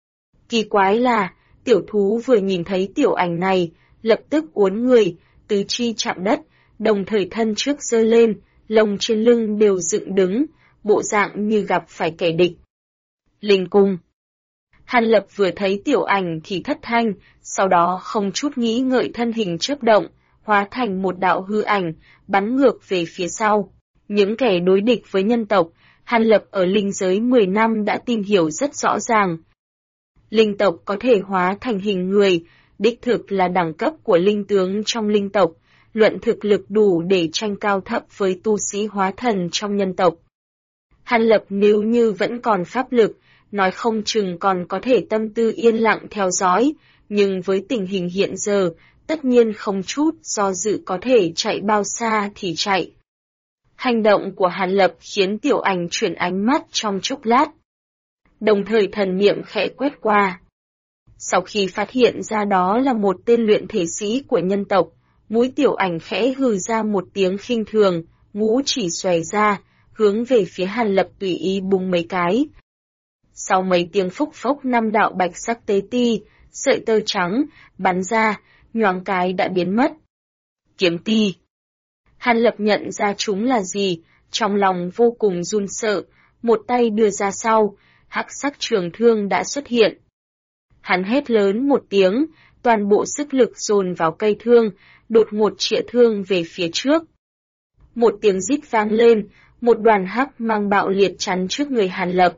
Kỳ quái là, tiểu thú vừa nhìn thấy tiểu ảnh này, lập tức uốn người, tứ chi chạm đất, đồng thời thân trước giơ lên, lông trên lưng đều dựng đứng, bộ dạng như gặp phải kẻ địch. Linh cung. Hàn Lập vừa thấy tiểu ảnh thì thất thanh, sau đó không chút nghĩ ngợi thân hình chớp động, hóa thành một đạo hư ảnh, bắn ngược về phía sau. Những kẻ đối địch với nhân tộc, Hàn Lập ở linh giới 10 năm đã tìm hiểu rất rõ ràng. Linh tộc có thể hóa thành hình người, đích thực là đẳng cấp của linh tướng trong linh tộc, luận thực lực đủ để tranh cao thấp với tu sĩ hóa thần trong nhân tộc. Hàn Lập nếu như vẫn còn pháp lực, nói không chừng còn có thể tâm tư yên lặng theo dõi, nhưng với tình hình hiện giờ, tất nhiên không chút do dự có thể chạy bao xa thì chạy. Hành động của Hàn Lập khiến tiểu ảnh chuyển ánh mắt trong chốc lát, đồng thời thần niệm khẽ quét qua. Sau khi phát hiện ra đó là một tên luyện thể sĩ của nhân tộc, mũi tiểu ảnh khẽ hừ ra một tiếng khinh thường, ngũ chỉ xòe ra, hướng về phía Hàn Lập tùy ý búng mấy cái. Sau mấy tiếng phốc phốc 5 đạo bạch sắc tế ti, sợi tơ trắng, bắn ra, nhoáng cái đã biến mất. Kiếm ti. Hàn Lập nhận ra chúng là gì, trong lòng vô cùng run sợ, một tay đưa ra sau, hắc sắc trường thương đã xuất hiện. Hắn hét lớn một tiếng, toàn bộ sức lực dồn vào cây thương, đột ngột chĩa thương về phía trước. Một tiếng rít vang lên, một đoàn hắc mang bạo liệt chắn trước người Hàn Lập.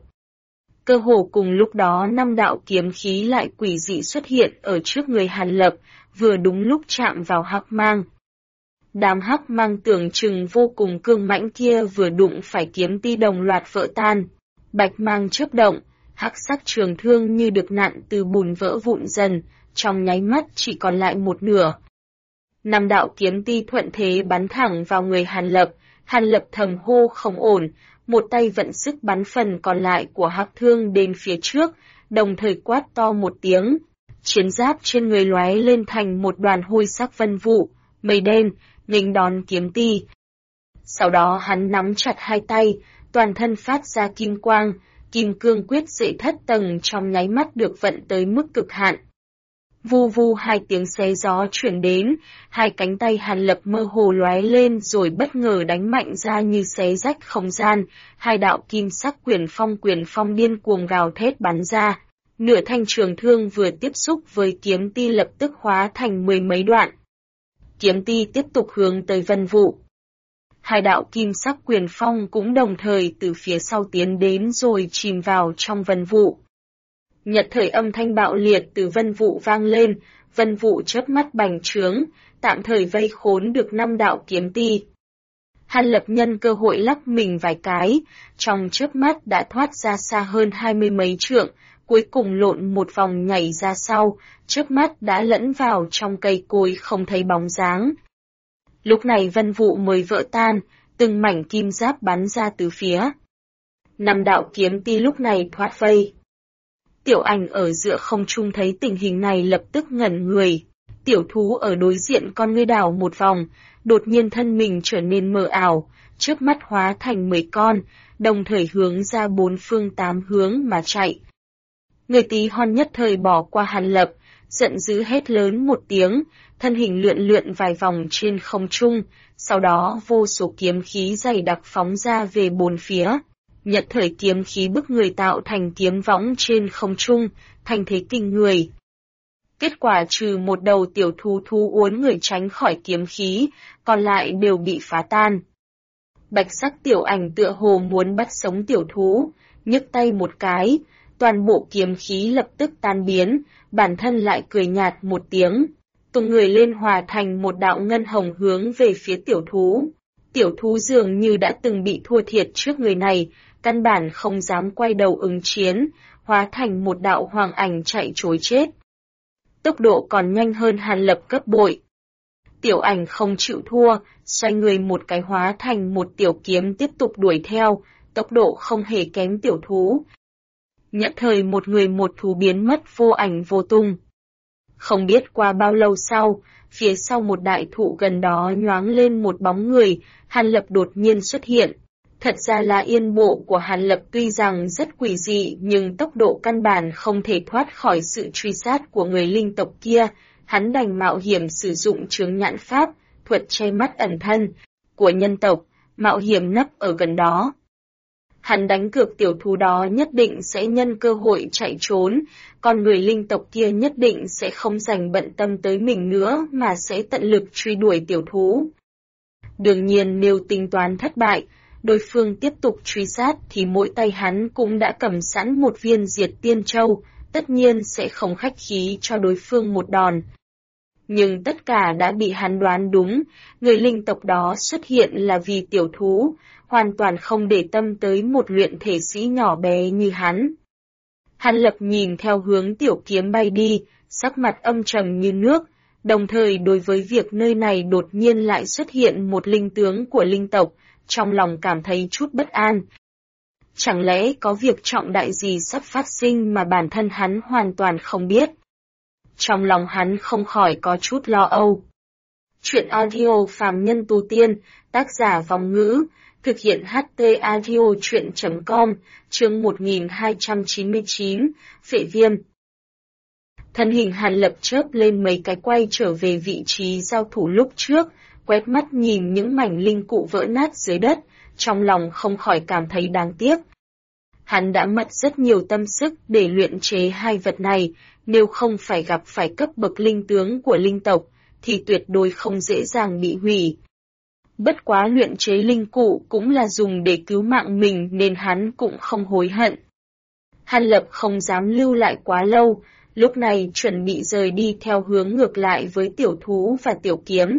Cơ hồ cùng lúc đó 5 đạo kiếm khí lại quỷ dị xuất hiện ở trước người Hàn Lập, vừa đúng lúc chạm vào hắc mang. Đám hắc mang tưởng chừng vô cùng cương mãnh kia vừa đụng phải kiếm ti đồng loạt vỡ tan. Bạch mang chớp động, hắc sắc trường thương như được nặn từ bùn vỡ vụn dần, trong nháy mắt chỉ còn lại một nửa. 5 đạo kiếm ti thuận thế bắn thẳng vào người Hàn Lập thầm hô không ổn, một tay vận sức bắn phần còn lại của hắc thương đến phía trước, đồng thời quát to một tiếng. Chiến giáp trên người lóe lên thành một đoàn hôi sắc vân vụ, mây đen, nghênh đón kiếm ti. Sau đó hắn nắm chặt hai tay, toàn thân phát ra kim quang, kim cương quyết dậy thất tầng trong nháy mắt được vận tới mức cực hạn. Vu vu hai tiếng xé gió chuyển đến, hai cánh tay Hàn Lập mơ hồ lóe lên rồi bất ngờ đánh mạnh ra như xé rách không gian, hai đạo kim sắc quyền phong điên cuồng gào thét bắn ra. Nửa thanh trường thương vừa tiếp xúc với kiếm ti lập tức hóa thành 10 mấy đoạn. Kiếm ti tiếp tục hướng tới vân vụ. Hai đạo kim sắc quyền phong cũng đồng thời từ phía sau tiến đến rồi chìm vào trong vân vụ. Nhật thời âm thanh bạo liệt từ vân vụ vang lên, vân vụ chớp mắt bành trướng, tạm thời vây khốn được 5 đạo kiếm ti. Hàn Lập nhân cơ hội lắc mình vài cái, trong chớp mắt đã thoát ra xa hơn 20 mấy trượng, cuối cùng lộn một vòng nhảy ra sau, chớp mắt đã lẫn vào trong cây cối không thấy bóng dáng. Lúc này vân vụ mới vỡ tan, từng mảnh kim giáp bắn ra từ phía. 5 đạo kiếm ti lúc này thoát vây. Tiểu ảnh ở giữa không trung thấy tình hình này lập tức ngẩn người. Tiểu thú ở đối diện con ngươi đảo một vòng, đột nhiên thân mình trở nên mờ ảo, trước mắt hóa thành 10 con, đồng thời hướng ra 4 phương 8 hướng mà chạy. Người tí hon nhất thời bỏ qua Hàn Lập, giận dữ hét lớn một tiếng, thân hình lượn vài vòng trên không trung, sau đó vô số kiếm khí dày đặc phóng ra về bốn phía. Nhật thời kiếm khí bức người tạo thành kiếm võng trên không trung, thành thế kinh người. Kết quả trừ một đầu tiểu thú uốn người tránh khỏi kiếm khí, còn lại đều bị phá tan. Bạch sắc tiểu ảnh tựa hồ muốn bắt sống tiểu thú, nhấc tay một cái, toàn bộ kiếm khí lập tức tan biến, bản thân lại cười nhạt một tiếng, tung người lên hòa thành một đạo ngân hồng hướng về phía tiểu thú. Tiểu thú dường như đã từng bị thua thiệt trước người này, căn bản không dám quay đầu ứng chiến, hóa thành một đạo hoàng ảnh chạy trối chết. Tốc độ còn nhanh hơn Hàn Lập gấp bội. Tiểu ảnh không chịu thua, xoay người một cái hóa thành một tiểu kiếm tiếp tục đuổi theo, tốc độ không hề kém tiểu thú. Nhật thời một người một thú biến mất vô ảnh vô tung. Không biết qua bao lâu sau, phía sau một đại thụ gần đó nhoáng lên một bóng người, Hàn Lập đột nhiên xuất hiện. Thật ra là yên bộ của Hàn Lập tuy rằng rất quỷ dị nhưng tốc độ căn bản không thể thoát khỏi sự truy sát của người linh tộc kia, hắn đành mạo hiểm sử dụng chướng nhãn pháp, thuật che mắt ẩn thân của nhân tộc, mạo hiểm nấp ở gần đó. Hắn đánh cược tiểu thú đó nhất định sẽ nhân cơ hội chạy trốn, còn người linh tộc kia nhất định sẽ không dành bận tâm tới mình nữa mà sẽ tận lực truy đuổi tiểu thú. Đương nhiên nếu tính toán thất bại, đối phương tiếp tục truy sát thì mỗi tay hắn cũng đã cầm sẵn một viên diệt tiên châu, tất nhiên sẽ không khách khí cho đối phương một đòn. Nhưng tất cả đã bị hắn đoán đúng, người linh tộc đó xuất hiện là vì tiểu thú, hoàn toàn không để tâm tới một luyện thể sĩ nhỏ bé như hắn. Hàn Lập nhìn theo hướng tiểu kiếm bay đi, sắc mặt âm trầm như nước, đồng thời đối với việc nơi này đột nhiên lại xuất hiện một linh tướng của linh tộc, trong lòng cảm thấy chút bất an. Chẳng lẽ có việc trọng đại gì sắp phát sinh mà bản thân hắn hoàn toàn không biết? Trong lòng hắn không khỏi có chút lo âu. Chuyện audio phàm nhân tu tiên, tác giả Vong Ngữ, thực hiện HT audio chuyện.com, chương 1299, Phệ Viêm. Thân hình Hàn Lập chớp lên mấy cái quay trở về vị trí giao thủ lúc trước, quét mắt nhìn những mảnh linh cụ vỡ nát dưới đất, trong lòng không khỏi cảm thấy đáng tiếc. Hắn đã mất rất nhiều tâm sức để luyện chế hai vật này, nếu không phải gặp phải cấp bậc linh tướng của linh tộc, thì tuyệt đối không dễ dàng bị hủy. Bất quá luyện chế linh cụ cũng là dùng để cứu mạng mình nên hắn cũng không hối hận. Hàn Lập không dám lưu lại quá lâu, lúc này chuẩn bị rời đi theo hướng ngược lại với tiểu thú và tiểu kiếm.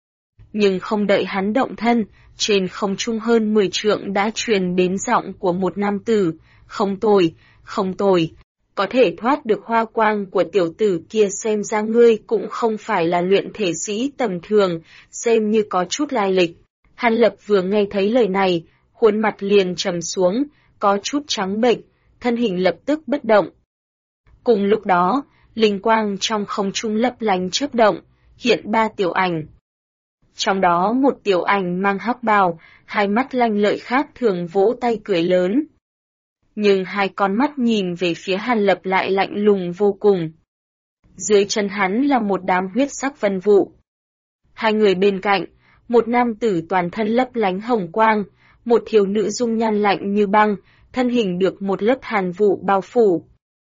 Nhưng không đợi hắn động thân, trên không trung hơn 10 trượng đã truyền đến giọng của một nam tử, không tồi, không tồi. Có thể thoát được hoa quang của tiểu tử kia xem ra ngươi cũng không phải là luyện thể sĩ tầm thường, xem như có chút lai lịch. Hàn Lập vừa nghe thấy lời này, khuôn mặt liền trầm xuống, có chút trắng bệch, thân hình lập tức bất động. Cùng lúc đó, linh quang trong không trung lấp lánh chớp động, hiện ba tiểu ảnh. Trong đó một tiểu ảnh mang hắc bào, hai mắt lanh lợi khác thường vỗ tay cười lớn. Nhưng hai con mắt nhìn về phía Hàn Lập lại lạnh lùng vô cùng. Dưới chân hắn là một đám huyết sắc vân vụ. Hai người bên cạnh, một nam tử toàn thân lấp lánh hồng quang, một thiếu nữ dung nhan lạnh như băng, thân hình được một lớp hàn vụ bao phủ.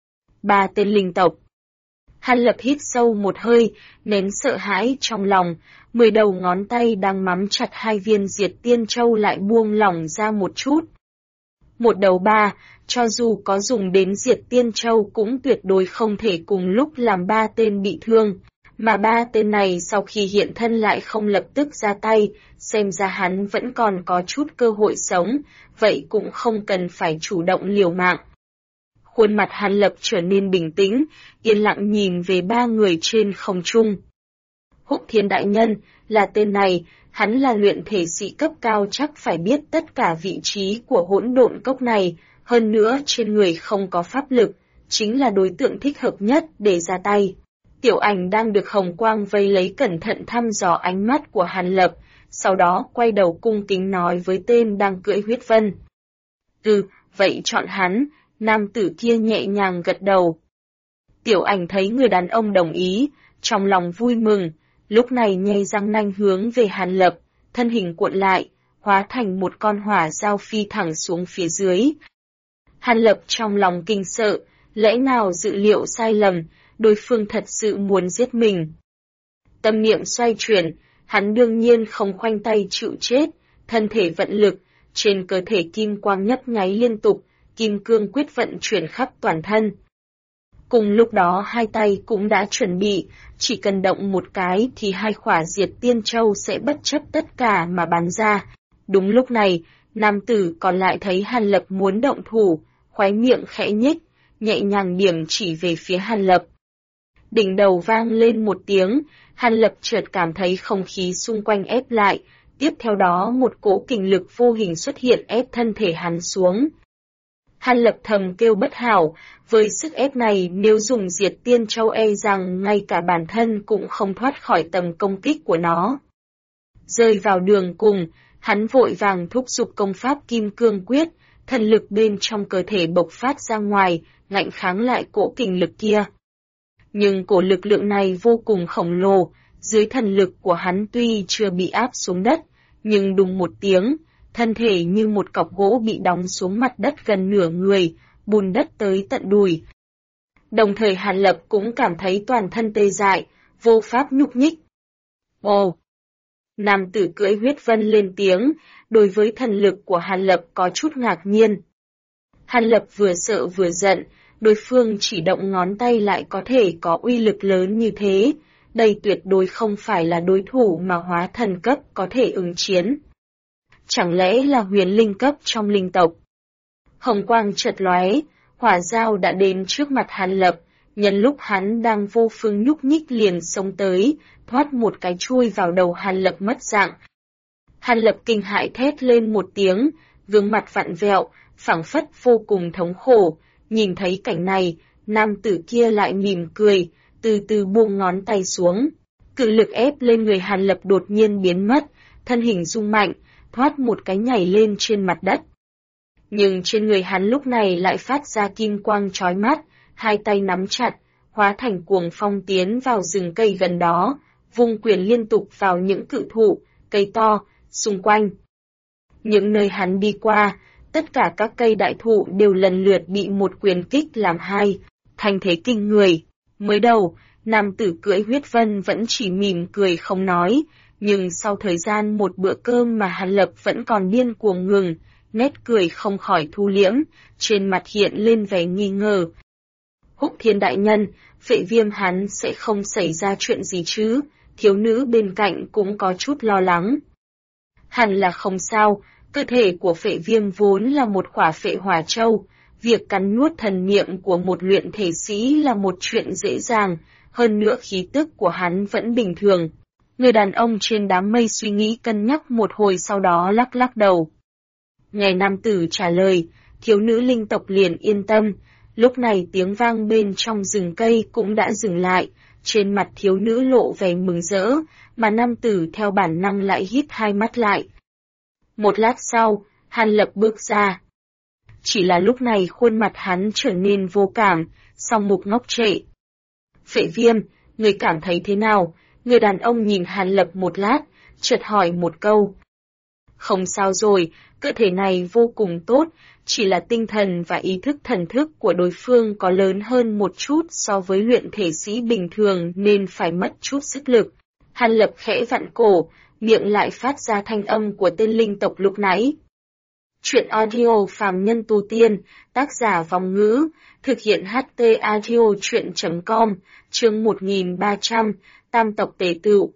Ba tên linh tộc. Hàn Lập hít sâu một hơi, nén sợ hãi trong lòng, 10 đầu ngón tay đang mắm chặt hai viên diệt tiên châu lại buông lỏng ra một chút. Một đầu ba, cho dù có dùng đến diệt tiên châu cũng tuyệt đối không thể cùng lúc làm ba tên bị thương, mà ba tên này sau khi hiện thân lại không lập tức ra tay, xem ra hắn vẫn còn có chút cơ hội sống, vậy cũng không cần phải chủ động liều mạng. Khuôn mặt Hàn Lập trở nên bình tĩnh, yên lặng nhìn về ba người trên không trung. Húc Thiên đại nhân, là tên này, hắn là luyện thể sĩ cấp cao chắc phải biết tất cả vị trí của hỗn độn cốc này, hơn nữa trên người không có pháp lực, chính là đối tượng thích hợp nhất để ra tay. Tiểu ảnh đang được hồng quang vây lấy cẩn thận thăm dò ánh mắt của Hàn Lập, sau đó quay đầu cung kính nói với tên đang cưỡi huyết vân. Vậy chọn hắn, nam tử kia nhẹ nhàng gật đầu. Tiểu ảnh thấy người đàn ông đồng ý, trong lòng vui mừng, lúc này nhe răng nanh hướng về Hàn Lập, thân hình cuộn lại, hóa thành một con hỏa dao phi thẳng xuống phía dưới. Hàn Lập trong lòng kinh sợ, lẽ nào dự liệu sai lầm, đối phương thật sự muốn giết mình. Tâm niệm xoay chuyển, hắn đương nhiên không khoanh tay chịu chết, thân thể vận lực, trên cơ thể kim quang nhấp nháy liên tục, kim cương quyết vận chuyển khắp toàn thân. Cùng lúc đó hai tay cũng đã chuẩn bị, chỉ cần động một cái thì hai khỏa diệt tiên châu sẽ bất chấp tất cả mà bắn ra. Đúng lúc này, nam tử còn lại thấy Hàn Lập muốn động thủ, khóe miệng khẽ nhếch, nhẹ nhàng điểm chỉ về phía Hàn Lập. Đỉnh đầu vang lên một tiếng, Hàn Lập chợt cảm thấy không khí xung quanh ép lại, tiếp theo đó một cỗ kình lực vô hình xuất hiện ép thân thể hắn xuống. Hàn Lập thầm kêu bất hảo, với sức ép này nếu dùng diệt tiên châu e rằng ngay cả bản thân cũng không thoát khỏi tầm công kích của nó. Rơi vào đường cùng, hắn vội vàng thúc giục công pháp Kim Cương Quyết, thần lực bên trong cơ thể bộc phát ra ngoài, ngạnh kháng lại cỗ kình lực kia. Nhưng cổ lực lượng này vô cùng khổng lồ, dưới thần lực của hắn tuy chưa bị áp xuống đất, nhưng đùng một tiếng, thân thể như một cọc gỗ bị đóng xuống mặt đất gần nửa người, bùn đất tới tận đùi. Đồng thời Hàn Lập cũng cảm thấy toàn thân tê dại, vô pháp nhúc nhích. Ồ! Nam tử cưỡi huyết vân lên tiếng, đối với thần lực của Hàn Lập có chút ngạc nhiên. Hàn Lập vừa sợ vừa giận, đối phương chỉ động ngón tay lại có thể có uy lực lớn như thế, đây tuyệt đối không phải là đối thủ mà hóa thần cấp có thể ứng chiến. Chẳng lẽ là huyền linh cấp trong linh tộc? Hồng quang chợt lóe, hỏa dao đã đến trước mặt Hàn Lập, nhân lúc hắn đang vô phương nhúc nhích liền xông tới, thoát một cái chui vào đầu Hàn Lập mất dạng. Hàn Lập kinh hãi thét lên một tiếng, gương mặt vặn vẹo, phảng phất vô cùng thống khổ, nhìn thấy cảnh này, nam tử kia lại mỉm cười, từ từ buông ngón tay xuống. Cự lực ép lên người Hàn Lập đột nhiên biến mất, thân hình rung mạnh, thoát một cái nhảy lên trên mặt đất. Nhưng trên người hắn lúc này lại phát ra kim quang chói mắt, hai tay nắm chặt, hóa thành cuồng phong tiến vào rừng cây gần đó, vung quyền liên tục vào những cự thụ, cây to, xung quanh. Những nơi hắn đi qua, tất cả các cây đại thụ đều lần lượt bị một quyền kích làm hai, thành thế kinh người. Mới đầu, nam tử cưỡi huyết vân vẫn chỉ mỉm cười không nói, nhưng sau thời gian một bữa cơm mà Hàn Lập vẫn còn điên cuồng ngừng, nét cười không khỏi thu liễm, trên mặt hiện lên vẻ nghi ngờ. Húc Thiên đại nhân, Phệ Viêm hắn sẽ không xảy ra chuyện gì chứ? Thiếu nữ bên cạnh cũng có chút lo lắng. Hẳn là không sao, cơ thể của Phệ Viêm vốn là một khỏa phệ hỏa châu, việc cắn nuốt thần niệm của một luyện thể sĩ là một chuyện dễ dàng, hơn nữa khí tức của hắn vẫn bình thường. Người đàn ông trên đám mây suy nghĩ cân nhắc một hồi sau đó lắc lắc đầu. Nghe nam tử trả lời, thiếu nữ linh tộc liền yên tâm, lúc này tiếng vang bên trong rừng cây cũng đã dừng lại, trên mặt thiếu nữ lộ vẻ mừng rỡ, mà nam tử theo bản năng lại híp hai mắt lại. Một lát sau, Hàn Lập bước ra. Chỉ là lúc này khuôn mặt hắn trở nên vô cảm, song mục ngốc trệ. Phệ Viêm, người cảm thấy thế nào? Người đàn ông nhìn Hàn Lập một lát, chợt hỏi một câu. Không sao rồi, cơ thể này vô cùng tốt, chỉ là tinh thần và ý thức thần thức của đối phương có lớn hơn một chút so với luyện thể sĩ bình thường nên phải mất chút sức lực. Hàn Lập khẽ vặn cổ, miệng lại phát ra thanh âm của tên linh tộc lúc nãy. Chuyện audio phàm nhân tu tiên, tác giả Vòng Ngữ, thực hiện HT audio chuyện.com, chương 1300, Tam tộc tề tựu.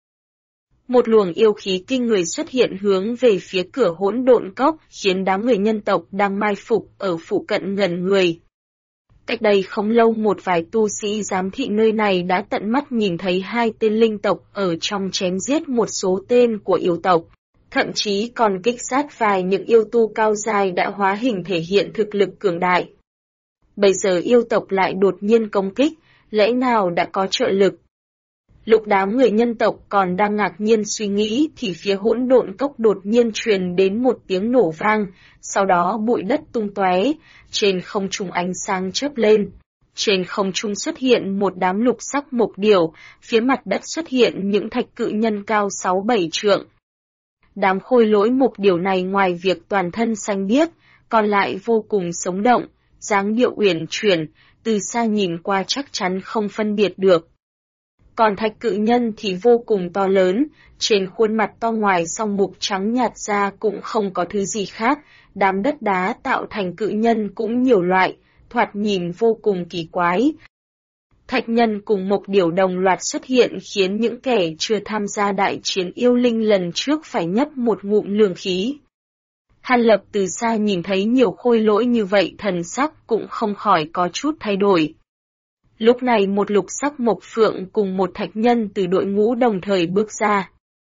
Một luồng yêu khí kinh người xuất hiện hướng về phía cửa hỗn độn cốc, khiến đám người nhân tộc đang mai phục ở phụ cận ngẩn người. Cách đây không lâu một vài tu sĩ giám thị nơi này đã tận mắt nhìn thấy hai tên linh tộc ở trong chém giết một số tên của yêu tộc, thậm chí còn kích sát vài những yêu tu cao dài đã hóa hình thể hiện thực lực cường đại. Bây giờ yêu tộc lại đột nhiên công kích, lẽ nào đã có trợ lực? Lúc đám người nhân tộc còn đang ngạc nhiên suy nghĩ thì phía hỗn độn cốc đột nhiên truyền đến một tiếng nổ vang, sau đó bụi đất tung tóe, trên không trung ánh sáng chớp lên. Trên không trung xuất hiện một đám lục sắc mộc điểu, phía mặt đất xuất hiện những thạch cự nhân cao 6-7 trượng. Đám khôi lỗi mộc điểu này ngoài việc toàn thân xanh biếc, còn lại vô cùng sống động, dáng điệu uyển chuyển, từ xa nhìn qua chắc chắn không phân biệt được. Còn thạch cự nhân thì vô cùng to lớn, trên khuôn mặt to ngoài song mục trắng nhạt ra cũng không có thứ gì khác, đám đất đá tạo thành cự nhân cũng nhiều loại, thoạt nhìn vô cùng kỳ quái. Thạch nhân cùng mộc điểu đồng loạt xuất hiện khiến những kẻ chưa tham gia đại chiến yêu linh lần trước phải nhấp một ngụm lương khí. Hàn Lập từ xa nhìn thấy nhiều khôi lỗi như vậy thần sắc cũng không khỏi có chút thay đổi. Lúc này một lục sắc mộc phượng cùng một thạch nhân từ đội ngũ đồng thời bước ra.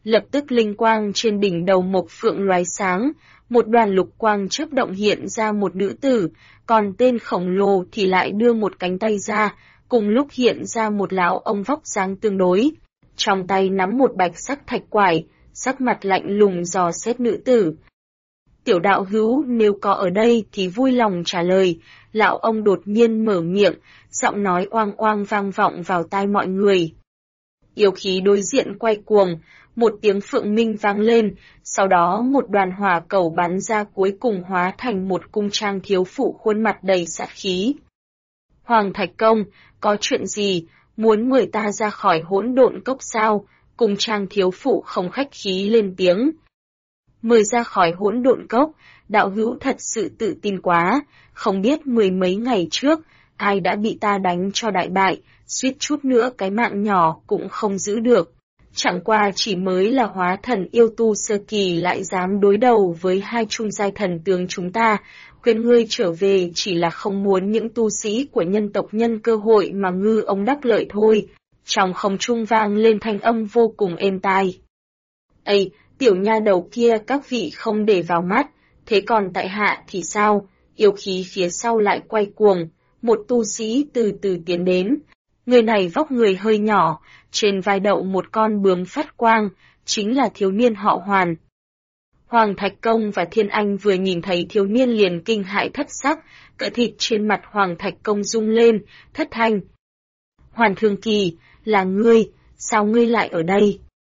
Lập tức linh quang trên đỉnh đầu Mộc Phượng lóe sáng, một đoàn lục quang chớp động hiện ra một nữ tử, còn tên khổng lồ thì lại đưa một cánh tay ra, cùng lúc hiện ra một lão ông vóc dáng tương đối. Trong tay nắm một bạch sắc thạch quải, sắc mặt lạnh lùng dò xét nữ tử. Tiểu đạo hữu nếu có ở đây thì vui lòng trả lời, lão ông đột nhiên mở miệng, giọng nói oang oang vang vọng vào tai mọi người. Yêu khí đối diện quay cuồng, một tiếng phượng minh vang lên, sau đó một đoàn hỏa cầu bắn ra cuối cùng hóa thành một cung trang thiếu phụ khuôn mặt đầy sát khí. Hoàng Thạch Công, có chuyện gì, muốn mời ta ra khỏi hỗn độn cốc sao? Cung trang thiếu phụ không khách khí lên tiếng. Mời ra khỏi hỗn độn cốc, đạo hữu thật sự tự tin quá, không biết mười mấy ngày trước, ai đã bị ta đánh cho đại bại, suýt chút nữa cái mạng nhỏ cũng không giữ được. Chẳng qua chỉ mới là hóa thần yêu tu sơ kỳ lại dám đối đầu với hai trung giai thần tướng chúng ta, khuyên ngươi trở về chỉ là không muốn những tu sĩ của nhân tộc nhân cơ hội mà ngư ông đắc lợi thôi. Trong không trung vang lên thanh âm vô cùng êm tai. Ây, tiểu nha đầu kia các vị không để vào mắt, thế còn tại hạ thì sao? Yêu khí phía sau lại quay cuồng, một tu sĩ từ từ tiến đến. Người này vóc người hơi nhỏ, trên vai đậu một con bướm phát quang, chính là thiếu niên họ Hoàn. Hoàng Thạch Công và Thiên Anh vừa nhìn thấy thiếu niên liền kinh hãi thất sắc, cỡ thịt trên mặt Hoàng Thạch Công rung lên, thất thanh. Hoàn Thương Kỳ, là ngươi, sao ngươi lại ở đây?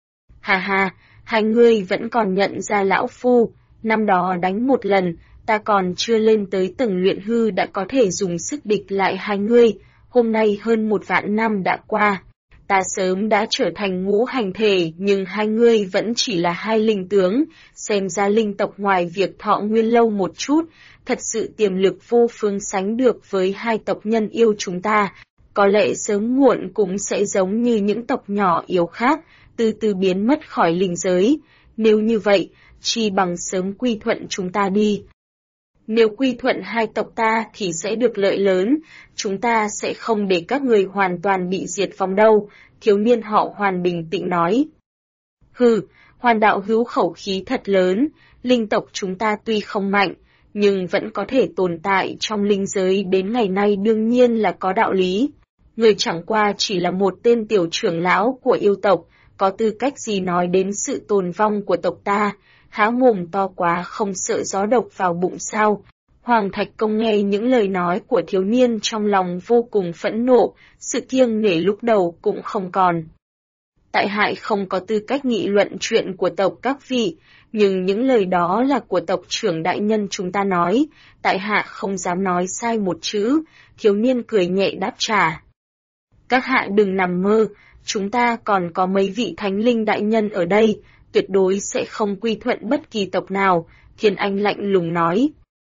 Hà hà, hai ngươi vẫn còn nhận ra lão phu, năm đó đánh một lần, ta còn chưa lên tới tầng luyện hư đã có thể dùng sức địch lại hai ngươi, hôm nay hơn 1.000 năm đã qua. Ta sớm đã trở thành ngũ hành thể nhưng hai ngươi vẫn chỉ là hai linh tướng, xem ra linh tộc ngoài việc thọ nguyên lâu một chút, thật sự tiềm lực vô phương sánh được với hai tộc nhân yêu chúng ta, có lẽ sớm muộn cũng sẽ giống như những tộc nhỏ yếu khác, từ từ biến mất khỏi linh giới, nếu như vậy, chi bằng sớm quy thuận chúng ta đi. Nếu quy thuận hai tộc ta thì sẽ được lợi lớn, chúng ta sẽ không để các người hoàn toàn bị diệt vong đâu, thiếu niên họ Hoàn bình tĩnh nói. Hừ, Hoàn đạo hữu khẩu khí thật lớn, linh tộc chúng ta tuy không mạnh, nhưng vẫn có thể tồn tại trong linh giới đến ngày nay đương nhiên là có đạo lý. Người chẳng qua chỉ là một tên tiểu trưởng lão của yêu tộc, có tư cách gì nói đến sự tồn vong của tộc ta, há mồm to quá không sợ gió độc vào bụng sao. Hoàng Thạch Công nghe những lời nói của thiếu niên trong lòng vô cùng phẫn nộ, sự kiêng nể lúc đầu cũng không còn. Tại hại không có tư cách nghị luận chuyện của tộc các vị, nhưng những lời đó là của tộc trưởng đại nhân chúng ta nói, tại hạ không dám nói sai một chữ, thiếu niên cười nhẹ đáp trả. Các hạ đừng nằm mơ, chúng ta còn có mấy vị thánh linh đại nhân ở đây, tuyệt đối sẽ không quy thuận bất kỳ tộc nào, Thiên Anh lạnh lùng nói.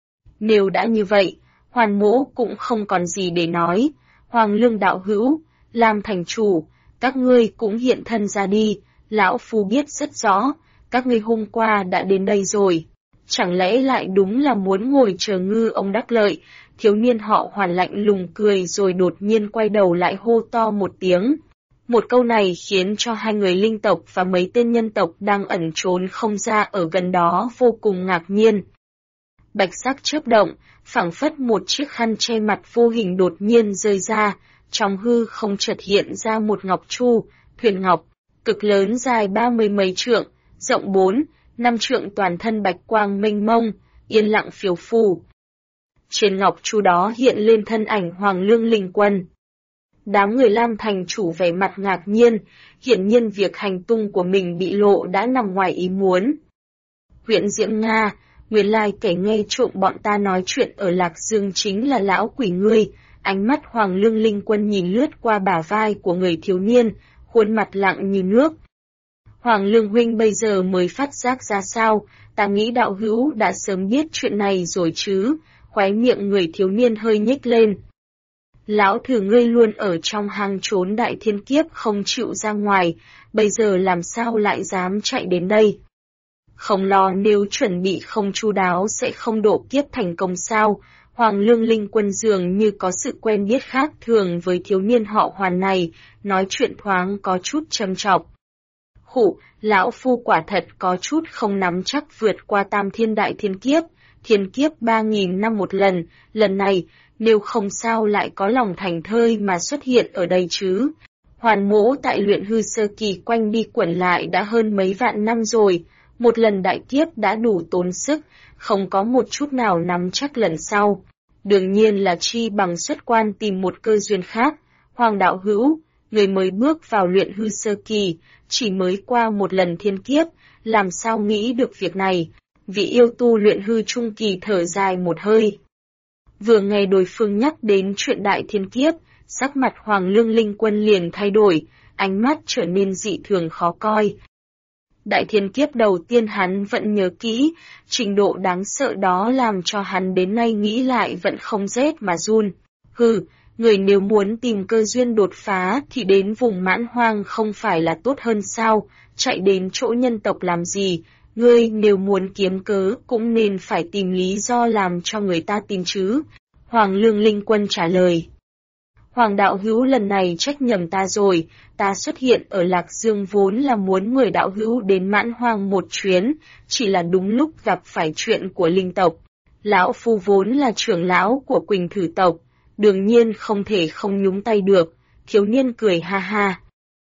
Nếu đã như vậy, Hoàn mỗ cũng không còn gì để nói, Hoàng Lương đạo hữu, Lam thành chủ, các ngươi cũng hiện thân ra đi, lão phu biết rất rõ, các ngươi hôm qua đã đến đây rồi, chẳng lẽ lại đúng là muốn ngồi chờ ngư ông đắc lợi, thiếu niên họ Hoàn lạnh lùng cười rồi đột nhiên quay đầu lại hô to một tiếng. Một câu này khiến cho hai người linh tộc và mấy tên nhân tộc đang ẩn trốn không ra ở gần đó vô cùng ngạc nhiên. Bạch sắc chớp động, phảng phất một chiếc khăn che mặt vô hình đột nhiên rơi ra, trong hư không chợt hiện ra một ngọc chu, thuyền ngọc, cực lớn dài 30 mấy trượng, rộng 4-5 trượng toàn thân bạch quang mênh mông, yên lặng phiêu phù. Trên ngọc chu đó hiện lên thân ảnh Hoàng Lương Linh Quân. Đám người Lam thành chủ vẻ mặt ngạc nhiên, hiển nhiên việc hành tung của mình bị lộ đã nằm ngoài ý muốn. Huyện Diễm Nga, nguyên lai kẻ nghe trộm bọn ta nói chuyện ở Lạc Dương chính là lão quỷ ngươi, ánh mắt Hoàng Lương Linh Quân nhìn lướt qua bả vai của người thiếu niên, khuôn mặt lặng như nước. Hoàng Lương huynh bây giờ mới phát giác ra sao, ta nghĩ đạo hữu đã sớm biết chuyện này rồi chứ, khóe miệng người thiếu niên hơi nhếch lên. Lão thử ngươi luôn ở trong hang trốn đại thiên kiếp không chịu ra ngoài, bây giờ làm sao lại dám chạy đến đây? Không lo nếu chuẩn bị không chu đáo sẽ không độ kiếp thành công sao? Hoàng Lương Linh Quân dường như có sự quen biết khác thường với thiếu niên họ Hoàn này, nói chuyện thoáng có chút châm chọc. Lão Phu quả thật có chút không nắm chắc vượt qua Tam Thiên Đại Thiên kiếp 3.000 năm một lần, lần này, nếu không sao lại có lòng thành thơi mà xuất hiện ở đây chứ. Hoàn Mỗ tại luyện hư sơ kỳ quanh đi quẩn lại đã hơn mấy vạn năm rồi, một lần đại kiếp đã đủ tốn sức, không có một chút nào nắm chắc lần sau. Đương nhiên là chi bằng xuất quan tìm một cơ duyên khác. Hoàng đạo hữu, người mới bước vào luyện hư sơ kỳ, chỉ mới qua một lần thiên kiếp, làm sao nghĩ được việc này? Vị yêu tu luyện hư trung kỳ thở dài một hơi. Vừa nghe đối phương nhắc đến chuyện đại thiên kiếp, sắc mặt Hoàng Lương Linh Quân liền thay đổi, ánh mắt trở nên dị thường khó coi. Đại thiên kiếp đầu tiên hắn vẫn nhớ kỹ, trình độ đáng sợ đó làm cho hắn đến nay nghĩ lại vẫn không rét mà run. Người nếu muốn tìm cơ duyên đột phá thì đến vùng Mãn Hoang không phải là tốt hơn sao, chạy đến chỗ nhân tộc làm gì, ngươi nếu muốn kiếm cớ cũng nên phải tìm lý do làm cho người ta tin chứ. Hoàng Lương Linh Quân trả lời. Hoàng đạo hữu lần này trách nhầm ta rồi, ta xuất hiện ở Lạc Dương vốn là muốn mời đạo hữu đến Mãn Hoang một chuyến, chỉ là đúng lúc gặp phải chuyện của linh tộc. Lão Phu vốn là trưởng lão của Quỳnh Thử tộc, đương nhiên không thể không nhúng tay được, thiếu niên cười ha ha.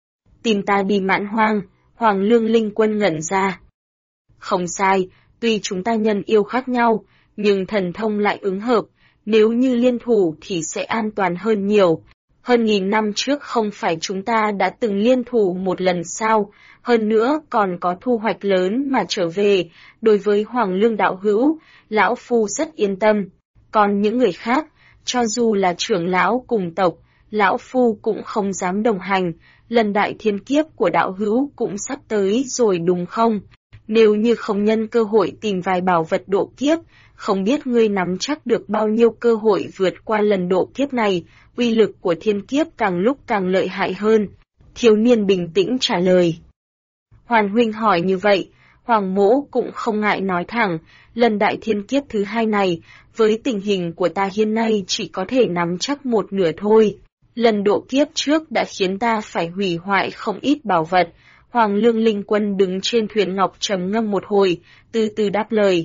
Tìm ta đi Mãn Hoang, Hoàng Lương Linh Quân ngẩn ra. Không sai, tuy chúng ta nhân yêu khác nhau, nhưng thần thông lại ứng hợp, nếu như liên thủ thì sẽ an toàn hơn nhiều. Hơn 1000 năm trước không phải chúng ta đã từng liên thủ một lần sao, hơn nữa còn có thu hoạch lớn mà trở về, đối với Hoàng Lương đạo hữu, lão Phu rất yên tâm. Còn những người khác, cho dù là trưởng lão cùng tộc, lão Phu cũng không dám đồng hành, lần đại thiên kiếp của đạo hữu cũng sắp tới rồi đúng không? Nếu như không nhân cơ hội tìm vài bảo vật độ kiếp, không biết ngươi nắm chắc được bao nhiêu cơ hội vượt qua lần độ kiếp này, uy lực của thiên kiếp càng lúc càng lợi hại hơn. Thiếu niên bình tĩnh trả lời. Hoàn huynh hỏi như vậy, Hoàng Mỗ cũng không ngại nói thẳng, lần đại thiên kiếp thứ hai này, với tình hình của ta hiện nay chỉ có thể nắm chắc một nửa thôi. Lần độ kiếp trước đã khiến ta phải hủy hoại không ít bảo vật. Hoàng Lương Linh Quân đứng trên thuyền ngọc trầm ngâm một hồi, từ từ đáp lời.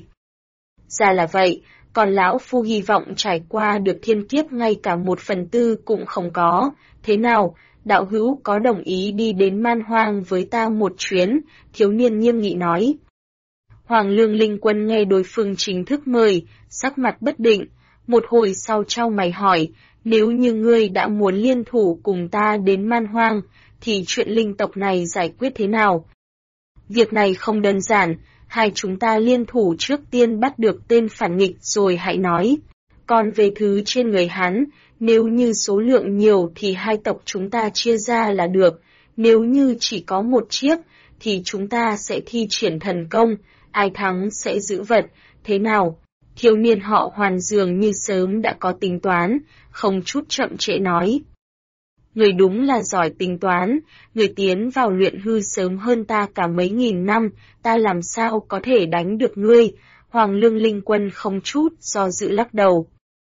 Ra là vậy, còn lão Phu hy vọng trải qua được thiên kiếp ngay cả 1/4 cũng không có. Thế nào, đạo hữu có đồng ý đi đến Man Hoang với ta một chuyến? Thiếu niên nghiêm nghị nói. Hoàng Lương Linh Quân nghe đối phương chính thức mời, sắc mặt bất định, một hồi sau chau mày hỏi, nếu như ngươi đã muốn liên thủ cùng ta đến Man Hoang, thì chuyện linh tộc này giải quyết thế nào? Việc này không đơn giản, hai chúng ta liên thủ trước tiên bắt được tên phản nghịch rồi hãy nói. Còn về thứ trên người hắn, nếu như số lượng nhiều thì hai tộc chúng ta chia ra là được, nếu như chỉ có một chiếc, thì chúng ta sẽ thi triển thần công, ai thắng sẽ giữ vật, thế nào? Thiếu niên họ Hoàn dường như sớm đã có tính toán, không chút chậm trễ nói. Người đúng là giỏi tính toán, người tiến vào luyện hư sớm hơn ta cả mấy nghìn năm, ta làm sao có thể đánh được ngươi? Hoàng Lương Linh Quân không chút do dự lắc đầu.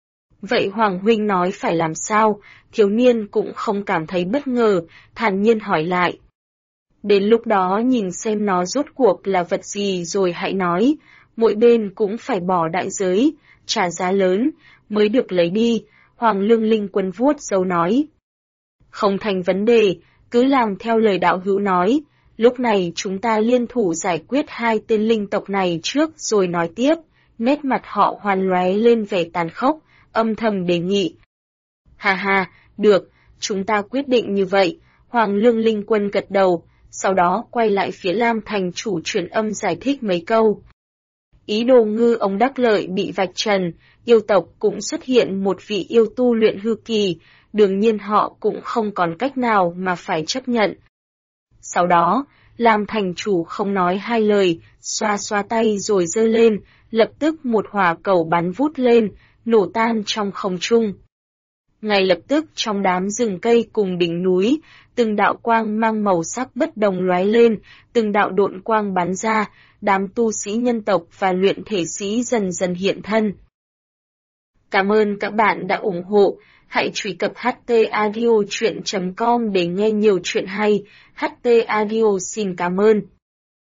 Vậy Hoàng huynh nói phải làm sao? Thiếu niên cũng không cảm thấy bất ngờ, thản nhiên hỏi lại. Đến lúc đó nhìn xem nó rốt cuộc là vật gì rồi hãy nói, mỗi bên cũng phải bỏ đại giới, trả giá lớn, mới được lấy đi, Hoàng Lương Linh Quân vuốt râu nói. Không thành vấn đề, cứ làm theo lời đạo hữu nói, lúc này chúng ta liên thủ giải quyết hai tên linh tộc này trước rồi nói tiếp, nét mặt họ Hoàn lóe lên vẻ tàn khốc, âm thầm đề nghị. Ha ha, được, chúng ta quyết định như vậy, Hoàng Lương Linh Quân gật đầu, sau đó quay lại phía Lam thành chủ truyền âm giải thích mấy câu. Ý đồ ngư ông đắc lợi bị vạch trần, yêu tộc cũng xuất hiện một vị yêu tu luyện hư kỳ, đương nhiên họ cũng không còn cách nào mà phải chấp nhận. Sau đó, Lam thành chủ không nói hai lời, xoa xoa tay rồi giơ lên, lập tức một hỏa cầu bắn vút lên, nổ tan trong không trung. Ngay lập tức trong đám rừng cây cùng đỉnh núi, từng đạo quang mang màu sắc bất đồng lóe lên, từng đạo độn quang bắn ra, đám tu sĩ nhân tộc và luyện thể sĩ dần dần hiện thân. Cảm ơn các bạn đã ủng hộ. Hãy truy cập htaudio.com để nghe nhiều chuyện hay. HT Audio xin cảm ơn.